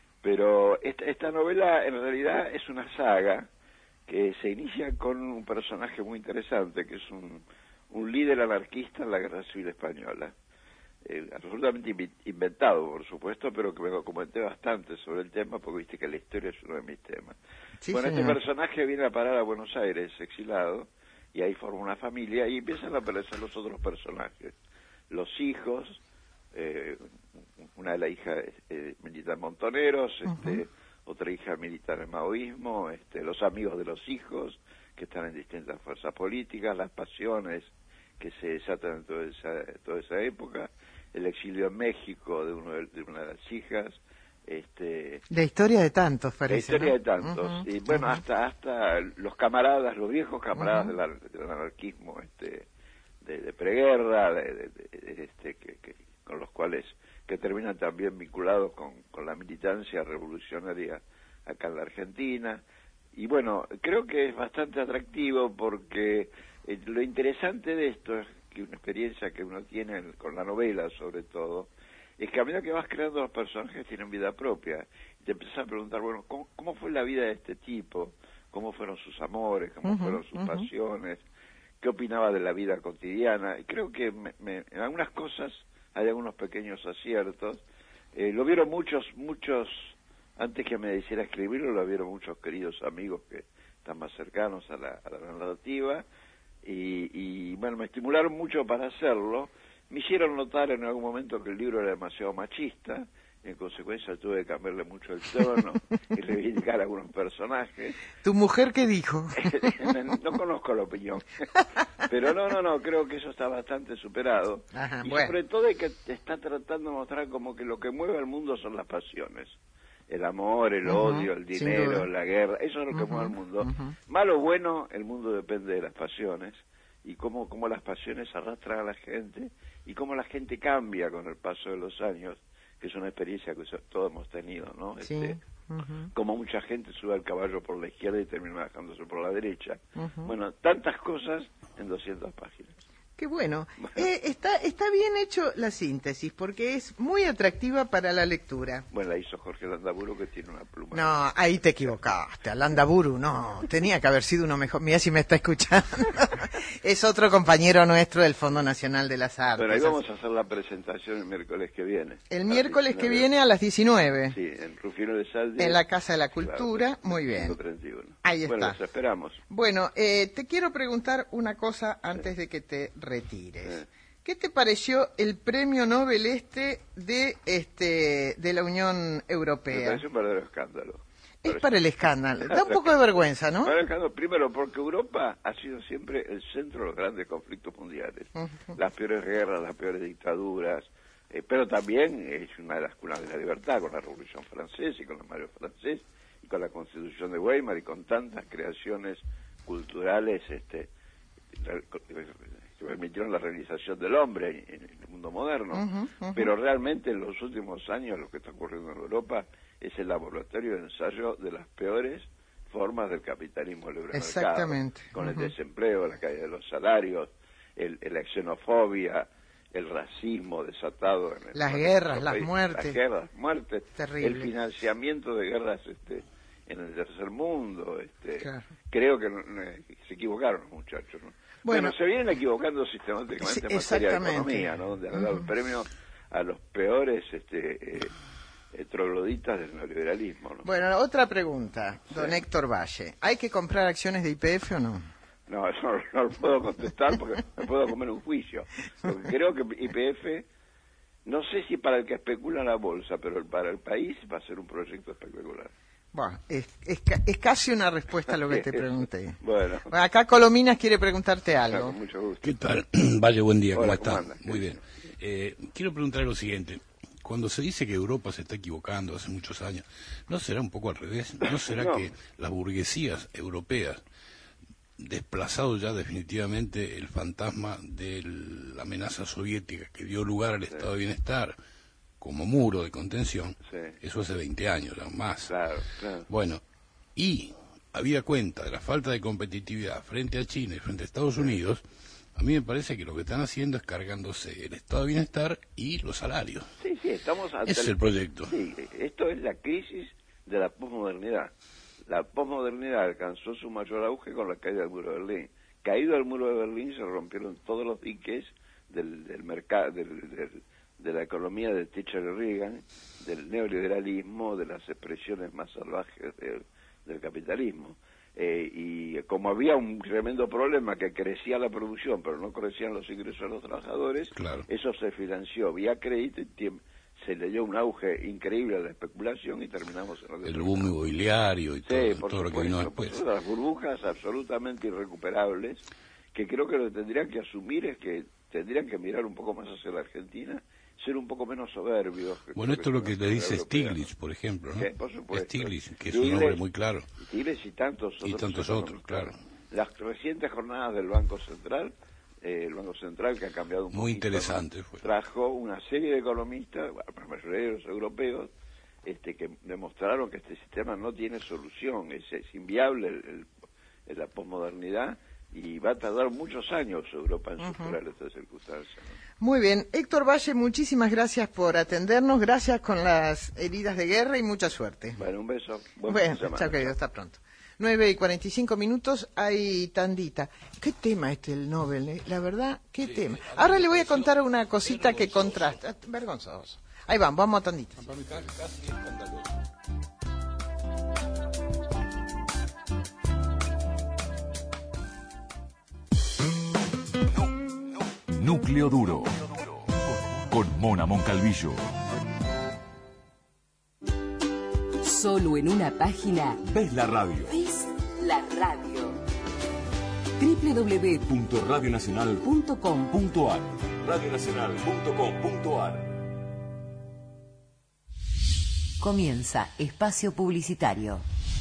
Pero esta, esta novela en realidad es una saga que se inicia con un personaje muy interesante, que es un, un líder anarquista en la Guerra Civil Española. Eh, absolutamente inventado, por supuesto, pero que me comenté bastante sobre el tema, porque viste que la historia es uno de mis temas. Sí, bueno, señor. este personaje viene a parar a Buenos Aires, exilado, y ahí forma una familia, y empiezan a aparecer los otros personajes. Los hijos, eh, una de las hijas eh, militar en Montoneros, este, uh-huh. otra hija militar en maoísmo, este, los amigos de los hijos, que están en distintas fuerzas políticas, las pasiones que se desatan en toda esa, toda esa época, el exilio en México de, uno de, de una de las hijas, este, la historia de tantos, parece. La historia ¿no? de tantos, Uh-huh, y bueno, uh-huh. hasta hasta los camaradas, los viejos camaradas Uh-huh. del, del anarquismo, este, de, de preguerra, de, de, de, este, que, que, con los cuales, que terminan también vinculados con, con la militancia revolucionaria acá en la Argentina. Y bueno, creo que es bastante atractivo porque eh, lo interesante de esto es que una experiencia que uno tiene con la novela, sobre todo, es que a medida que vas creando los personajes tienen vida propia. Y te empiezas a preguntar, bueno, ¿cómo, cómo fue la vida de este tipo? ¿Cómo fueron sus amores? ¿Cómo Uh-huh, fueron sus uh-huh. pasiones? ¿Qué opinaba de la vida cotidiana? Y creo que me, me, en algunas cosas hay algunos pequeños aciertos. Eh, lo vieron muchos, muchos antes que me hiciera escribirlo, lo vieron muchos queridos amigos que están más cercanos a la, a la narrativa, y, y bueno, me estimularon mucho para hacerlo. Me hicieron notar en algún momento que el libro era demasiado machista, en consecuencia tuve que cambiarle mucho el tono y reivindicar a algunos personajes. ¿Tu mujer qué dijo? No conozco la opinión, pero no, no, no, creo que eso está bastante superado. Ajá, y bueno. sobre todo es que está tratando de mostrar como que lo que mueve al mundo son las pasiones. El amor, el Uh-huh, odio, el sin dinero, duda. la guerra, eso es lo que Uh-huh, mueve al mundo. uh-huh. Malo o bueno, el mundo depende de las pasiones, y cómo, cómo las pasiones arrastran a la gente, y cómo la gente cambia con el paso de los años, que es una experiencia que todos hemos tenido, ¿no? Sí. Este, Uh-huh. como mucha gente sube al caballo por la izquierda y termina bajándose por la derecha. Uh-huh. Bueno, tantas cosas en doscientas páginas. Qué bueno. Eh, está, está bien hecho la síntesis, porque es muy atractiva para la lectura. Bueno, la hizo Jorge Landaburu, que tiene una pluma. No, ahí te equivocaste, Landaburu, no, tenía que haber sido uno mejor. Mira si me está escuchando. Es otro compañero nuestro del Fondo Nacional de las Artes. Bueno, ahí vamos a hacer la presentación el miércoles que viene. El miércoles que viene a las diecinueve. Sí, en Rufino de Saldi. En la Casa de la Cultura, claro, muy bien. treinta y uno. Ahí Bueno, está. los esperamos. Bueno, eh, te quiero preguntar una cosa antes de que te retires. ¿Qué te pareció el premio Nobel este de este de la Unión Me Europea? parece un verdadero escándalo. Es para el escándalo. Da un poco de vergüenza, ¿no? Para el escándalo, primero, porque Europa ha sido siempre el centro de los grandes conflictos mundiales. Uh-huh. Las peores guerras, las peores dictaduras, eh, pero también es una de las cunas de la libertad, con la Revolución Francesa y con el Mario Francés, y con la Constitución de Weimar, y con tantas creaciones culturales este, que permitieron la realización del hombre en el mundo moderno. Uh-huh, uh-huh. Pero realmente en los últimos años lo que está ocurriendo en Europa es el laboratorio de ensayo de las peores formas del capitalismo libre mercado. Exactamente. Con Uh-huh. el desempleo, la caída de los salarios, el, el- la xenofobia, el racismo desatado. En el, Las en guerras, nuestro las país, muertes. Las guerras, muertes. Terrible. El financiamiento de guerras este, en el tercer mundo. Este, Claro. Creo que no- no- se equivocaron los muchachos, ¿no? Bueno. Bueno, se vienen equivocando sistemáticamente Sí, en materia de exactamente. economía, ¿no? Donde han dado el Ujú. premio a los peores este, eh, eh, trogloditas del neoliberalismo, ¿no? Bueno, otra pregunta, don Héctor Valle. ¿Hay que comprar acciones de Y P F o no? No, eso no, no lo puedo contestar porque me puedo comer un juicio. Porque creo que Y P F, no sé si para el que especula en la bolsa, pero para el país va a ser un proyecto espectacular. Bueno, es, es, ca- es casi una respuesta a lo que te pregunté. Bueno. Acá Colominas quiere preguntarte algo. Con mucho gusto. ¿Qué tal? Valle, buen día, ¿cómo Hola, está? ¿cómo anda? Muy bien. Eh, quiero preguntarle lo siguiente. Cuando se dice que Europa se está equivocando hace muchos años, ¿no será un poco al revés? ¿No será No. que las burguesías europeas, desplazado ya definitivamente el fantasma de la amenaza soviética que dio lugar al estado de bienestar como muro de contención, Sí. eso hace veinte años, ya más? Claro, claro. Bueno, y había cuenta de la falta de competitividad frente a China y frente a Estados Unidos, a mí me parece que lo que están haciendo es cargándose el estado de bienestar y los salarios. Sí, sí, estamos ante Ese es el proyecto. Sí, esto es la crisis de la posmodernidad. La posmodernidad alcanzó su mayor auge con la caída del muro de Berlín. Caído el muro de Berlín se rompieron todos los diques del, del mercado, del, del- de la economía de Thatcher y Reagan, del neoliberalismo, de las expresiones más salvajes del, del capitalismo. Eh, y como había un tremendo problema que crecía la producción, pero no crecían los ingresos de los trabajadores, Claro. eso se financió vía crédito y tiem- se le dio un auge increíble a la especulación y terminamos en El boom inmobiliario y todo, Sí, por todo lo que vino supuesto, por después. supuesto, las burbujas absolutamente irrecuperables, que creo que lo que tendrían que asumir es que tendrían que mirar un poco más hacia la Argentina, ser un poco menos soberbios. que Bueno, creo esto es lo que es le una dice sociedad europea. Stiglitz, por ejemplo, ¿no? Sí, por supuesto. Stiglitz, que es Stiglitz, un nombre muy claro. Stiglitz y tantos otros. Y tantos económicos, otros, claro. Las recientes jornadas del Banco Central, eh, el Banco Central que ha cambiado un Muy poquito, interesante ¿no? fue. Trajo una serie de economistas, bueno, la mayoría de los europeos, este, que demostraron que este sistema no tiene solución, es, es inviable el, el- el- la posmodernidad y va a tardar muchos años Europa en Ujú. superar estas circunstancias. ¿no? Muy bien. Héctor Valle, muchísimas gracias por atendernos. Gracias con las heridas de guerra y mucha suerte. Bueno, un beso. Buen Bueno, fin de semana. chao querido, hasta pronto. nueve y cuarenta y cinco minutos, hay tandita. ¿Qué tema este el Nobel? eh? La verdad, ¿qué tema? Ahora le voy a contar una cosita que contrasta. Vergonzoso. Ahí van, vamos a tandita. Casi escandaloso. Núcleo Duro. Con Mona Moncalvillo. Solo en una página Ves la radio. ves la radio. doble u doble u doble u Punto radio nacional punto com punto ar. radio nacional punto com punto ar. Comienza espacio publicitario.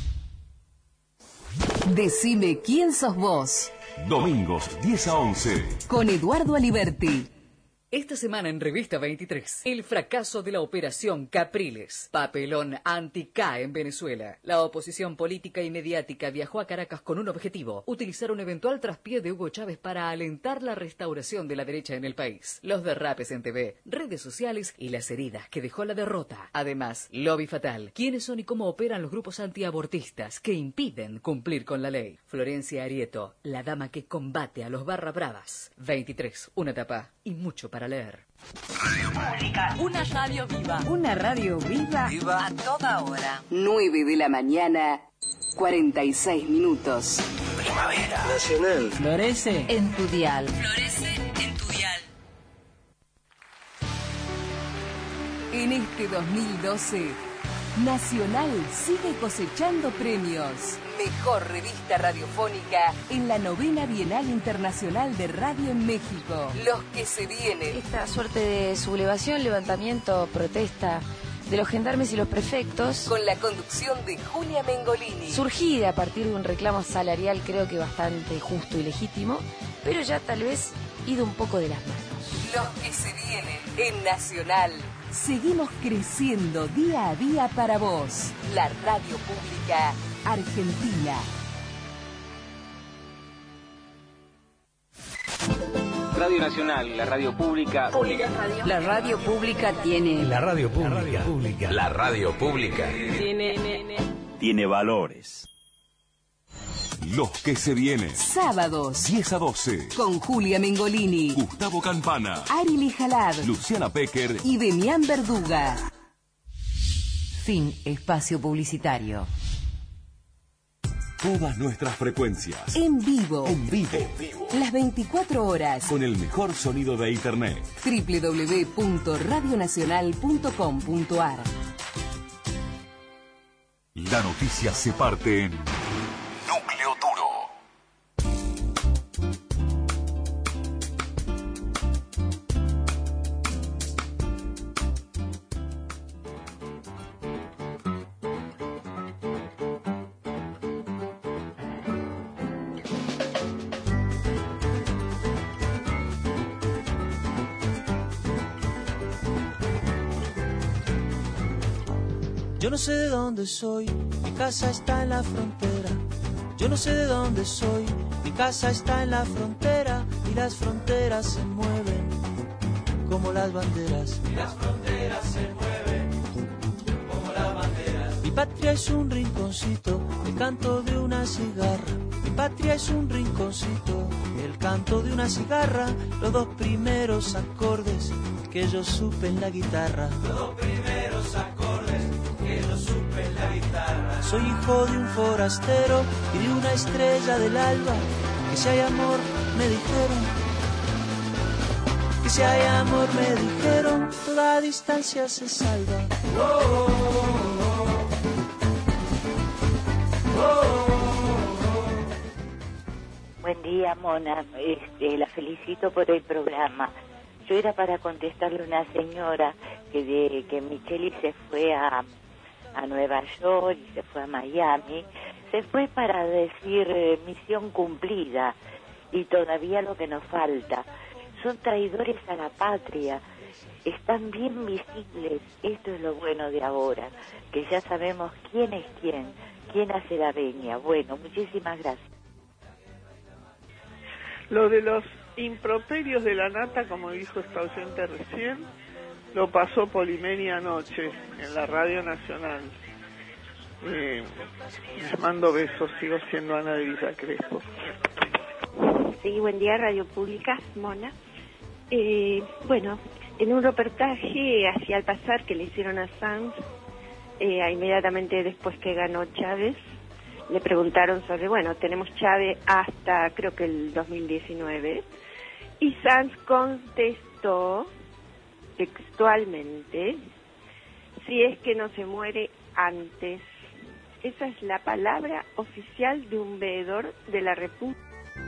Decime quién sos vos. Domingos, diez a once. Con Eduardo Aliberti. Esta semana en Revista veintitrés, el fracaso de la operación Capriles, papelón anti-K en Venezuela. La oposición política y mediática viajó a Caracas con un objetivo: utilizar un eventual traspié de Hugo Chávez para alentar la restauración de la derecha en el país. Los derrapes en T V, redes sociales y las heridas que dejó la derrota. Además, lobby fatal. ¿Quiénes son y cómo operan los grupos antiabortistas que impiden cumplir con la ley? Florencia Arieto, la dama que combate a los barra bravas. veintitrés, una tapa y mucho para leer. Radio Pública. Una radio viva. Una radio viva. Viva. A toda hora. nueve de la mañana, cuarenta y seis minutos. Primavera Nacional. Florece En tu dial. Florece en tu dial. En este dos mil doce, Nacional sigue cosechando premios. Mejor revista radiofónica en la novena Bienal Internacional de Radio en México. Los que se vienen. Esta suerte de sublevación, levantamiento, protesta de los gendarmes y los prefectos, Con la conducción de Julia Mengolini. surgida a partir de un reclamo salarial creo que bastante justo y legítimo, pero ya tal vez ido un poco de las manos. Los que se vienen en Nacional. Seguimos creciendo día a día para vos. La radio pública argentina. Radio Nacional, la radio pública. La radio pública tiene... La radio pública. pública. La radio pública Tiene... tiene valores. Los que se vienen. Sábados, diez a doce. con Julia Mengolini, Gustavo Campana. Ari Lijalad Luciana Pecker. y Demián Verduga. Fin espacio publicitario. Todas nuestras frecuencias. En vivo. En vivo. Las veinticuatro horas. Con el mejor sonido de Internet. doble u doble u doble u punto radio nacional punto com punto ar. La noticia se parte en Núcleo Duro. Yo no sé de dónde soy, mi casa está en la frontera. Yo no sé de dónde soy, mi casa está en la frontera. Y las fronteras se mueven como las banderas. Y las fronteras se mueven como las banderas. Mi patria es un rinconcito, el canto de una cigarra. Mi patria es un rinconcito, el canto de una cigarra. Los dos primeros acordes que yo supe en la guitarra. Los dos primeros acordes que yo supe en la guitarra. Soy hijo de un forastero y de una estrella del alba. Que si hay amor, me dijeron. Que si hay amor, me dijeron. Toda distancia se salva. Oh, oh, oh, oh. Oh, oh, oh. Buen día, Mona. Este, la felicito por el programa. Yo era para contestarle a una señora que de que Micheli se fue a, a Nueva York y se fue a Miami. Se fue para decir eh, misión cumplida y todavía lo que nos falta. Son traidores a la patria. Están bien visibles. Esto es lo bueno de ahora, que ya sabemos quién es quién, quién hace la veña. Bueno, muchísimas gracias. Lo de los improperios de la nata, como dijo esta oyente recién, lo pasó Polimenia anoche en la Radio Nacional. Eh, les mando besos, sigo siendo Ana de Villa Crespo. Sí, buen día, Radio Pública, Mona. Eh, bueno, en un reportaje hacia el pasar que le hicieron a Sanz, eh, inmediatamente después que ganó Chávez, le preguntaron sobre, bueno, tenemos Chávez hasta creo que el dos mil diecinueve, Y Sanz contestó textualmente, si es que no se muere antes. Esa es la palabra oficial de un veedor de la República.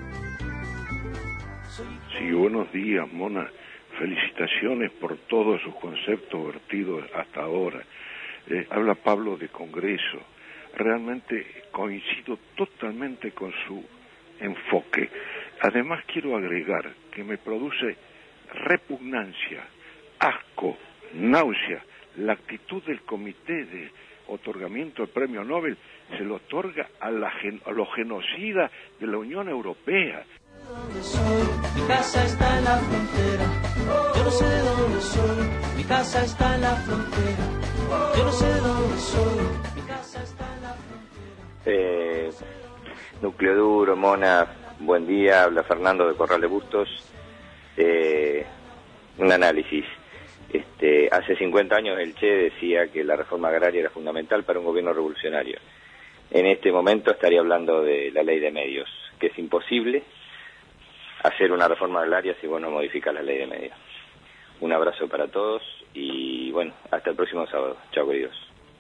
Sí, buenos días, Mona. Felicitaciones por todos sus conceptos vertidos hasta ahora. Eh, habla Pablo de Congreso. Realmente coincido totalmente con su enfoque. Además quiero agregar que me produce repugnancia, asco, náusea, la actitud del comité de otorgamiento del premio Nobel. Se lo otorga a, la, a los genocidas de la Unión Europea. Mi casa está en la frontera, yo no sé de dónde soy, mi casa está en la frontera, yo no sé de dónde soy, mi casa está en la frontera. Eh, Núcleo Duro, Mona, buen día, habla Fernando de Corral de Bustos. Eh, un análisis. Este, hace cincuenta años el Che decía que la reforma agraria era fundamental para un gobierno revolucionario. En este momento estaría hablando de la ley de medios, que es imposible hacer una reforma agraria si vos no modificas la ley de medios. Un abrazo para todos y bueno, hasta el próximo sábado. Chao, queridos.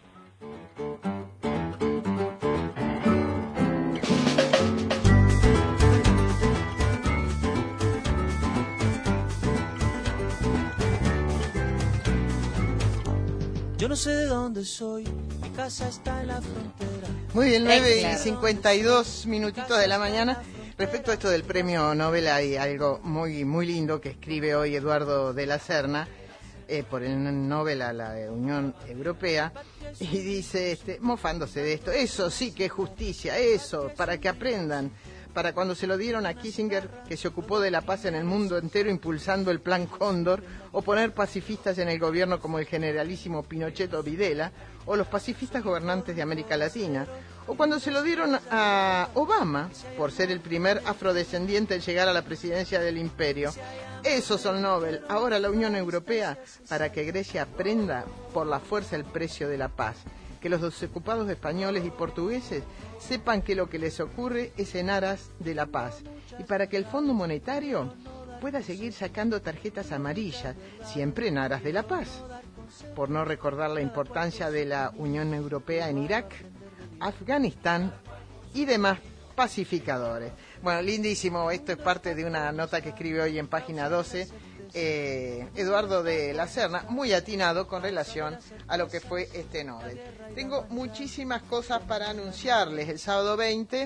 Yo no sé de dónde soy, mi casa está en la frontera. Muy bien, nueve y cincuenta y dos minutitos de la mañana. Respecto a esto del premio Nobel, hay algo muy muy lindo que escribe hoy Eduardo de la Serna eh, por el Nobel a la Unión Europea, y dice, este, mofándose de esto, eso sí que es justicia, eso, para que aprendan, para cuando se lo dieron a Kissinger, que se ocupó de la paz en el mundo entero impulsando el Plan Cóndor, o poner pacifistas en el gobierno como el generalísimo Pinochet o Videla, o los pacifistas gobernantes de América Latina, o cuando se lo dieron a Obama, por ser el primer afrodescendiente en llegar a la presidencia del imperio. Esos son Nobel. Ahora la Unión Europea, para que Grecia aprenda por la fuerza el precio de la paz. Que los desocupados españoles y portugueses sepan que lo que les ocurre es en aras de la paz. Y para que el Fondo Monetario pueda seguir sacando tarjetas amarillas, siempre en aras de la paz. Por no recordar la importancia de la Unión Europea en Irak, Afganistán y demás pacificadores. Bueno, lindísimo, esto es parte de una nota que escribe hoy en página doce eh, Eduardo de la Serna, muy atinado con relación a lo que fue este Nobel. Tengo muchísimas cosas para anunciarles. El sábado veinte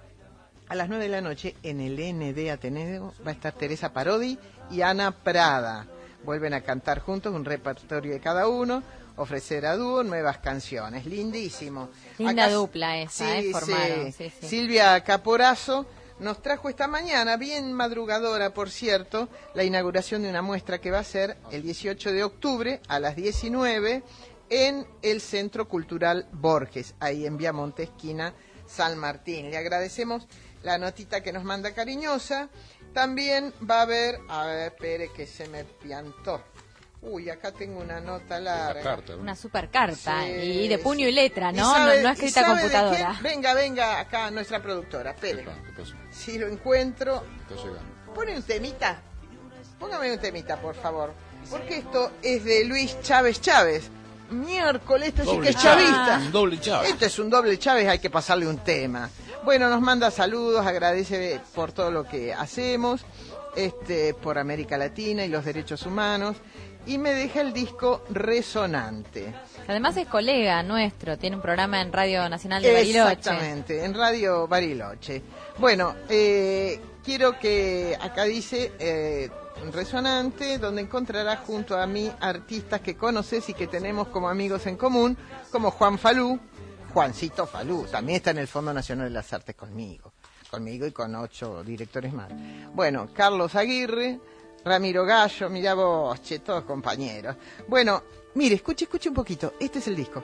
a las nueve de la noche en el N D Ateneo va a estar Teresa Parodi y Ana Prada. Vuelven a cantar juntos un repertorio de cada uno, ofrecer a dúo nuevas canciones. Lindísimo. Linda Acá, dupla esa, sí, ¿eh? Formaron. Sí. Sí, sí. Silvia Caporazo nos trajo esta mañana, bien madrugadora por cierto, la inauguración de una muestra que va a ser el dieciocho de octubre a las diecinueve en el Centro Cultural Borges, ahí en Viamonte, esquina San Martín. Le agradecemos la notita que nos manda cariñosa. También va a haber, a ver, espere que se me piantó. Uy, acá tengo una nota larga. Una, carta, ¿no? Una super carta, sí, y de puño y letra, ¿no? sabe, no, no escrita a computadora. Venga, venga, acá nuestra productora, espere. Si lo encuentro. Pone un temita. Póngame un temita, por favor. Porque esto es de Luis Chávez Chávez. Miércoles, esto sí que es chavista. Un doble Chávez. Este es un doble Chávez, hay que pasarle un tema. Bueno, nos manda saludos, agradece por todo lo que hacemos, este, por América Latina y los derechos humanos, y me deja el disco Resonante. Además es colega nuestro, tiene un programa en Radio Nacional de Bariloche. Exactamente, en Radio Bariloche. Bueno, eh, quiero que acá dice eh, Resonante, donde encontrarás junto a mí artistas que conoces y que tenemos como amigos en común, como Juan Falú, Juancito Falú, también está en el Fondo Nacional de las Artes conmigo, conmigo y con ocho directores más. Bueno, Carlos Aguirre, Ramiro Gallo, mirá vos, che, todos compañeros. Bueno, mire, escuche, escuche un poquito, este es el disco.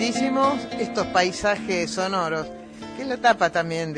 bellísimos estos paisajes sonoros, que es la tapa también de